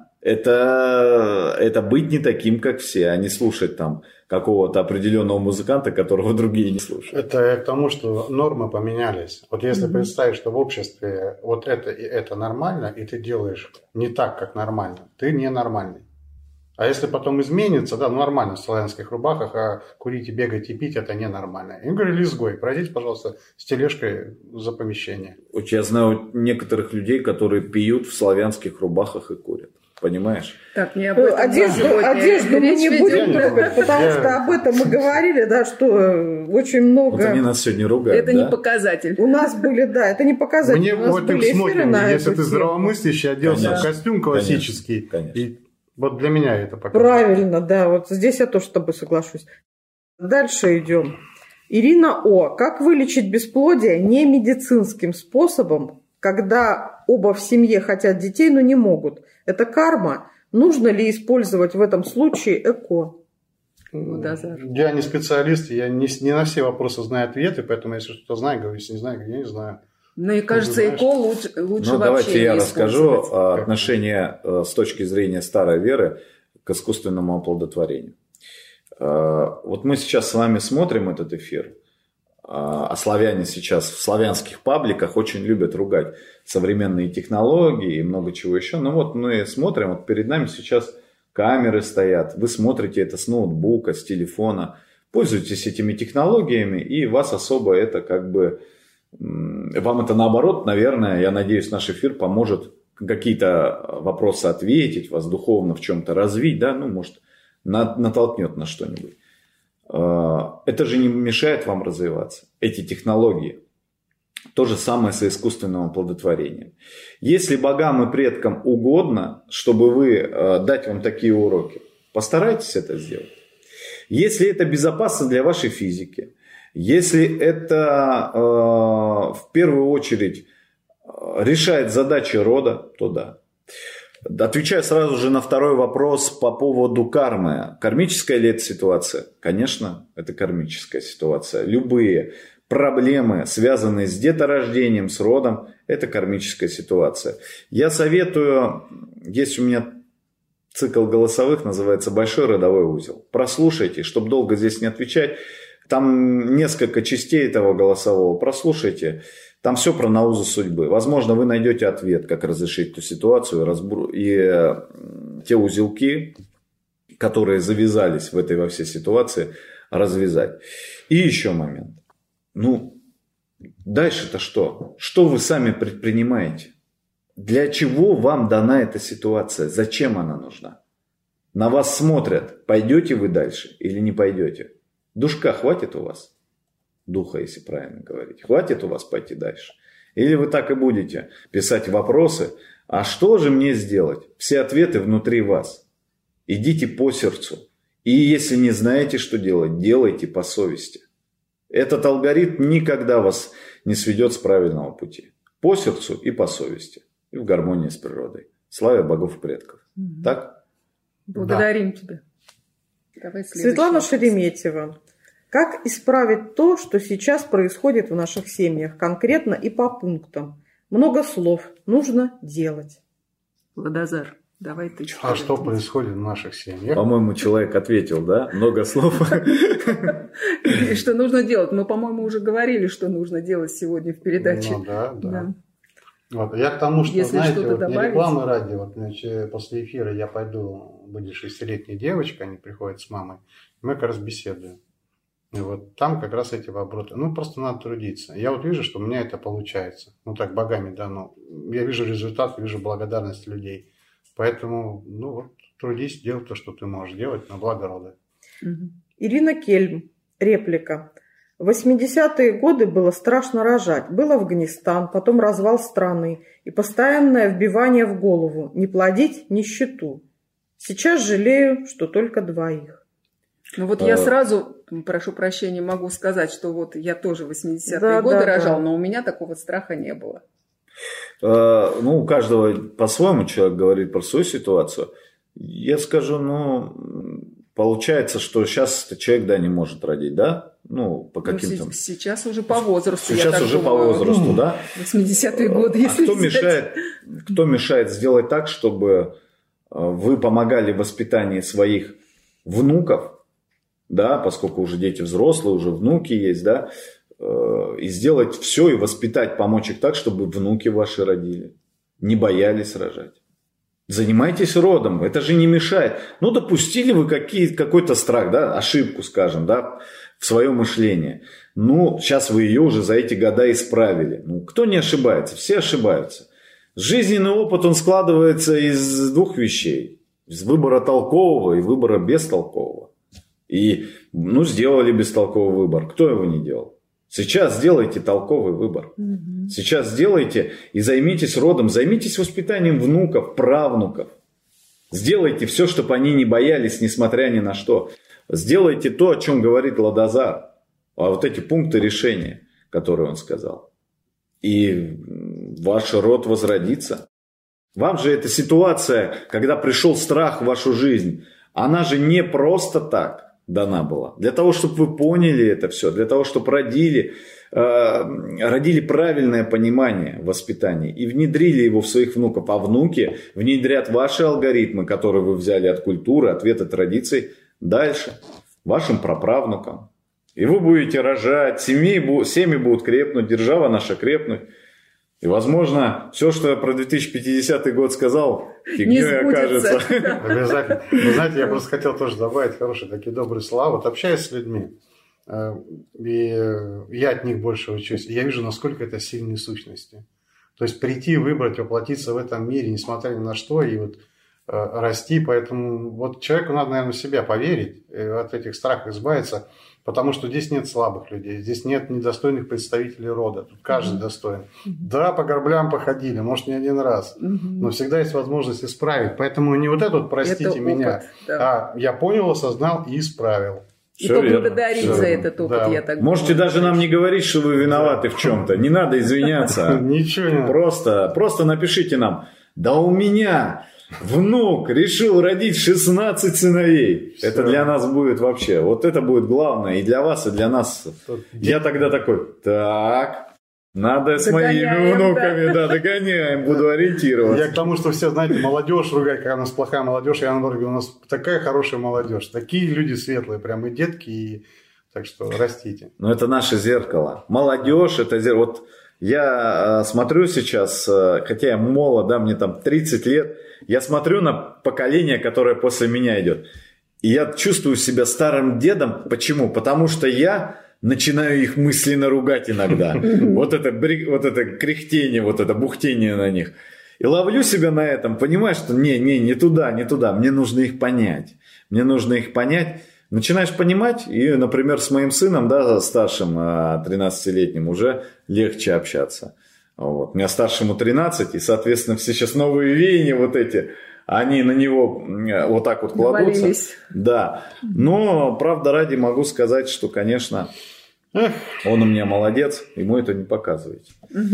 Это быть не таким, как все, а не слушать там какого-то определенного музыканта, которого другие не слушают. Это к тому, что нормы поменялись. Вот если представить, что в обществе вот это и это нормально, и ты делаешь не так, как нормально, ты ненормальный. А если потом изменится, да, нормально в славянских рубахах, а курить и бегать и пить – это ненормально. Им говорили: изгой, пройдите, пожалуйста, с тележкой за помещение. Я знаю некоторых людей, которые пьют в славянских рубахах и курят. Понимаешь? Так, не об этом одежду мы не будем трогать, потому что об этом мы говорили, да, что очень много... Вот они нас сегодня ругают, это не показатель. У нас были, да, это не показатель. Мне у нас вот им были смокинг, если ты здравомыслящий, оделся в костюм классический. Конечно. И вот для меня это показатель. Правильно, да, вот здесь я тоже с тобой соглашусь. Дальше идем. Ирина О. Как вылечить бесплодие не медицинским способом, когда оба в семье хотят детей, но не могут? Это карма. Нужно ли использовать в этом случае ЭКО? Я не специалист, я не на все вопросы знаю ответы, поэтому если что-то знаю, говорю, если не знаю, я не знаю. Мне кажется, ЭКО лучше вообще давайте я не расскажу отношение с точки зрения старой веры к искусственному оплодотворению. Вот мы сейчас с вами смотрим этот эфир, а славяне сейчас в славянских пабликах очень любят ругать современные технологии и много чего еще. Ну вот мы смотрим, вот перед нами сейчас камеры стоят, вы смотрите это с ноутбука, с телефона, пользуетесь этими технологиями, и вас особо это как бы, вам это наоборот, наверное, я надеюсь, наш эфир поможет какие-то вопросы ответить, вас духовно в чем-то развить, да, ну может натолкнет на что-нибудь. Это же не мешает вам развиваться, эти технологии. То же самое с искусственным оплодотворением. Если богам и предкам угодно, чтобы вы дать вам такие уроки, постарайтесь это сделать. Если это безопасно для вашей физики, если это в первую очередь решает задачи рода, то да. Отвечаю сразу же на второй вопрос по поводу кармы. Кармическая ли это ситуация? Конечно, это кармическая ситуация. Любые проблемы, связанные с деторождением, с родом, это кармическая ситуация. Я советую, есть у меня цикл голосовых, называется «Большой родовой узел». Прослушайте, чтобы долго здесь не отвечать. Там несколько частей этого голосового. Прослушайте. Там все про наузы судьбы. Возможно, вы найдете ответ, как разрешить эту ситуацию и те узелки, которые завязались в этой во всей ситуации, развязать. И еще момент. Ну, дальше-то что? Что вы сами предпринимаете? Для чего вам дана эта ситуация? Зачем она нужна? На вас смотрят, пойдете вы дальше или не пойдете? Душка хватит у вас? Духа, если правильно говорить. Хватит у вас пойти дальше? Или вы так и будете писать вопросы, а что же мне сделать? Все ответы внутри вас. Идите по сердцу. И если не знаете, что делать, делайте по совести. Этот алгоритм никогда вас не сведет с правильного пути. По сердцу и по совести. И в гармонии с природой. Славя богов и предков. Так? Благодарим тебя. Давай Светлана Шереметьева. Как исправить то, что сейчас происходит в наших семьях, конкретно и по пунктам? Много слов. Нужно делать. Владозар, давай ты. А что происходит в наших семьях? По-моему, человек ответил, да? Много слов. И что нужно делать? Мы, по-моему, уже говорили, что нужно делать сегодня в передаче. Ну да. Вот. Я к тому, что, если знаете, что-то вот не добавить... рекламы ради, вот, значит, после эфира я пойду, будет 6-летняя девочка, они приходят с мамой, мы как раз беседуем. И вот там как раз эти вопросы. Ну, просто надо трудиться. Я вот вижу, что у меня это получается. Ну, так, богами дано. Я вижу результат, вижу благодарность людей. Поэтому, ну, вот, трудись, делай то, что ты можешь делать на благо рода. Ирина Кельм. Реплика. В 80-е годы было страшно рожать. Был Афганистан, потом развал страны и постоянное вбивание в голову «не плодить нищету». Сейчас жалею, что только двоих. Ну вот я сразу, прошу прощения, могу сказать, что вот я тоже в 80-е годы рожал, но у меня такого страха не было. Ну, у каждого по-своему человек говорит про свою ситуацию. Я скажу, получается, что сейчас человек, да, не может родить, да? Ну, по каким-то... Сейчас уже по возрасту. Сейчас уже по возрасту, да? 80-е годы, если кто мешает сделать так, чтобы вы помогали в воспитании своих внуков, да, поскольку уже дети взрослые, уже внуки есть, да, и сделать все и воспитать, помочь их так, чтобы внуки ваши родили, не боялись рожать. Занимайтесь родом, это же не мешает. Ну, допустили вы какой-то страх, да, ошибку, скажем, да, в своем мышлении. Ну, сейчас вы ее уже за эти года исправили. Ну, кто не ошибается? Все ошибаются. Жизненный опыт, он складывается из двух вещей. Из выбора толкового и выбора бестолкового. И, сделали бестолковый выбор. Кто его не делал? Сейчас сделайте толковый выбор. Сейчас сделайте и займитесь родом, займитесь воспитанием внуков, правнуков. Сделайте все, чтобы они не боялись, несмотря ни на что. Сделайте то, о чем говорит Ладозар. А вот эти пункты решения, которые он сказал. И ваш род возродится. Вам же эта ситуация, когда пришел страх в вашу жизнь, она же не просто так дана была. Для того, чтобы вы поняли это все, для того, чтобы родили правильное понимание в воспитании и внедрили его в своих внуков. А внуки внедрят ваши алгоритмы, которые вы взяли от культуры, от традиций, дальше, вашим праправнукам. И вы будете рожать, семьи будут крепнуть, держава наша крепнуть. И, возможно, все, что я про 2050 год сказал, фигней окажется. Обязательно. Вы знаете, я просто хотел тоже добавить хорошие такие добрые слова. Вот общаясь с людьми, и я от них больше учусь, и я вижу, насколько это сильные сущности. То есть прийти, выбрать, воплотиться в этом мире, несмотря ни на что, и вот расти. Поэтому вот человеку надо, наверное, в себя поверить, от этих страхов избавиться. Потому что здесь нет слабых людей, здесь нет недостойных представителей рода. Тут каждый достоин. Да, по граблям походили, может, не один раз. Но всегда есть возможность исправить. Поэтому не вот это вот «простите это меня», опыт, да. А я понял, осознал и исправил. И поблагодарить за этот опыт, да. Я так Можете думаю. Даже нам не говорить, что вы виноваты в чем-то. Не надо извиняться. Ничего не надо. Просто напишите нам: да у меня внук решил родить 16 сыновей. Все. Это для нас будет вообще. Вот это будет главное и для вас, и для нас. Я тогда такой: так, надо с моими внуками, догоняем, буду ориентироваться. Я к тому, что все, знаете, молодежь ругать, какая у нас плохая молодежь. Я наоборот говорю, у нас такая хорошая молодежь. Такие люди светлые, прям и детки, и... Так что растите. Но это наше зеркало. Молодежь, это зеркало. Вот я смотрю сейчас, хотя я молод, мне там 30 лет, я смотрю на поколение, которое после меня идет. И я чувствую себя старым дедом. Почему? Потому что я начинаю их мысленно ругать иногда. Вот это кряхтение, вот это бухтение на них. И ловлю себя на этом, понимаю, что не туда. Мне нужно их понять. Начинаешь понимать, и, например, с моим сыном, старшим, 13-летним, уже легче общаться. Вот. У меня старшему 13, и, соответственно, все сейчас новые веяния вот эти, они на него вот так вот кладутся. Навалились. Да. Но, правда ради, могу сказать, что, конечно, он у меня молодец, ему это не показывайте.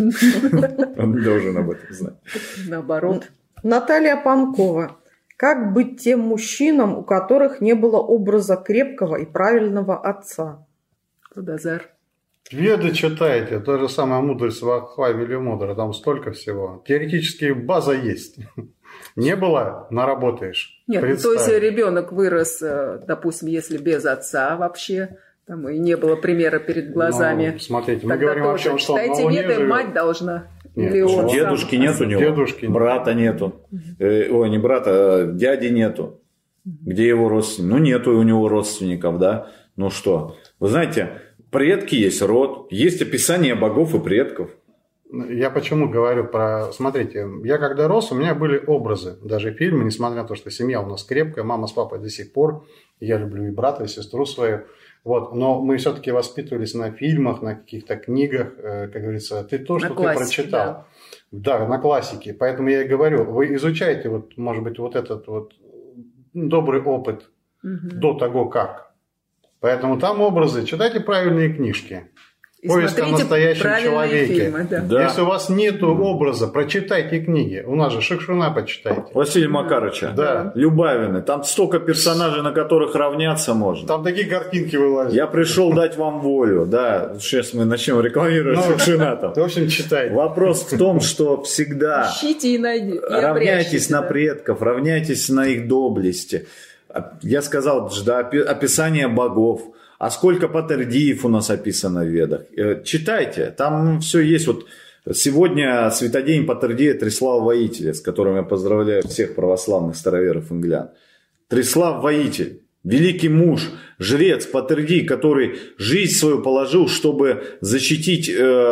Он должен об этом знать. Наоборот. Наталья Панкова. Как быть тем мужчинам, у которых не было образа крепкого и правильного отца? Ладозар. Веды читаете, то же самое «Мудрость Вахва Велимудра», там столько всего. Теоретически база есть. Не было, наработаешь. Нет, то есть ребенок вырос, допустим, если без отца вообще, там и не было примера перед глазами. Смотрите, мы говорим о том, что эти веды мать должна. Нет, дедушки нет у него, брата нету. Ой, не брата, дяди нету. Где его родственники? Нету у него родственников, да. Ну что? Вы знаете, предки есть род, есть описание богов и предков. Я почему говорю про... Смотрите, я когда рос, у меня были образы, даже фильмы, несмотря на то, что семья у нас крепкая, мама с папой до сих пор, я люблю и брата, и сестру свою, вот, но мы все-таки воспитывались на фильмах, на каких-то книгах, как говорится, ты то, что ты прочитал. Да, на классике, поэтому я и говорю, вы изучаете, вот, может быть, вот этот вот добрый опыт до того, как. Поэтому там образы, читайте правильные книжки. Поиск о настоящем человеке. Фильмы, да. Если у вас нет образа, прочитайте книги. У нас же Шукшина почитайте. Василия Макарыча. Да. Любавины. Там столько персонажей, на которых равняться можно. Там такие картинки вылазят. Я пришел дать вам волю. Да, сейчас мы начнем рекламировать Шукшина там. В общем, читайте. Вопрос в том, что всегда ищите и найдите. Равняйтесь на предков, равняйтесь на их доблести. Я сказал, да, описание богов. А сколько паттердиев у нас описано в Ведах? Читайте, там все есть. Вот сегодня святодень Паттердия Трислав Воителя, с которым я поздравляю всех православных староверов инглян. Трислав Воитель, великий муж, жрец Паттердий, который жизнь свою положил, чтобы защитить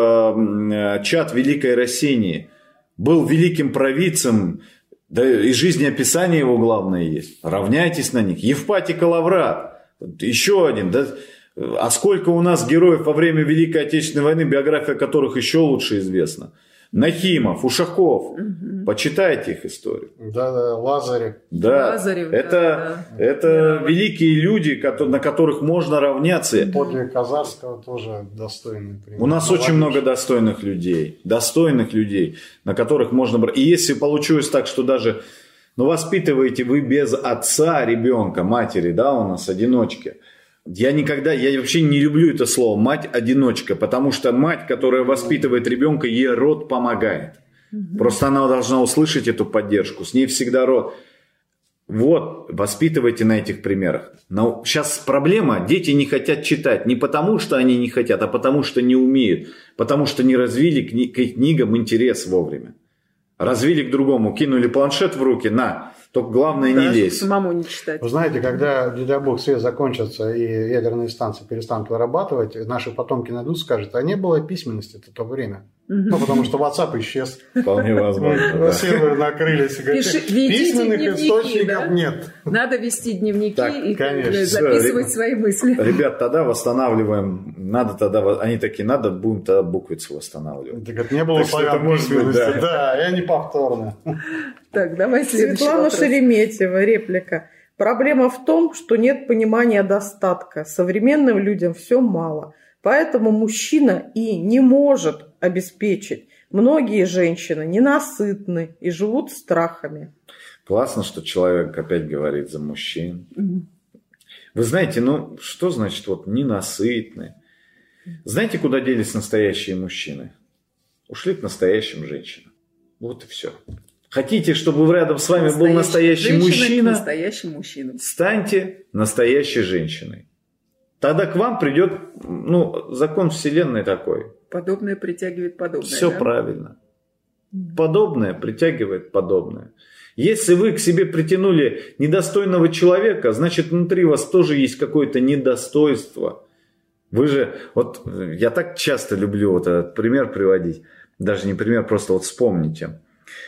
чад Великой Рассении. Был великим провидцем, да, и жизнеописание его главное есть. Равняйтесь на них. Евпатий Калаврат. Еще один, да? А сколько у нас героев во время Великой Отечественной войны, биография которых еще лучше известна. Нахимов, Ушаков. Почитайте их историю. Да, Лазарев. Да, Лазарев, это великие люди, на которых можно равняться. Подвиг Казарского тоже достойный пример. У нас очень много достойных людей, на которых можно брать. И если получилось так, что даже... Но воспитываете вы без отца ребенка, матери, да, у нас одиночки. Я вообще не люблю это слово «мать-одиночка», потому что мать, которая воспитывает ребенка, ей род помогает. Просто она должна услышать эту поддержку, с ней всегда род. Вот, воспитывайте на этих примерах. Но сейчас проблема, дети не хотят читать не потому, что они не хотят, а потому, что не умеют, потому что не развили к книгам интерес вовремя. Развили к другому, кинули планшет в руки, на, только главное не лезь. Самому не читать. Вы знаете, когда, не дай бог, свет закончится и ядерные станции перестанут вырабатывать, наши потомки найдут, скажут, а не было письменности в то время. Ну, потому что WhatsApp исчез. Вполне возможно. Серверы накрылись. Письменных источников нет. Надо вести дневники и записывать свои мысли. Ребят, тогда восстанавливаем. Они такие, будем тогда буквицу восстанавливать. Так не было славян письменности. Да, и они повторно. Так, давай следующий Светлана вопрос. Шереметьева, реплика. Проблема в том, что нет понимания достатка. Современным людям все мало. Поэтому мужчина и не может обеспечить. Многие женщины ненасытны и живут страхами. Классно, что человек опять говорит за мужчин. Вы знаете, что значит ненасытны? Знаете, куда делись настоящие мужчины? Ушли к настоящим женщинам. Вот и все. Хотите, чтобы рядом с вами был настоящий мужчина? Настоящим мужчиной. Станьте настоящей женщиной. Тогда к вам придет, закон вселенной такой. Подобное притягивает подобное. Все правильно. Подобное притягивает подобное. Если вы к себе притянули недостойного человека, значит, внутри вас тоже есть какое-то недостойство. Вы же, я так часто люблю этот пример приводить. Даже не пример, просто вспомните.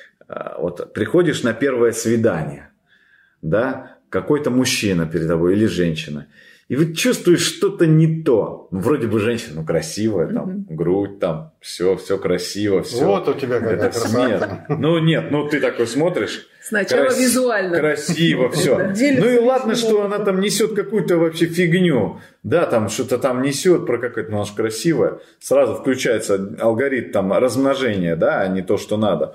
Приходишь на первое свидание, да, какой-то мужчина перед тобой или женщина. И вы чувствуешь что-то не то. Вроде бы женщина, красивая, там, грудь, там, все красиво, все. Вот у тебя какая красота. Нет, ты такой смотришь. Сначала визуально. Красиво, все. И ладно, что она там несет какую-то вообще фигню. Да, там что-то там несет про какое-то, аж красивое. Сразу включается алгоритм там размножения, да, а не то, что надо.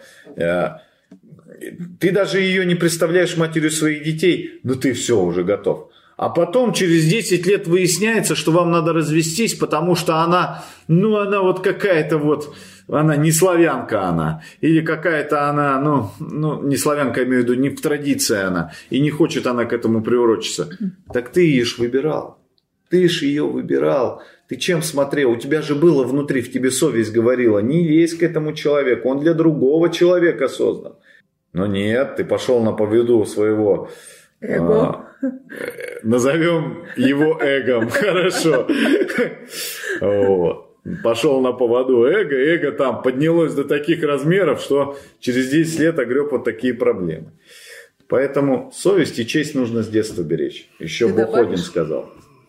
Ты даже ее не представляешь матерью своих детей, но ты все уже готов. А потом через 10 лет выясняется, что вам надо развестись, потому что она какая-то она не славянка она. Или какая-то она, не славянка, я имею в виду, не в традиции она. И не хочет она к этому приурочиться. Так ты ее ж выбирал. Ты ж ее выбирал. Ты чем смотрел? У тебя же было внутри, в тебе совесть говорила, не лезь к этому человеку, он для другого человека создан. Но нет, ты пошел на поводу своего... Эго. Назовем его эгом. Хорошо. пошел на поводу эго там поднялось до таких размеров, что через 10 лет огреб вот такие проблемы. Поэтому совесть и честь нужно с детства беречь. Еще Буходин сказал.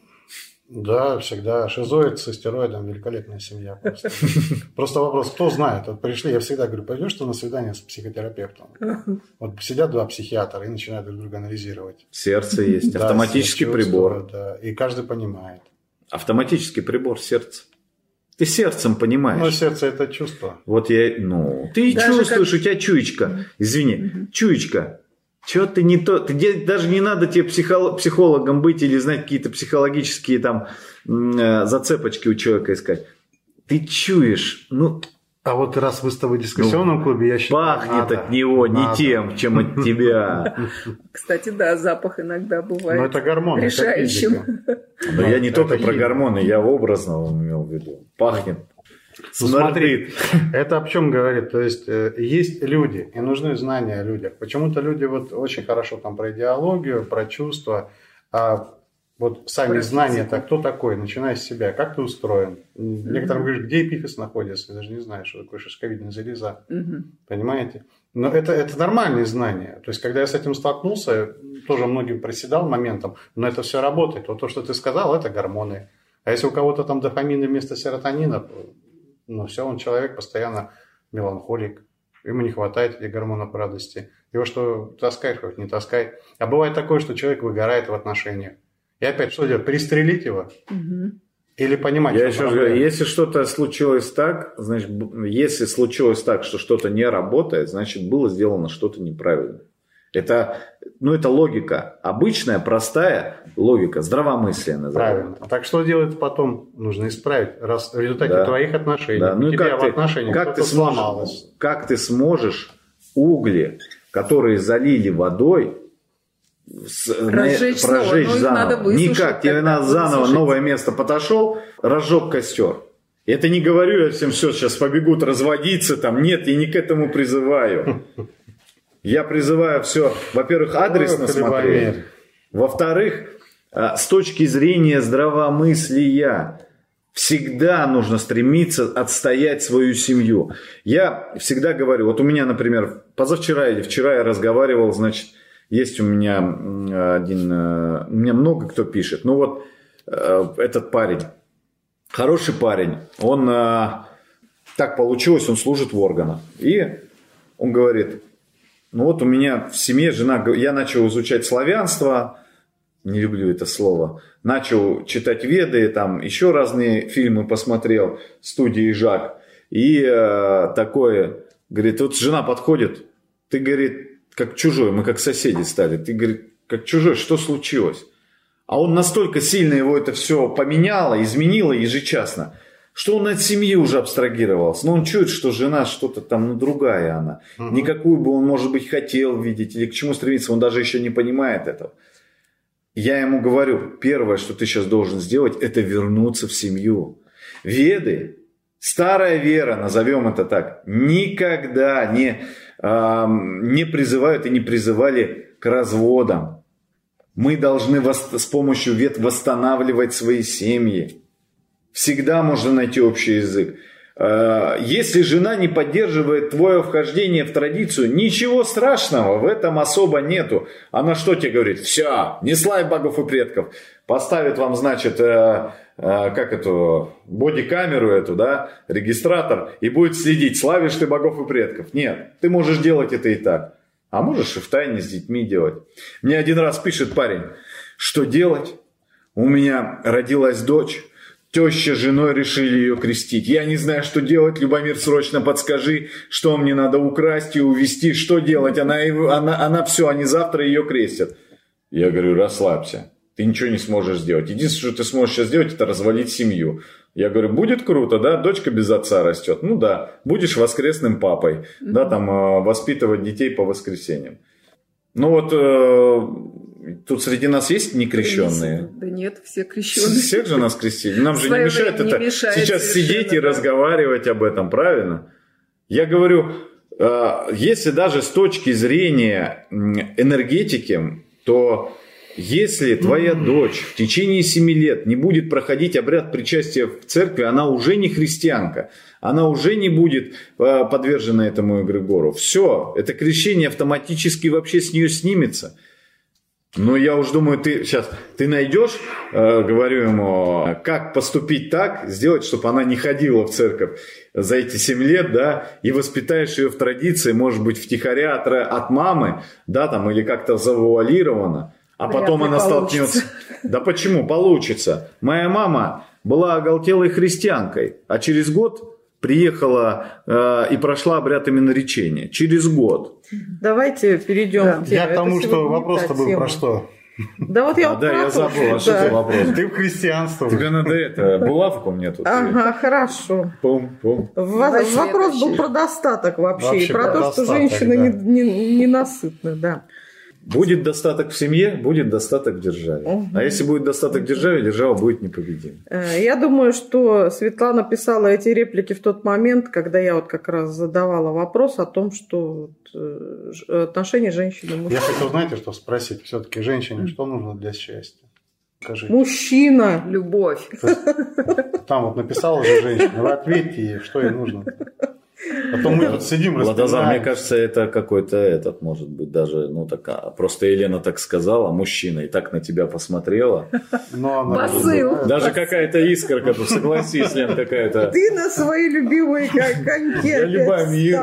Да, всегда. Шизоид с астероидом, великолепная семья просто. Просто вопрос, кто знает. Вот пришли, я всегда говорю, пойдешь ты на свидание с психотерапевтом? Вот сидят два психиатра и начинают друг друга анализировать. Сердце есть, да, автоматический прибор. Да, и каждый понимает. Автоматический прибор сердца. Ты сердцем понимаешь. Ну, сердце – это чувство. Вот я, ты даже чувствуешь, у тебя чуечка. Извини, чуечка. Чего ты не то? Даже не надо тебе психологом быть или знать какие-то психологические там зацепочки у человека искать. Ты чуешь, А вот раз вы с тобой в дискуссионном клубе, я считаю, пахнет от него не тем, чем от тебя. Кстати, да, запах иногда бывает. Но это гормоны, решающим. Но я не только про гормоны, я образно имел в виду. Пахнет. Смотри, это о чем говорит? То есть есть люди, и нужны знания о людях. Почему-то люди вот очень хорошо там про идеологию, про чувства, а вот сами знания-то кто такой, начиная с себя, как ты устроен. Некоторым говорят, где эпифиз находится, я даже не знаю, что такое шишковидная железа. Понимаете? Но это нормальные знания. То есть, когда я с этим столкнулся, тоже многим проседал моментом, но это все работает. Вот то, что ты сказал, это гормоны. А если у кого-то там дофамина вместо серотонина, все, он человек постоянно меланхолик, ему не хватает этих гормонов радости. Его что, таскай, хоть не таскай. А бывает такое, что человек выгорает в отношениях. И опять, что делать? Перестрелить его? Или понимать, я еще говорю, если что-то случилось так, значит, если случилось так, что что-то не работает, значит, было сделано что-то неправильно. Это логика. Обычная, простая логика, здравомыслие называется. Правильно. Так что делать потом? Нужно исправить. Раз в результате твоих отношений, у тебя в отношениях что-то сломалось. Как ты сможешь угли, которые залили водой, прожечь заново? Никак. Тебе надо заново, новое место подошел, разжег костер. Это не говорю я всем, все, сейчас побегут разводиться. Там. Нет, я не к этому призываю. Я призываю все, во-первых, адресно смотреть. Во-вторых, с точки зрения здравомыслия, всегда нужно стремиться отстоять свою семью. Я всегда говорю, вот у меня, например, позавчера или вчера я разговаривал, значит, есть у меня мне много кто пишет. Этот парень, хороший парень, он так получилось, он служит в органах. И он говорит, у меня в семье жена, я начал изучать славянство, не люблю это слово, начал читать Веды, там еще разные фильмы посмотрел, студии Жак. И такое, говорит, вот жена подходит, ты, говорит, как чужой, мы как соседи стали, ты, говорит, как чужой, что случилось? А он настолько сильно его это все поменяло, изменило ежечасно, что он от семьи уже абстрагировался. Но он чует, что жена что-то там, другая она. Никакую бы он, может быть, хотел видеть или к чему стремиться, он даже еще не понимает этого. Я ему говорю, первое, что ты сейчас должен сделать, это вернуться в семью. Веды, старая вера, назовем это так, никогда не призывают и не призывали к разводам. Мы должны с помощью вед восстанавливать свои семьи. Всегда можно найти общий язык. Если жена не поддерживает твое вхождение в традицию, ничего страшного в этом особо нету. Она что тебе говорит? Все, не славь богов и предков. Поставит вам, значит, бодикамеру эту, да, регистратор, и будет следить, славишь ты богов и предков. Нет, ты можешь делать это и так. А можешь и втайне с детьми делать. Мне один раз пишет парень, что делать? У меня родилась дочь. Теща с женой решили ее крестить. Я не знаю, что делать. Любомир, срочно подскажи, что мне надо украсть и увезти. Что делать? Она все, они завтра ее крестят. Я говорю, расслабься. Ты ничего не сможешь сделать. Единственное, что ты сможешь сейчас сделать, это развалить семью. Я говорю, будет круто, да? Дочка без отца растет. Ну да. Будешь воскресным папой. Да, там воспитывать детей по воскресеньям. Тут среди нас есть некрещенные? Да нет, все крещенные. Всех же нас крестили. Нам же не мешает это сейчас сидеть и разговаривать об этом, правильно? Я говорю, если даже с точки зрения энергетики, то Если твоя дочь в течение 7 лет не будет проходить обряд причастия в церкви, она уже не христианка. Она уже не будет подвержена этому эгрегору. Все, это крещение автоматически вообще с нее снимется. Но я уж думаю, ты найдешь, говорю ему, как поступить так, сделать, чтобы она не ходила в церковь за эти 7 лет, да, и воспитаешь ее в традиции, может быть, втихаря от мамы, да, там, или как-то завуалировано, а потом она столкнется. Да почему? Получится. Моя мама была оголтелой христианкой, а через год приехала и прошла обряд именоречения. Через год. Давайте перейдем к теме. Я к тому, что вопрос-то был про что? Да вот я я забыл, а что за вопрос? Ты в христианство. Тебе надо булавку мне тут. Ага, хорошо. Пум-пум. Вопрос был про достаток вообще и про то, что женщины ненасытны, да. Будет достаток в семье, будет достаток в державе. А если будет достаток в державе, держава будет непобедима. Я думаю, что Светлана писала эти реплики в тот момент, когда я вот как раз задавала вопрос о том, что отношения женщины и мужчины. Я хотел, знаете, что спросить? Все-таки женщине что нужно для счастья? Скажите. Мужчина. Любовь. Там вот написала же женщина, вы ответьте ей, что ей нужно. А то мы тут сидим, Владозар, мне кажется, это какой-то может быть, даже, просто Елена так сказала, мужчина, и так на тебя посмотрела. Посыл. Даже какая-то искорка, согласись, Лен, какая-то. Ты на свои любимые коньки. Любомир.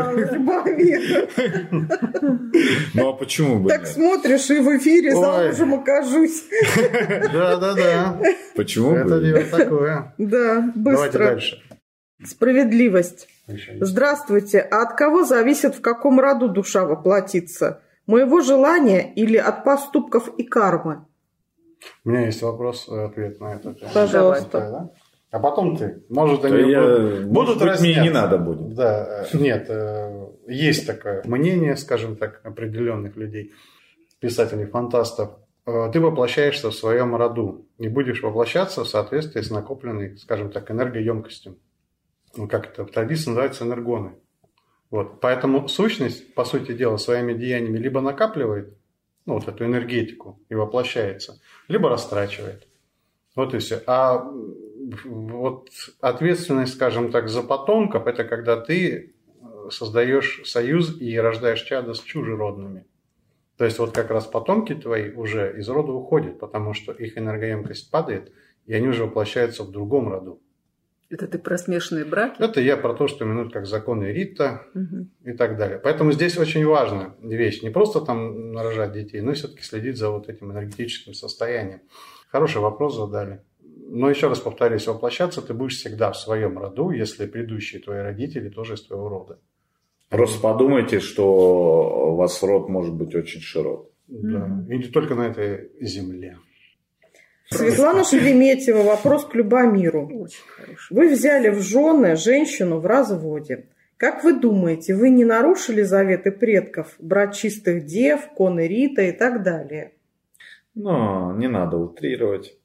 Ну, а почему бы? Так смотришь, и в эфире замужем окажусь. Да. Почему бы? Это дело такое. Да, быстро. Давайте дальше. Справедливость. Здравствуйте. А от кого зависит, в каком роду душа воплотится? Моего желания или от поступков и кармы? У меня есть вопрос, ответ на это. Пожалуйста. А потом ты. Может, они будут разняться. Мне не надо будет. Да, нет, есть такое мнение, скажем так, определенных людей, писателей, фантастов. Ты воплощаешься в своем роду и будешь воплощаться в соответствии с накопленной, скажем так, энергоемкостью. Как это в традиции называется, энергоны. Вот. Поэтому сущность, по сути дела, своими деяниями либо накапливает вот эту энергетику и воплощается, либо растрачивает. Вот и все. А вот ответственность, скажем так, за потомков, это когда ты создаешь союз и рождаешь чадо с чужеродными. То есть вот как раз потомки твои уже из рода уходят, потому что их энергоемкость падает, и они уже воплощаются в другом роду. Это ты про смешанные браки? Это я про то, что минут как законы Рита и так далее. Поэтому здесь очень важная вещь. Не просто там нарожать детей, но и все-таки следить за вот этим энергетическим состоянием. Хороший вопрос задали. Но еще раз повторюсь, воплощаться ты будешь всегда в своем роду, если предыдущие твои родители тоже из твоего рода. Просто подумайте, что у вас род может быть очень широк. Да. И не только на этой земле. Светлана Шереметьева, вопрос к Любомиру. Очень хороший. Вы взяли в жены женщину в разводе. Как вы думаете, вы не нарушили заветы предков брать чистых дев, коны Рита и так далее? Не надо утрировать.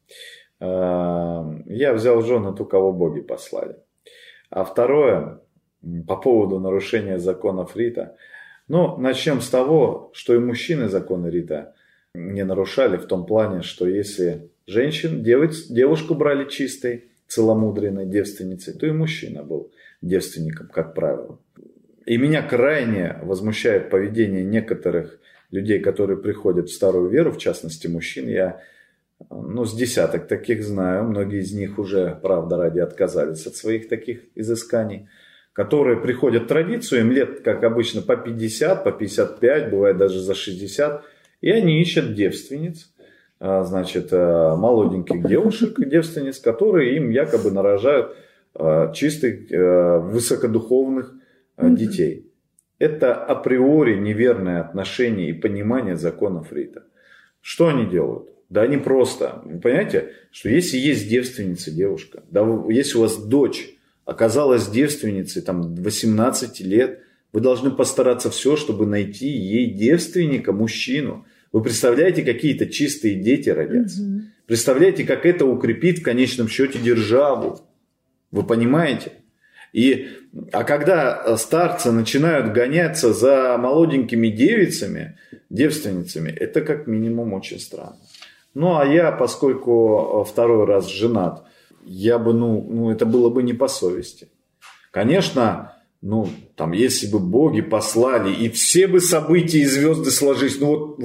Я взял в жены ту, кого боги послали. А второе, по поводу нарушения законов Рита. Начнем с того, что и мужчины законы Рита не нарушали в том плане, что если девушку брали чистой, целомудренной девственницей, то и мужчина был девственником, как правило. И меня крайне возмущает поведение некоторых людей, которые приходят в старую веру, в частности мужчин. Я с десяток таких знаю, многие из них уже, правда ради, отказались от своих таких изысканий, которые приходят в традицию, им лет, как обычно, по 50, по 55, бывает даже за 60, и они ищут девственниц, молоденьких девушек, девственниц, которые им якобы нарожают чистых, высокодуховных детей. Это априори неверное отношение и понимание законов Рита. Что они делают? Да они просто, вы понимаете, что если есть девственница девушка, да, если у вас дочь оказалась девственницей 18 лет, вы должны постараться все, чтобы найти ей девственника, мужчину. Вы представляете, какие-то чистые дети родятся? Представляете, как это укрепит в конечном счете державу? Вы понимаете? А когда старцы начинают гоняться за молоденькими девицами, девственницами, это как минимум очень странно. Ну, а я, поскольку второй раз женат, я бы, это было бы не по совести. Конечно, там, если бы боги послали, и все бы события и звезды сложились,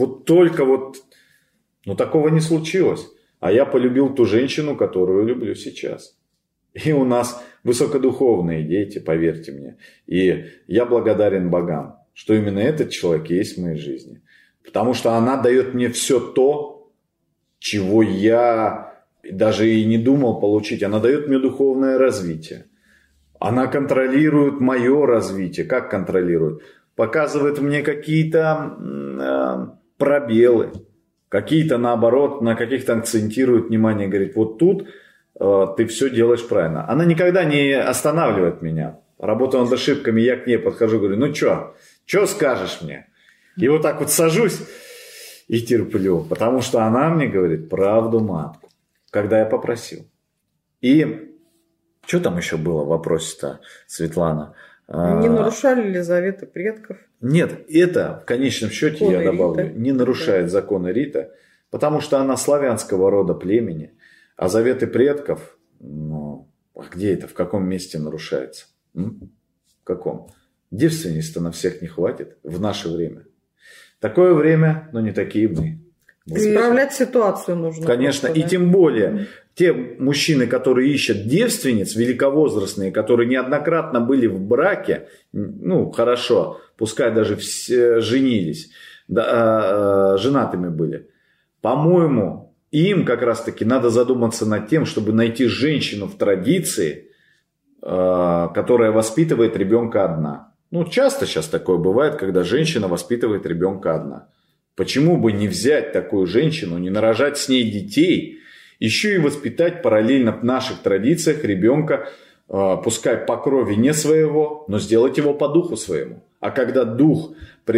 такого не случилось. А я полюбил ту женщину, которую люблю сейчас. И у нас высокодуховные дети, поверьте мне. И я благодарен богам, что именно этот человек есть в моей жизни. Потому что она дает мне все то, чего я даже и не думал получить. Она дает мне духовное развитие. Она контролирует мое развитие. Как контролирует? Показывает мне какие-то пробелы. Какие-то, наоборот, на каких-то акцентирует внимание. Говорит, вот тут ты все делаешь правильно. Она никогда не останавливает меня. Работаю над ошибками, я к ней подхожу, говорю, что скажешь мне? И вот так вот сажусь и терплю. Потому что она мне говорит правду матку. Когда я попросил. И что там еще было в вопросе-то, Светлана? Не нарушали ли заветы предков? Нет, это в конечном счете, законы я добавлю, Рита. Не нарушает законы Рита, потому что она славянского рода племени, а заветы предков, где это, в каком месте нарушается? В каком? Девственниц-то на всех не хватит в наше время. Такое время, но не такие мы. Исправлять ситуацию нужно. Конечно, просто, да? И тем более те мужчины, которые ищут девственниц, великовозрастные, которые неоднократно были в браке, хорошо, пускай даже все женились, женатыми были. По-моему, им как раз-таки надо задуматься над тем, чтобы найти женщину в традиции, которая воспитывает ребенка одна. Часто сейчас такое бывает, когда женщина воспитывает ребенка одна. Почему бы не взять такую женщину, не нарожать с ней детей, еще и воспитать параллельно в наших традициях ребенка, пускай по крови не своего, но сделать его по духу своему. А когда дух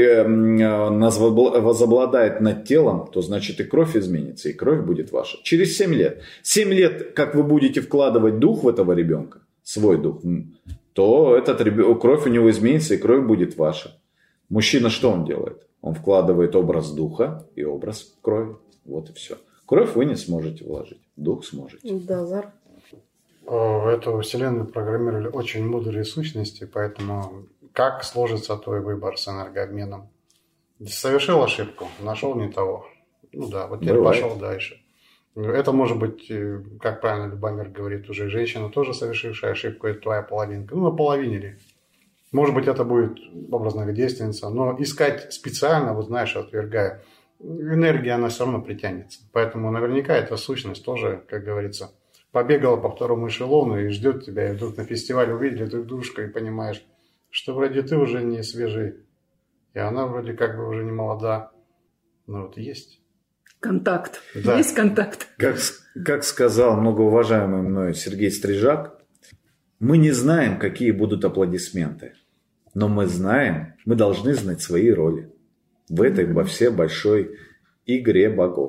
возобладает над телом, то значит и кровь изменится, и кровь будет ваша. Через 7 лет. 7 лет, как вы будете вкладывать дух в этого ребенка, свой дух, то кровь у него изменится, и кровь будет ваша. Мужчина что он делает? Он вкладывает образ духа и образ крови. Вот и все. Кровь вы не сможете вложить. Дух сможете. Да, Зар. Эту вселенную программировали очень мудрые сущности, поэтому как сложится твой выбор с энергообменом? Совершил ошибку, нашел не того. Вот теперь пошел дальше. Это может быть, как правильно Любомир говорит, уже женщина, тоже совершившая ошибку, это твоя половинка. Наполовине ли. Может быть, это будет образная девственница, но искать специально, отвергая, энергия, она все равно притянется. Поэтому наверняка эта сущность тоже, как говорится, побегала по второму эшелону и ждет тебя. И вдруг на фестивале увидели друг дружку и понимаешь, что вроде ты уже не свежий, и она вроде как бы уже не молода. Но есть. Контакт. Да. Есть контакт. Как сказал многоуважаемый мной Сергей Стрижак, мы не знаем, какие будут аплодисменты. Но мы должны знать свои роли во всей большой игре богов.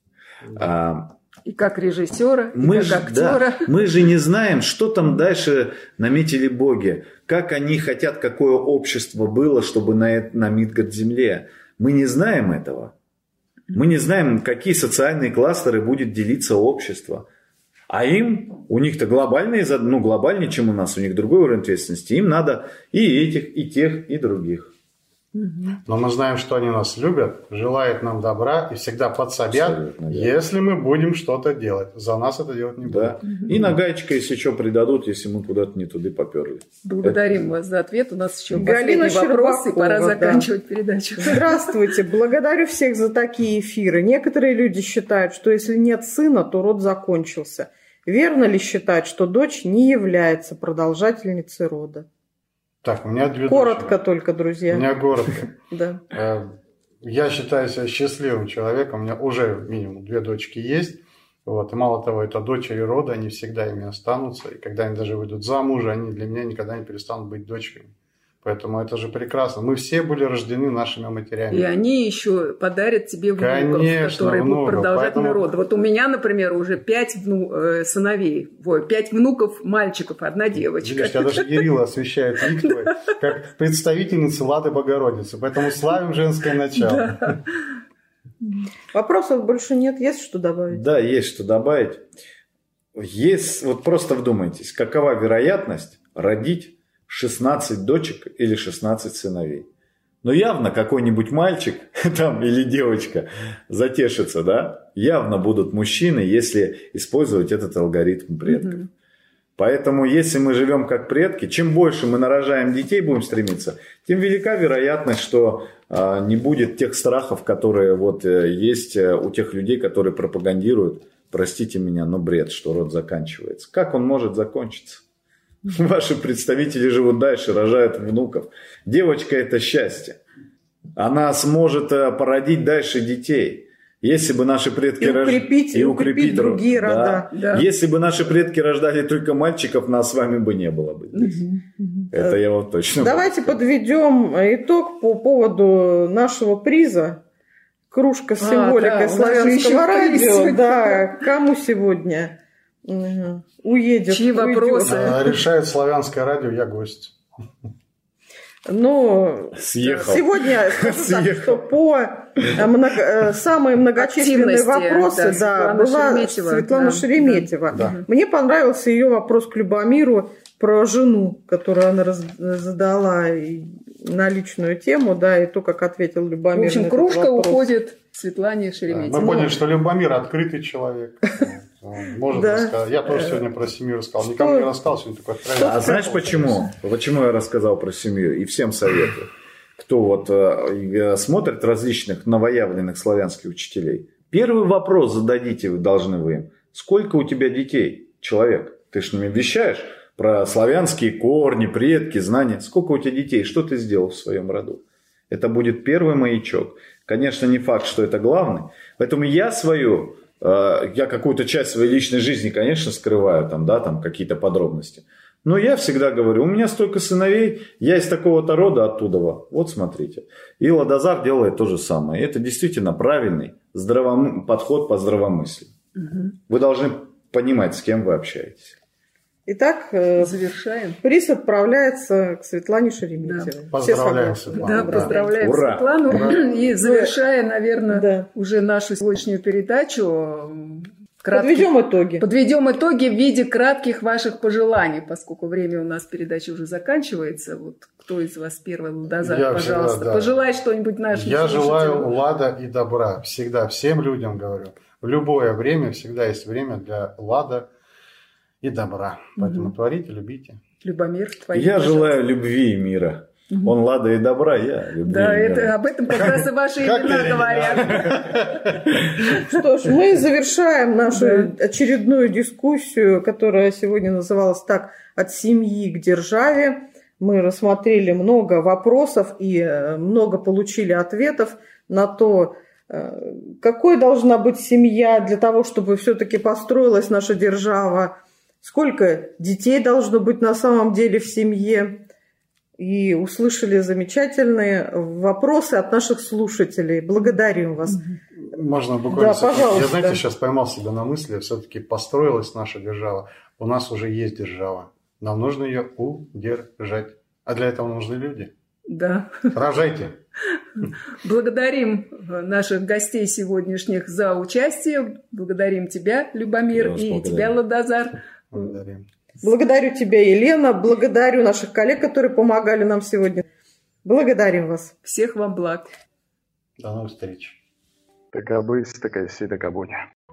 И как режиссера, и как актера. Да, мы же не знаем, что там дальше наметили боги. Как они хотят, какое общество было, чтобы на Мидгард-земле. Мы не знаем этого. Мы не знаем, какие социальные кластеры будет делиться общество. А у них-то глобальнее, глобальнее, чем у нас, у них другой уровень ответственности. Им надо и этих, и тех, и других. Но мы знаем, что они нас любят, желают нам добра и всегда подсобят, если мы будем что-то делать. За нас это делать не будут. Да. И нагайчика, если что, придадут, если мы куда-то не туда поперли. Благодарим вас за ответ. У нас еще последний вопрос, и пора заканчивать передачу. Здравствуйте. Благодарю всех за такие эфиры. Некоторые люди считают, что если нет сына, то род закончился. Верно ли считать, что дочь не является продолжательницей рода? Так, у меня 2 коротко дочери. Только, друзья. У меня коротко. Да. Я считаю себя счастливым человеком. У меня уже минимум 2 дочки есть. И мало того, это дочери рода, они всегда ими останутся. И когда они даже выйдут замуж, они для меня никогда не перестанут быть дочерями. Поэтому это же прекрасно. Мы все были рождены нашими матерями. И они еще подарят тебе внуков, которые будут продолжателями рода. Вот у меня, например, уже 5 сыновей, 5 внуков мальчиков, 1 девочка. Видишь, я даже Кирилла освещает лик твой, как представительница Лады Богородицы. Поэтому славим женское начало. Да. Вопросов больше нет. Есть что добавить? Да, есть что добавить. Вот просто вдумайтесь, какова вероятность родить 16 дочек или 16 сыновей? Но явно какой-нибудь мальчик там, или девочка затешится, да? Явно будут мужчины, если использовать этот алгоритм предков. Поэтому, если мы живем как предки, чем больше мы нарожаем детей, будем стремиться, тем велика вероятность, что не будет тех страхов, которые вот есть у тех людей, которые пропагандируют, простите меня, но бред, что род заканчивается. Как он может закончиться? Ваши представители живут дальше, рожают внуков. Девочка – это счастье. Она сможет породить дальше детей. Если бы наши предки укрепить другие рода. Да. Если бы наши предки рождали только мальчиков, нас с вами бы не было бы здесь. Это я вот точно. Давайте подведем итог по поводу нашего приза. Кружка с символикой славянского радио. Да, кому сегодня уедет? Чьи вопросы? Решает славянское радио, я гость. Но сегодня скажу так, что по самые многочисленные вопросы была Светлана Шереметьева. Да. Мне понравился ее вопрос к Любомиру про жену, которую она задала на личную тему, да, и то, как ответил Любомир. В общем, кружка уходит Светлане Шереметьевой. Да, мы поняли, что Любомир открытый человек. Может рассказать. Я тоже сегодня про семью рассказал. Никому не рассказал, сегодня такой откровенный. А знаешь почему? Почему я рассказал про семью? И всем советую. Кто вот смотрит различных новоявленных славянских учителей. Первый вопрос зададите должны вы им. Сколько у тебя детей, человек? Ты же мне вещаешь про славянские корни, предки, знания. Сколько у тебя детей? Что ты сделал в своем роду? Это будет первый маячок. Конечно, не факт, что это главный. Поэтому я какую-то часть своей личной жизни, конечно, скрываю, там какие-то подробности. Но я всегда говорю, у меня столько сыновей, я из такого-то рода оттуда. Вот смотрите. И Ладозар делает то же самое. И это действительно правильный подход по здравомыслию. Вы должны понимать, с кем вы общаетесь. Итак, завершаем. Приз отправляется к Светлане Шереметьевой. Да. Поздравляем Светлану. Да, поздравляем Светлану. И завершая, наверное, уже нашу сегодняшнюю передачу, подведем итоги. Подведем итоги в виде кратких ваших пожеланий, поскольку время у нас передачи уже заканчивается. Вот кто из вас первый, Ладозар, пожалуйста, пожелай что-нибудь нашим слушателям. Я желаю лада и добра. Всегда, всем людям говорю. В любое время всегда есть время для лада и добра. Поэтому творите, любите. Любомир, я желаю любви и мира. Он лада и добра, я любви и мира. Об этом как раз и ваши имена говорят. Что ж, мы завершаем нашу очередную дискуссию, которая сегодня называлась так «От семьи к державе». Мы рассмотрели много вопросов и много получили ответов на то, какой должна быть семья для того, чтобы все-таки построилась наша держава, сколько детей должно быть на самом деле в семье. И услышали замечательные вопросы от наших слушателей. Благодарим вас. Можно буквально... Да, пожалуйста. Я, знаете, сейчас поймал себя на мысли, все-таки построилась наша держава. У нас уже есть держава. Нам нужно ее удержать. А для этого нужны люди. Да. Рожайте. Благодарим наших гостей сегодняшних за участие. Благодарим тебя, Любомир, и тебя, Ладозар. Благодарим. Благодарю тебя, Елена. Благодарю наших коллег, которые помогали нам сегодня. Благодарим вас. Всех вам благ. До новых встреч. Така бысть, така сі, така будь.